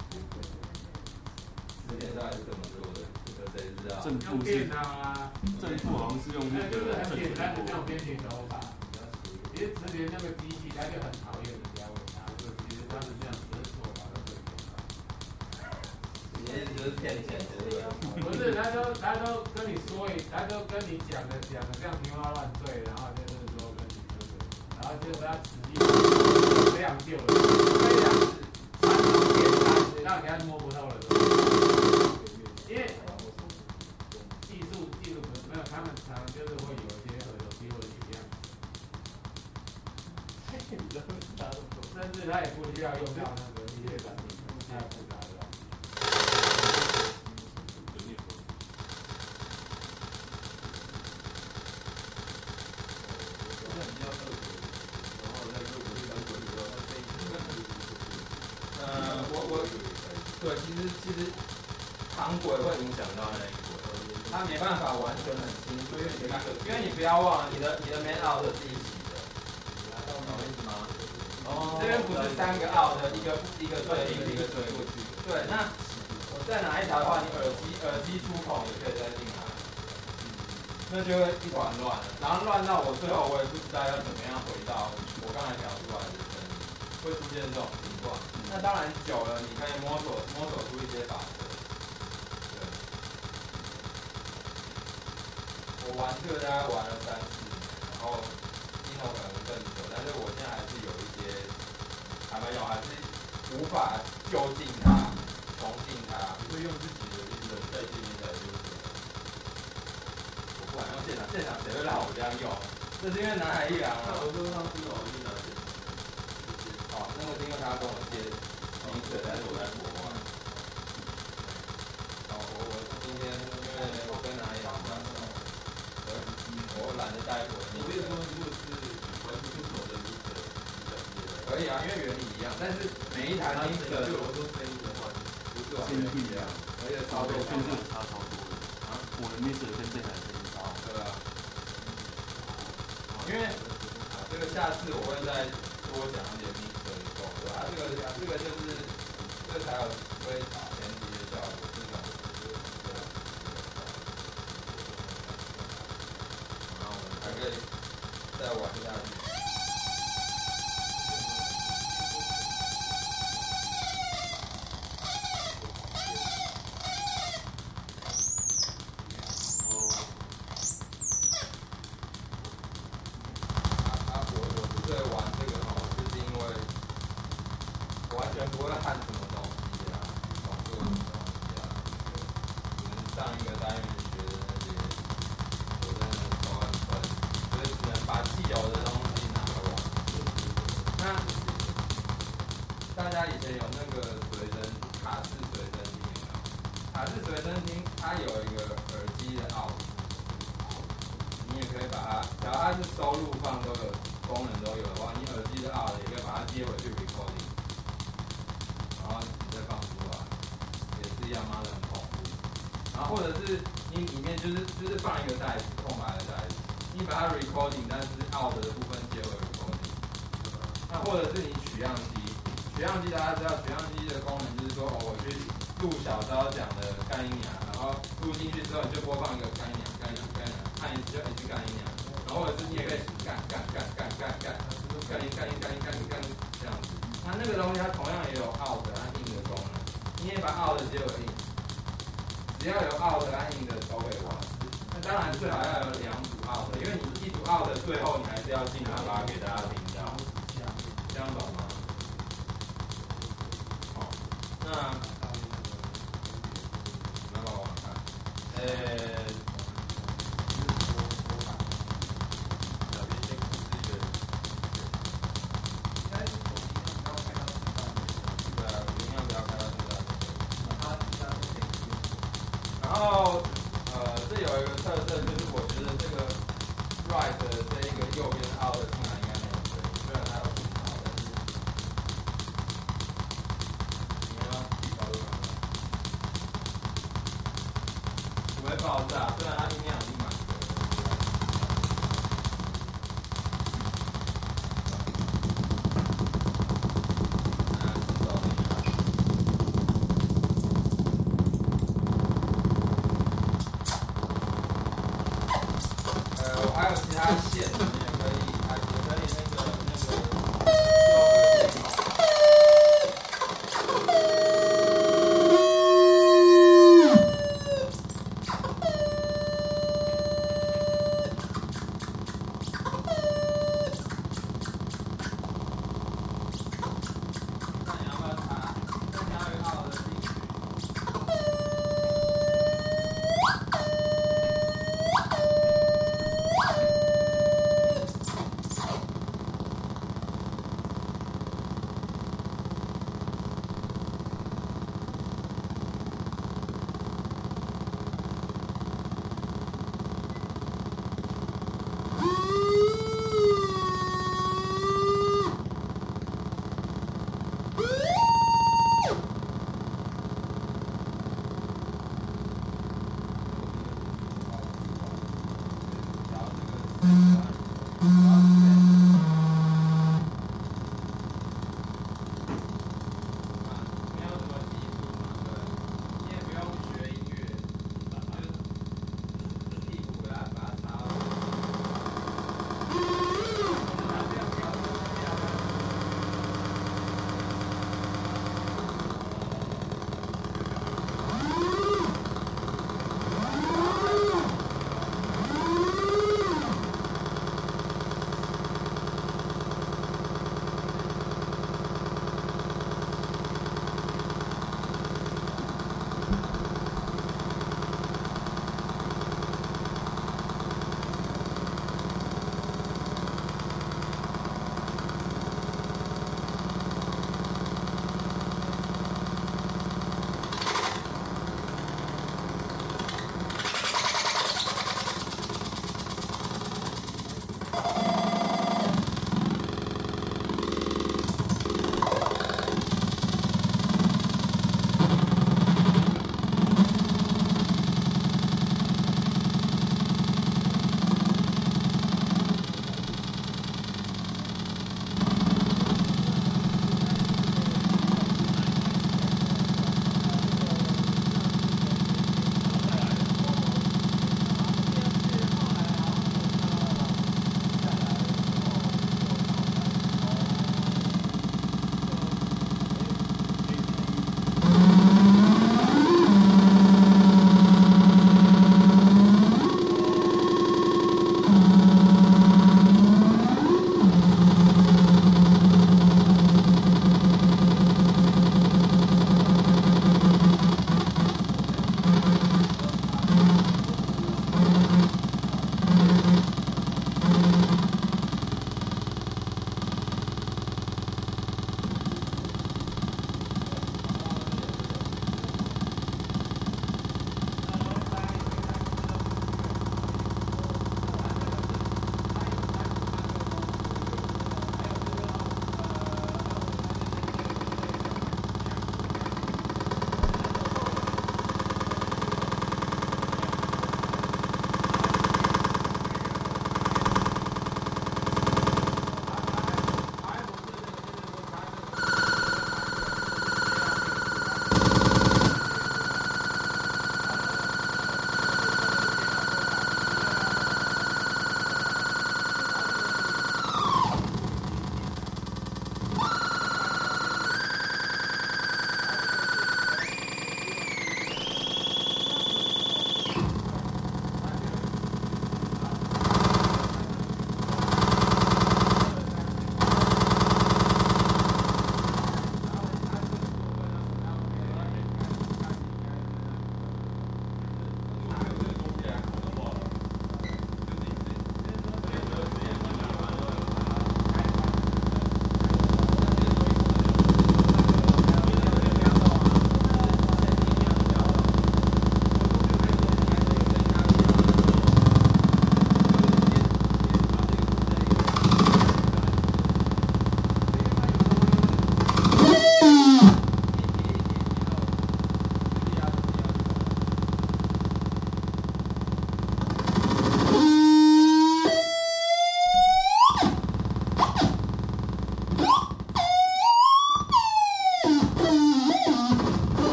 之前到底是怎么做的？这个谁知道？ 正负是正负好像是用那个就是很简单的这种编曲手法。其实直连那个机器，他就很讨厌人家问他，说其实他是这样子的做法都可以做到。 你的意思就是骗钱，对不对？ 不是，他都他都跟你说一，他都跟你讲的讲的这样天花乱坠，然后就是说跟你说的，然后结果他实际非常旧了，非常传统简单，让人家摸不透的东西。因为技术技术没有，他们常常就是会有一些耳机或者怎么样，甚至他也不需要用到那个一些产品太复杂的。 呃，我我对，其实其实旁轨会影响到那一轨，它没办法完全很清楚，因为你看，因为你不要忘了，你的你的 main out 是一起的，懂我意思吗？哦，这边不是三个 out 的，一个一个对，一个一个对过去。对，那我再拿一条的话，你耳机耳机出口也可以再进来，那就会一团乱了，然后乱到我最后我也不知道要怎么样回到我刚才讲出来的声音，会出现这种情况。那当然久了，你可以摸索摸索出一些法则。对，我玩这个大概玩了三四年，然后镜头可能更久，但是我现在还是有一些，还没有，还是无法就近它，重进它。 你会用自己的一个再进一台就是？ 我不管用现场，现场谁会让我这样用？这是因为南海一郎啊。 我说他真的好像拿钱。 哦，那个是因为他跟我借名字，但是我在国外。哦，我我今天因为我跟南海一郎比较熟，我懒得带我的名字。 我也说，如果是完全不熟的名字， 可以啊，因为原理一样，但是每一台名字就我说声音的话， 不是完全一样，而且操作方法差超多的。啊，我的 mix 跟这台声音差。 对啊。因为啊，这个下次我会再多讲一点 mix 的功能，对吧？这个这个就是这个才有会前提的效果，这种对。然后我们还可以再玩下去。 这样懂吗？好，那你要不要往看？呃、小编先控制一个，应该是手机不要开到最大。对啊，尽量不要开到最大。它其他都可以用。然后呃，这有一个特色，就是我觉得这个 right 的这一个右边 out 的进来应该没有声音，虽然它有讯号，但是你要自己高度看不到，不会爆炸，虽然它音量已经满足了。那制造一下。呃，我还有其他线，你也可以，还也可以那个那个做个那你要不要插？再加一个号的进去。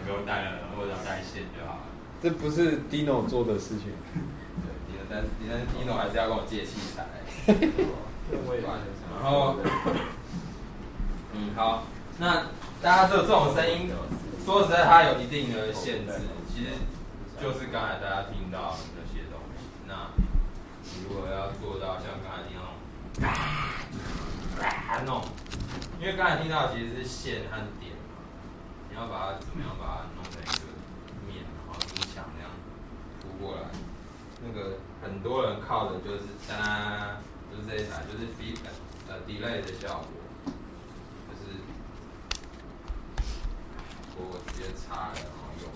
不用带了，或者要带线就好了。 这不是 Dino 做的事情。 对 ，Dino， 但是但是 Dino 还是要跟我借器材。然后，嗯，好，那大家这这种声音，说实在，它有一定的限制，其实就是刚才大家听到的那些东西。那如果要做到像刚才听到那种，因为刚才听到其实是线和点嘛，你要把它怎么样把它弄成一个面，然后音墙那样铺过来。那个很多人靠的就是哒，就是这一台，就是 feed 呃 delay 的效果，就是我直接插了然后用。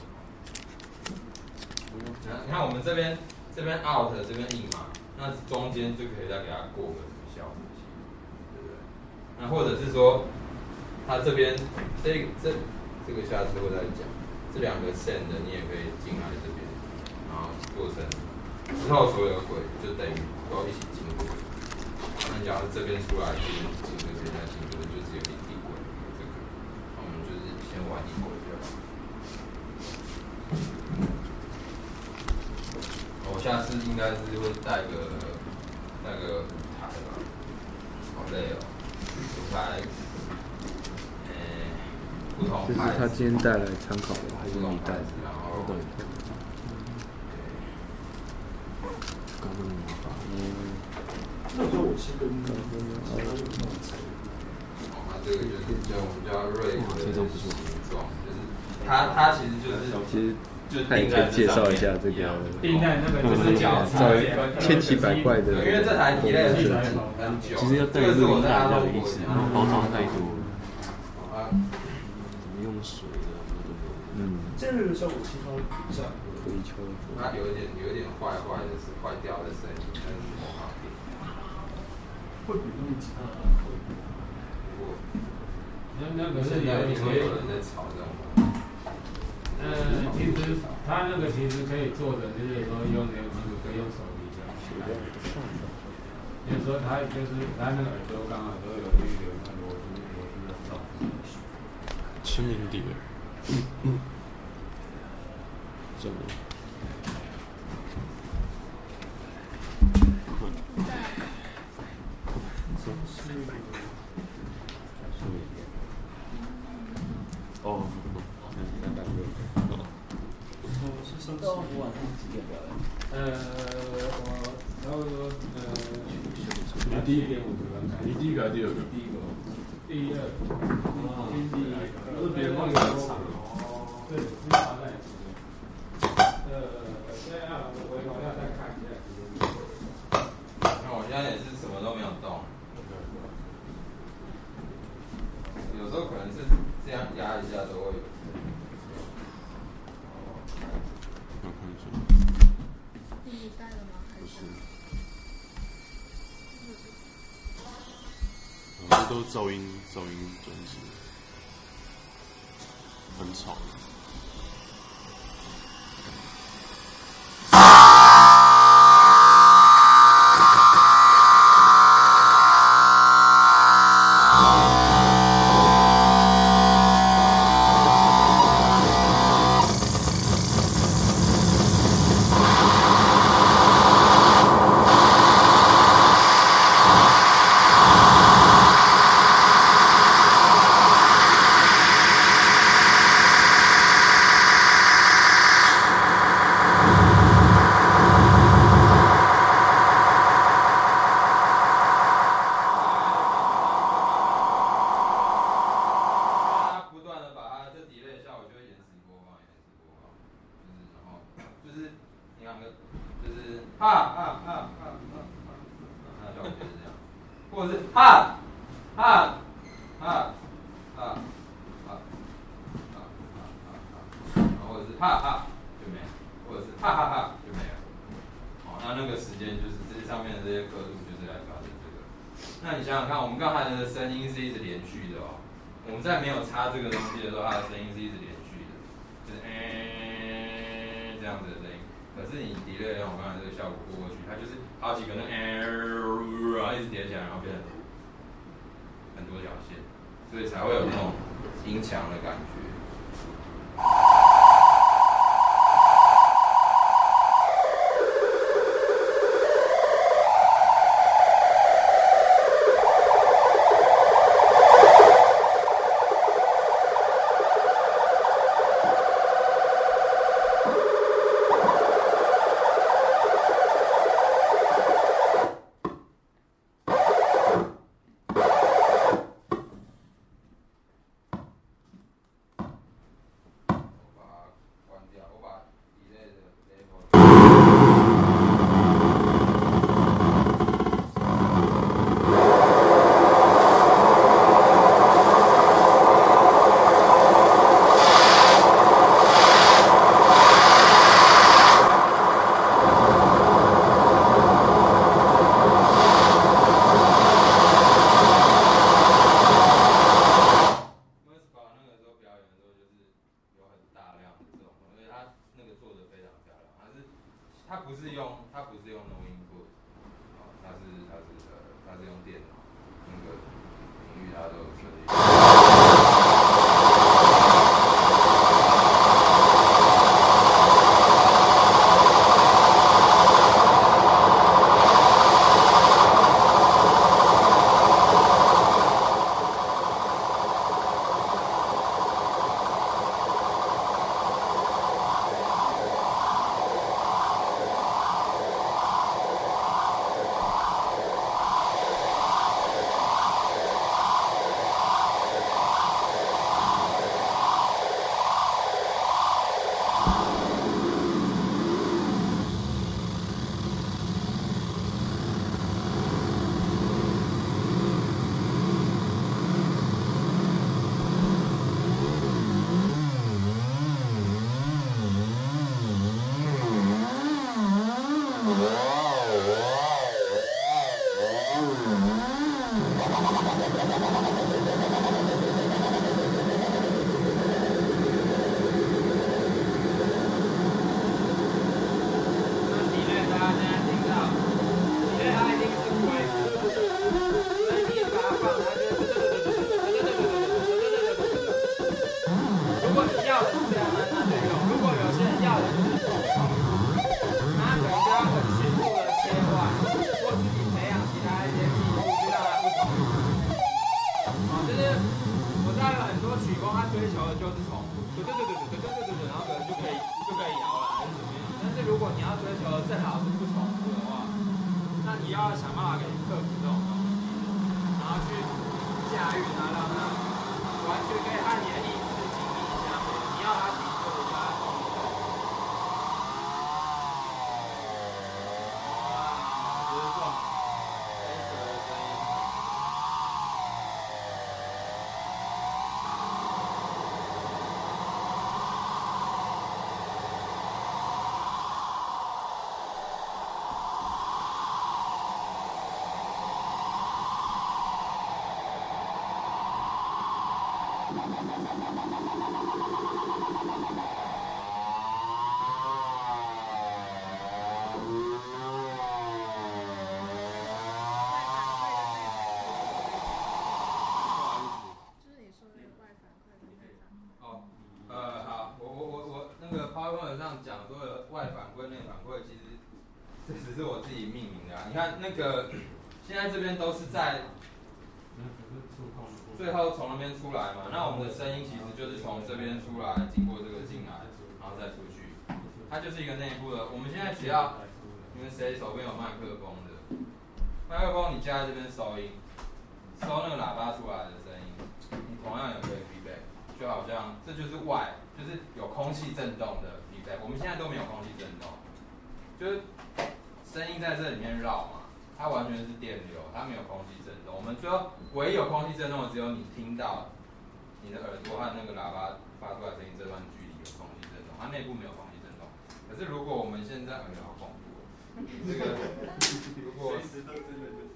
你看我们这边这边 out 这边 in 嘛，那中间就可以再给它过个什么效果器，对不对？那或者是说，它这边这这这个下次会再讲，这两个 send 你也可以进来这边，然后做成之后所有的轨就等于都一起进轨。那假如这边出来，这边进这边再进这边，就只有一地轨这个，那我们就是先玩一轨就好。我下次应该是会带个带个舞台吧，好累哦，舞台，呃，不同这是他今天带来参考的，还是你带的？ 然后对。 刚刚你把嗯， 那时候我是跟刚刚其他有那种材料。 那这个就是叫我们叫瑞克的形状，就是它它其实就是其实。 就他也可以介绍一下这个， 定在那个就是脚千奇百怪的， 因为这台提类是很久， 其实要带录音带的意思，然后包装太多， 啊， 怎么用水的，嗯， 这个效果其他比较回球， 它有一点有一点坏坏的是坏掉的声音，但是不好听， 会比录吉他会多。 那那可是有有会有人在吵这种。 呃，其实它那个其实可以做的，就是说用那个技术可以用手比较，就是说它就是它那个耳朵刚好都有预留那螺丝螺丝的洞。 轻盈点，嗯嗯，怎么？哦。 都晚上几点表演？ 呃，我差不多呃，你第一点五十分开。 你第一个还是第二个？ 第一个，第二，啊，第一，不是别人帮你场哦，对，是他在。呃，现在我回头要再看一下。 那我现在也是什么都没有动，有时候可能是这样压一下都会有。 第一代的吗？还是？ 这都是噪音，噪音装置，很吵。 或者是哈哈哈哈哈哈或者是哈哈就没了，或者是哈哈哈就没了。好，那那个时间就是这些上面的这些刻度就是来表示这个。那你想想看，我们刚才的声音是一直连续的哦。我们在没有插这个东西的时候，它的声音是一直连续的，就是诶、欸、这样子的声音。可是你delay让我刚才这个效果过过去，它就是好几个那诶、欸，然后一直叠起来，然后变成很多条线，所以才会有那种音墙的感觉。 做得非常漂亮，它是它不是用它不是用 no input， 哦，它是它是呃它是用电脑那个频率它都有设定。你看那个，现在这边都是在最后从那边出来嘛，那我们的声音其实就是从这边出来，经过这个进来，然后再出去，它就是一个内部的。我们现在只要你们谁手边有麦克风的，麦克风你加在这边收音，收那个喇叭出来的声音，你同样也可以 feedback， 就好像这就是外，就是有空气震动的 feedback。我们现在都没有空气震动，就是声音在这里面绕嘛。它完全是电流，它没有空气震动。我们最后唯一有空气震动的，只有你听到你的耳朵和那个喇叭发出来的声音这段距离有空气震动，它内部没有空气震动。可是如果我们现在，哎呀，好恐怖哦！这个如果随时都真的就是。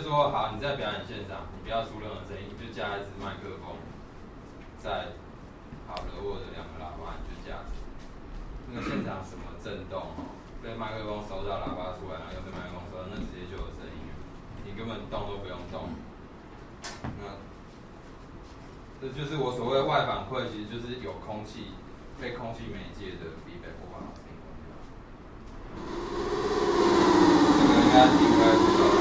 说好，你在表演现场，你不要出任何声音，你就架一支麦克风，在好了握着两个喇叭，你就架着。那个现场什么震动哦，被麦克风收到喇叭出来，然后又被麦克风收到，那直接就有声音了，你根本动都不用动。那这就是我所谓的外反馈，其实就是有空气被空气媒介的 feedback 或把声音关掉。这个应该应该知道的。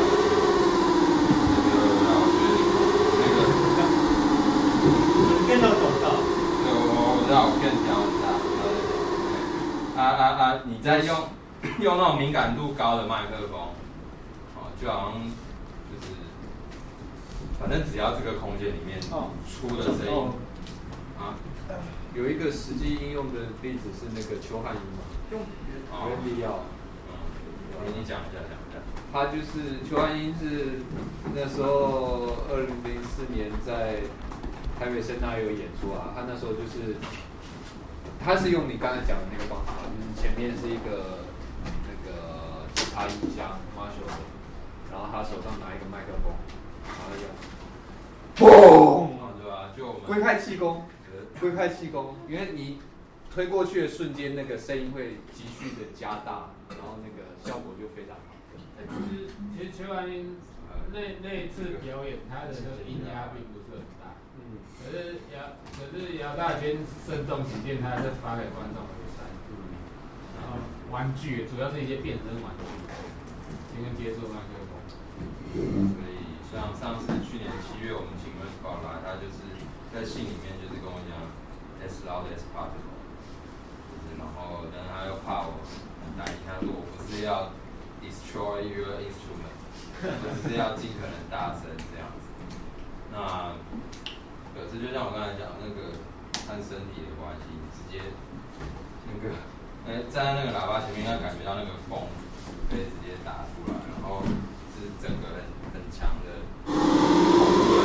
这个那我觉得那个更要懂到。 对，我我知道，我更挑很大。啊啊啊！你在用用那种敏感度高的麦克风，哦，就好像就是，反正只要这个空间里面出的声音，啊， 有一个实际应用的例子是那个邱汉英嘛，用原理药， 嗯，你讲一下，讲一下。 他就是邱汉英是那时候二零零四年在台北圣大有演出啊，他那时候就是。他是用你刚才讲的那个方法，就是前面是一个那个吉他音箱 Marshall 的，然后他手上拿一个麦克风，然后用，嘣， 对吧？就我们挥拍气功，挥拍气功，因为你推过去的瞬间，那个声音会急剧的加大，然后那个效果就非常好。 其实其实邱汉英那那一次表演，他的那个音压并不是很大。嗯，可是姚，可是姚大军慎重起见，他还是发给观众的三，嗯，然后玩具主要是一些变声玩具，先跟接触麦克风。 所以像上次去年七月我们请 Rose 宝来，他就是在信里面就是跟我讲 as loud as possible， 就是然后但是他又怕我很担心，他说我不是要 destroy your instrument， 我只是要尽可能大声这样子。那可是就像我刚才讲，那个和身体的关系，你直接那个，哎、欸，站在那个喇叭前面，要感觉到那个风可以直接打出来，然后是整个很很强的恐怖的。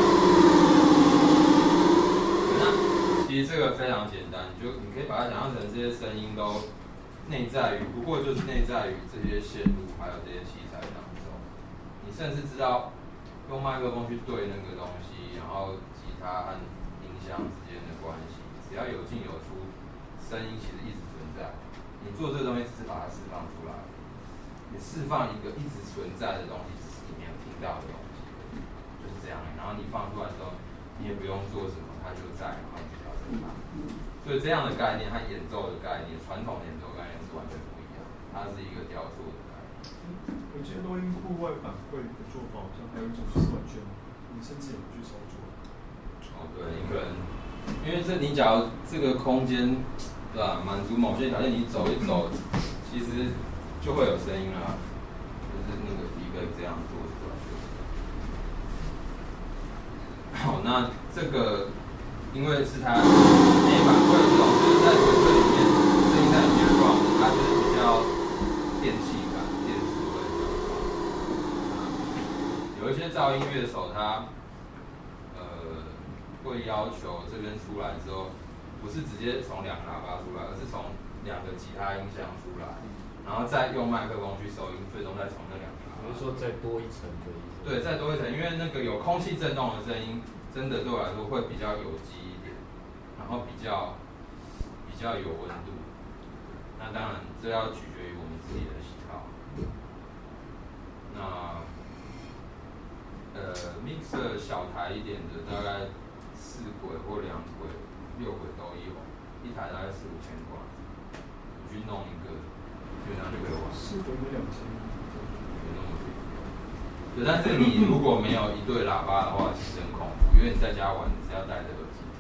那其实这个非常简单，你就你可以把它想象成这些声音都内在于，不过就是内在于这些线路还有这些器材当中。你甚至知道用麦克风去对那个东西，然后它和音箱之间的关系，只要有进有出，声音其实一直存在。你做这个东西只是把它释放出来，你释放一个一直存在的东西，只是你没有听到的东西，就是这样。然后你放出来之后，你也不用做什么，它就在，然后你就调整它。所以这样的概念和演奏的概念，传统演奏概念是完全不一样，它是一个雕塑的概念。 我觉得录音户外反馈的做法，好像还有一种就是完全，你甚至也不去操作。 哦，对，你可能，因为这你假如这个空间，对吧？满足某些条件，你走一走，其实就会有声音啦，就是那个 feedback 这样做出来。好，那这个因为是它内反馈这种，就是在纯粹里面，声音在里面 run， 它就是比较电气感、电子味比较重。有一些噪音乐手他。会要求这边出来之后，不是直接从两个喇叭出来，而是从两个吉他音箱出来，然后再用麦克风去收音，最终再从那两个喇叭。 比如说再多一层的意思。 对，再多一层，因为那个有空气震动的声音，真的对我来说会比较有机一点，然后比较比较有温度。那当然，这要取决于我们自己的喜好。那呃 ，mixer 小台一点的，大概。四轨或两轨、六轨都有，一台大概四五千块，你去弄一个，基本上就可以玩。 四轨有两千， 没那么贵。对，但是你如果没有一对喇叭的话，其实很恐怖，因为你在家玩，你是要戴着耳机。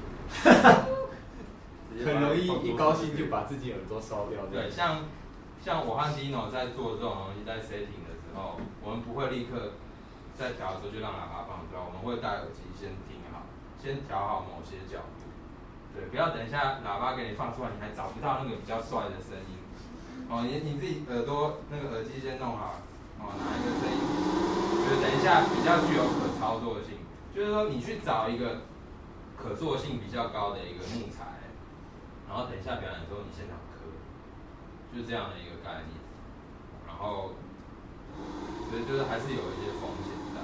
很容易一高兴就把自己耳朵烧掉。 对，像像我和 Dino 在做这种东西，在 setting 的时候，我们不会立刻在调的时候就让喇叭放出来，我们会戴耳机先听好。先调好某些角度，对，不要等一下喇叭给你放出来，你还找不到那个比较帅的声音。哦，你你自己耳朵那个耳机先弄好，哦，哪一个声音，就是等一下比较具有可操作性，就是说你去找一个可塑性比较高的一个木材，然后等一下表演的时候你现场刻，就是这样的一个概念。然后所以就是还是有一些风险在。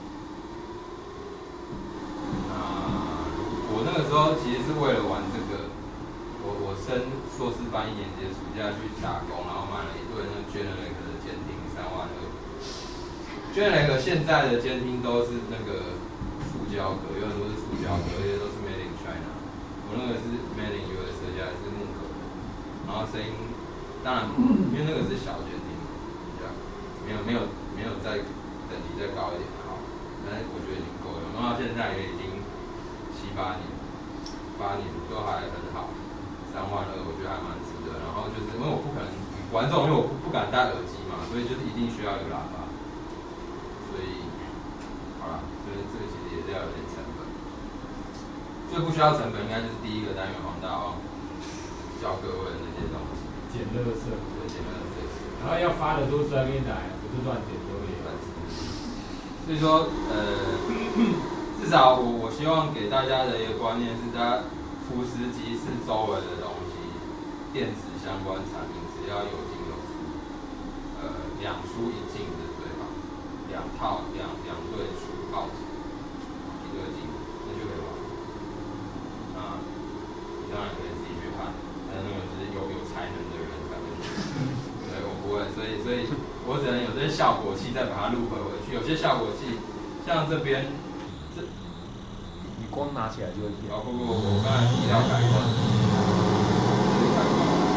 那我那个时候其实是为了玩这个，我我升硕士班一年级的暑假去打工，然后买了一对那个 Genelec 的监听，三万二。Genelec 现在的监听都是那个塑胶壳，有很多是塑胶壳，而且都是 Made in China。我那个是 Made in U S， 而且还是木壳的，然后声音，当然因为那个是小监听，这样没有没有没有再等级再高一点的好，但是我觉得已经够了，弄到现在也已经七八年，八年都还很好，三万二我觉得还蛮值得。然后就是因为我不可能玩这种，因为我不不敢戴耳机嘛，所以就是一定需要有喇叭，所以好啦，所以这个其实也是要有点成本。最不需要成本应该就是第一个单元黄大王教各位的那些东西， 捡垃圾， 对，捡垃圾， 然后要发得出声音来，不是乱捡就也乱捡。 所以说，呃，至少我我希望给大家的一个观念是，大家福斯集市周围的东西，电子相关产品只要有进有出，呃，两出一进的最好，两套两两对出报纸，一对进，那就可以玩。啊，你当然可以自己去看，但是那个是有有才能的人才会去。对，我不会，所以所以我只能有这些效果器再把它录回回去。有些效果器，像这边，这你光拿起来就会变。 啊不不不，我刚才提到开关，这是开关。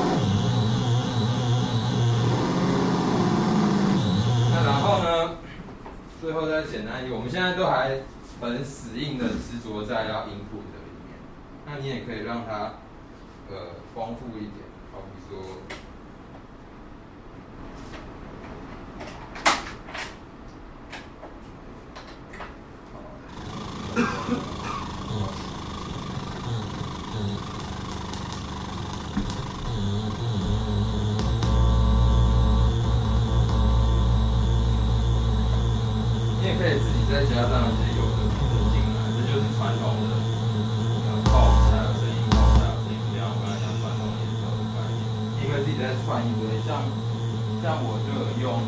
那然后呢，最后再简单一点，我们现在都还很死硬的执着在要 input 的里面，那你也可以让它呃丰富一点，好比说。你也可以自己再加上一些有的没的进来，这就是传统的呃 pop 才有声音 ，pop 才有声音，这样我刚才讲传统演奏的概念，你可以自己再串一堆，像像我就有用。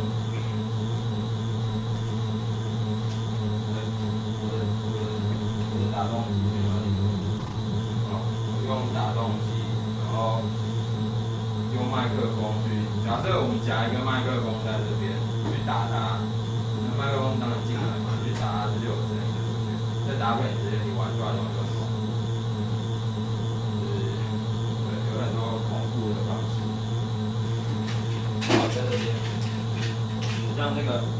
打动机，哦，用打动机，然后用麦克风去，假设我们夹一个麦克风在这边去打它，那麦克风当然进来嘛，去打它就有声音出去，再搭配你这些你玩出来的更好，就是对，有很多丰富的方式。好，在这边，像这个，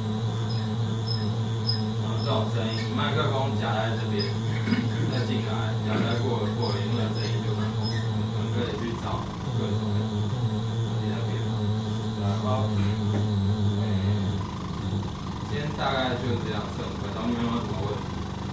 啊，这种声音，麦克风夹在这边。再进来，然后再过过一段声音就蛮丰富，我们可以去找各种的那边，然后，嗯，今天大概就这样，剩五分钟，你们有没有什么问题？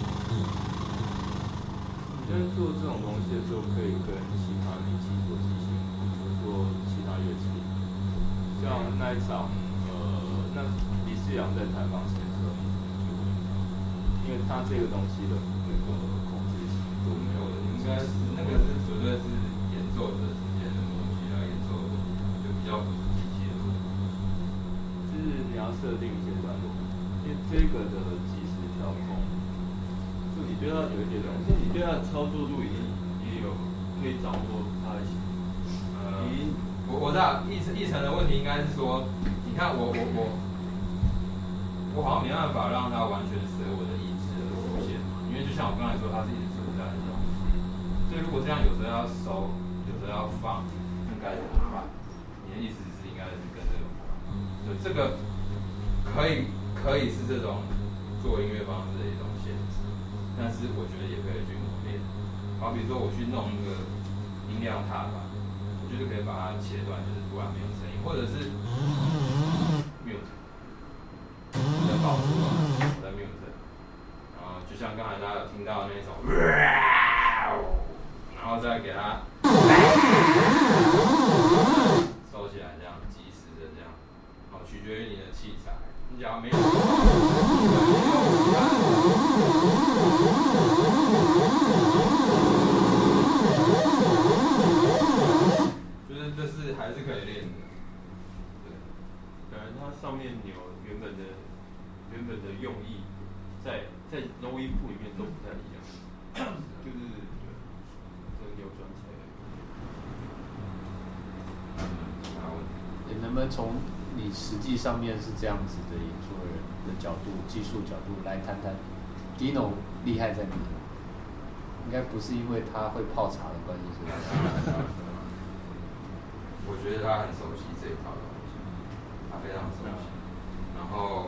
你在做这种东西的时候，可以跟其他乐器做即兴，比如说其他乐器，像那一场，呃，那李思阳在采访前的时候，因为他这个东西的那个。 都没有的，应该是那个是绝对是演奏者之间的东西来演奏的，就比较不是机器的东西。 就是你要设定一些段落，因为这个的即时调控，就你对它有一些东西，你对它的操作度已经也有可以掌握它的。 呃，我我知道议程议程的问题应该是说，你看我我我我好像没办法让它完全随我的意志而出现嘛，因为就像我刚才说，它是一直存在的东西，所以如果这样有时候要收，有时候要放，应该怎么办？你的意思是应该是跟这个有关，对，这个可以可以是这种做音乐方式的一种限制，但是我觉得也可以去磨练。好比说我去弄一个音量踏板，我就是可以把它切断，就是突然没有声音，或者是 mute， 我在保护啊，我在 mute。就像刚才大家有听到的那种，然后再给它收起来，这样及时的这样，好，取决于你的器材。你只要没有，就是这是还是可以练的。 对，可能它上面钮原本在在 low input 里面都不太一样，就是这个扭转起来。 也能不能从你实际上面是这样子的演出人的角度、技术角度来谈谈 Dino 厉害在哪里？应该不是因为他会泡茶的关系，是吧？ 我觉得他很熟悉这一套东西，他非常熟悉。然后，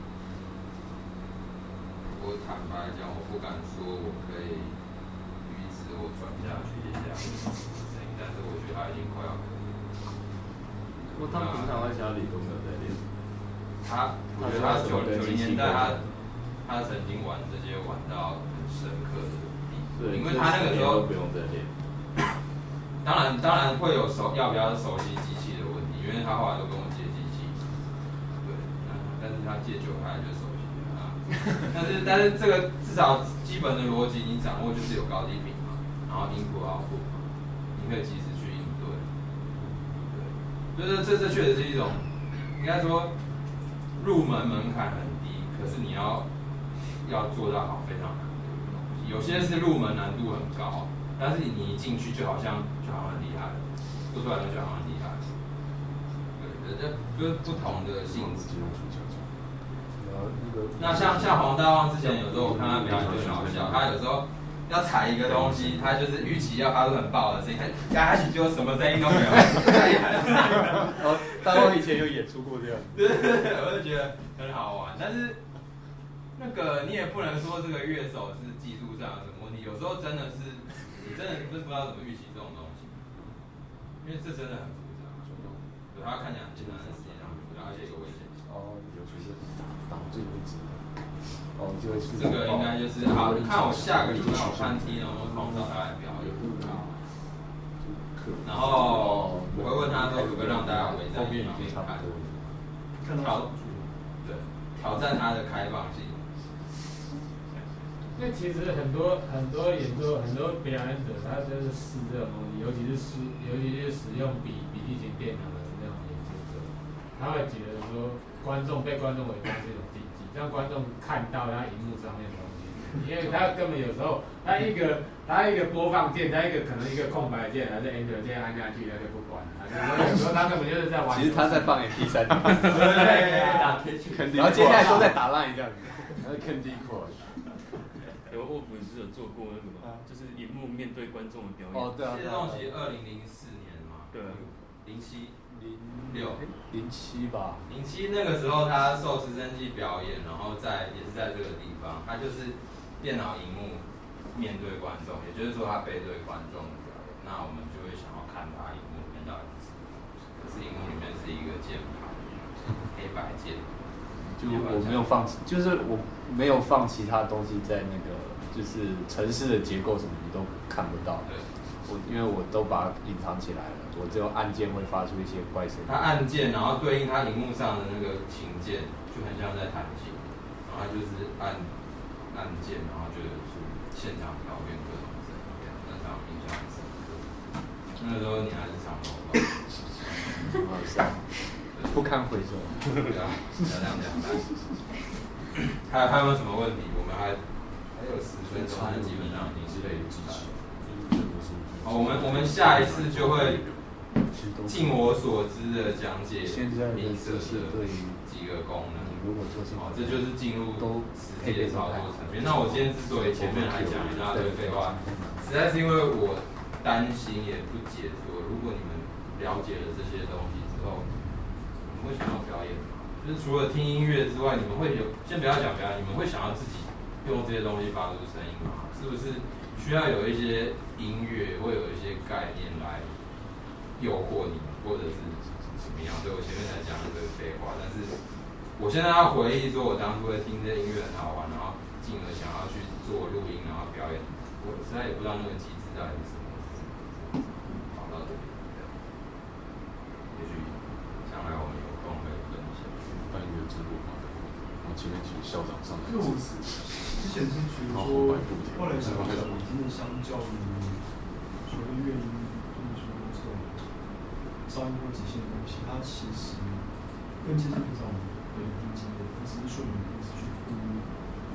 我坦白讲，我不敢说我可以预知我转下去这样子声音，但是我觉得他已经快要可以了。 不过他平常在家里都没有在练。 他，我觉得他九九零年代他他曾经玩这些玩到很深刻的地步，因为他那个时候不用再练。 当然，当然会有熟要不要熟悉机器的问题，因为他后来都跟我借机器，对，但是他借久了他就熟悉了啊。但是但是这个至少基本的逻辑你掌握，就是有高低频嘛，然后 input output 嘛，你可以及时去应对。对，就是这这确实是一种，应该说入门门槛很低，可是你要要做到好非常难的东西。有些是入门难度很高。但是你一进去就好像就好像很厉害了，做出来就好像很厉害了，对，这就是不同的性质。那像像黄大旺之前有时候我看他表演就很好笑，他有时候要踩一个东西，他就是预期要发出很爆的声音，他压下去就什么声音都没有。 哦，大旺以前有演出过这样。 对对对，我就觉得很好玩，但是那个你也不能说这个乐手是技术上有什么问题，有时候真的是。你真的不知道怎么预期这种东西，因为这真的很复杂。对，它看起来很简单，但实际上很复杂，而且有危险性。 哦，尤其是挡住位置。哦，就会是。 这个应该就是好，看我下个礼拜我看 Tino 我通找他来表演。然后我会问他说可不可以让大家围在一旁边看，挑对挑战他的开放性。 因为其实很多很多演奏很多表演者，他就是试这种东西，尤其是使尤其是使用笔笔记型电脑的那种演奏者，他会觉得说观众被观众围观是一种禁忌，让观众看到他荧幕上面的东西，因为他根本有时候他一个他一个播放键，他一个可能一个空白键还是 Enter 键按下去，他就不管了，有时候他根本就是在玩。 其实他在放 M P 三， 对，打然后接下来都在打烂这样子，然后 Candy Crush。 我我不是有做过那个嘛，就是荧幕面对观众的表演。 哦，对啊。 这东西二零零四年嘛。 对。 零七。 零六。 零七吧。 零七那个时候他受直升机表演，然后在也是在这个地方，他就是电脑荧幕面对观众，也就是说他背对观众的表演，那我们就会想要看他荧幕里面到底是什么东西。可是荧幕里面是一个键盘，黑白键。 就我没有放，就是我没有放其他东西在那个，就是城市的结构什么你都看不到。 对， 我因为我都把它隐藏起来了，我只有按键会发出一些怪声。 它按键，然后对应它荧幕上的那个琴键，就很像在弹琴，然后它就是按按键，然后就有出现场表演各种声音，那场印象很深刻。那个时候你还是长头发， 好像。不堪回首。 对啊，要这样讲。还有还有没有什么问题？我们还还有十分钟，但基本上已经是类机器。好，我们我们下一次就会尽我所知的讲解音色的几个功能。好，这就是进入实际的操作层面。那我今天之所以前面来讲一大堆废话，实在是因为我担心也不解说，如果你们了解了这些东西之后。你们会想要表演吗？就是除了听音乐之外，你们会有先不要讲表演，你们会想要自己用这些东西发出声音吗？是不是需要有一些音乐，会有一些概念来诱惑你们，或者是怎么样？所以我前面才讲了这个废话，但是我现在要回忆说，我当初会听这些音乐很好玩，然后进而想要去做录音，然后表演，我实在也不知道那个机制到底是什么。跑到这里，也许将来我们有空会分享。 办一个直播嘛，然后前面请校长上来致辞， 之前是觉得说，后来想想，真的相较于所谓乐音，或者说这种噪音或极限的东西，它其实更接近平常我们的音机的，只是说你一直去呼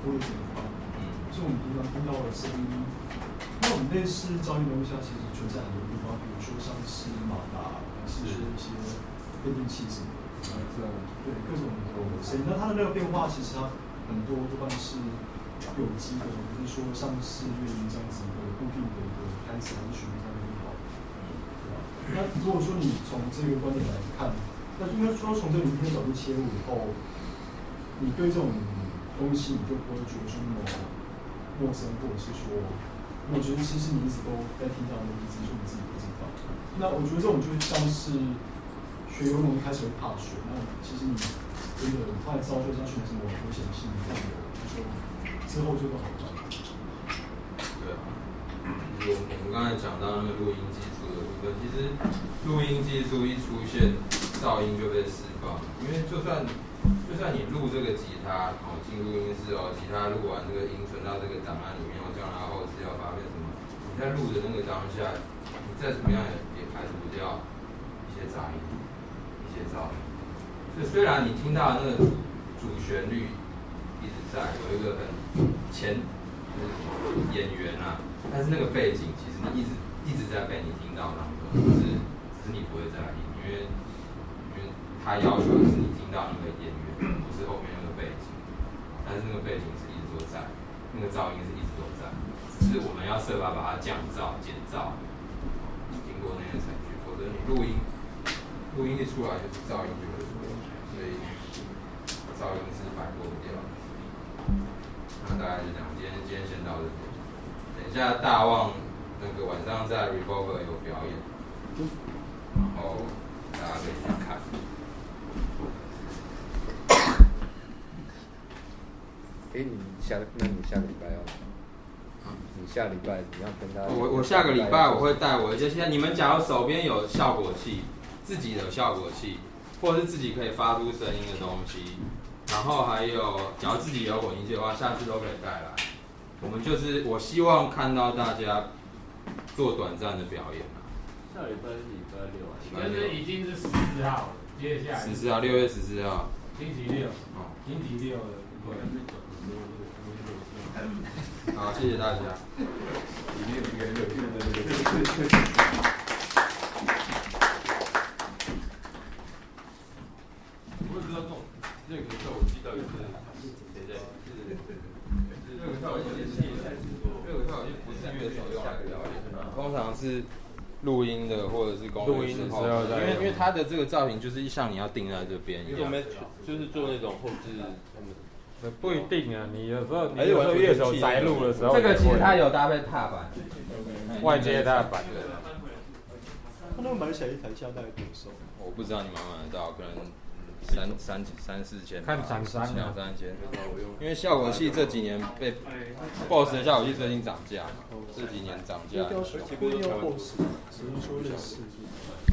多的点放，嗯，是我们平常听到的声音。那我们类似噪音的东西，它其实存在很多地方，比如说像是马达，还是说一些变电器什么的，对各种声音。那它的那个变化，其实它很多多半是有机的，不是说像是乐音这样子的固定的一个拍子还是旋律上面就好。那如果说你从这个观点来看，那应该说从这个聆听角度切入以后，你对这种东西你就不会觉得说那么陌生，或者是说，我觉得其实你一直都在听到的东西，只是说你自己不知道。那我觉得这种就像是学游泳一开始会怕水，那其实你真的后来知道就像学什么危险性，那有就说之后就会好办。 对啊，我我们刚才讲到那个录音技术的部分，其实录音技术一出现，噪音就被释放。因为就算就算你录这个吉他，哦，进录音室哦，吉他录完这个音存到这个档案里面，我将它后置要发片什么，你在录的那个当下，你再怎么样也也排除不掉一些杂音，一些噪音。所以虽然你听到那个主主旋律一直在，有一个很前就是演员啊。但是那个背景其实你一直一直在被你听到当中，只是只是你不会在意，因为因为他要求的是你听到那个演员，不是后面那个背景。但是那个背景是一直都在，那个噪音是一直都在，只是我们要设法把它降噪、减噪，经过那些程序，否则你录音录音一出来就是噪音就会出来，所以噪音是摆脱不掉的。那大概就这样，今天今天先到这边。等一下，大旺那个晚上在 Revolver 有表演，然后大家可以去看。 哎、欸，你下那你下个礼拜要？你下礼拜你要跟他？ 我我下个礼拜我会带我一些，现在你们假如手边有效果器，自己的效果器，或者是自己可以发出声音的东西，然后还有假如自己有混音器的话，下次都可以带来。我们就是我希望看到大家做短暂的表演啊。 下礼拜是礼拜六啊？ 但是已经是十四号了，接下来十四号，六月十四号， 星期六，哦，星期六的，对。 好，谢谢大家。 里面有一个很有趣的那个。 我也不知道这种这个效果器到底是谁在？这个效果器是这个效果器不是乐手用来表演，通常是录音的或者是工录音的时候， 因为因为它的这个造型就是像你要定在这边一样， 就是做那种后置他们。 不一定啊，你有时候你有时候乐手宅录的时候， 这个其实它有搭配踏板， 外接踏板。 他那个买起来一台价大概多少？ 我不知道你买不买得到，可能三三三四千， 看厂商两三千。因为效果器这几年被 B O S S 的效果器最近涨价嘛，这几年涨价。 不一定要 B O S S，只是说类似。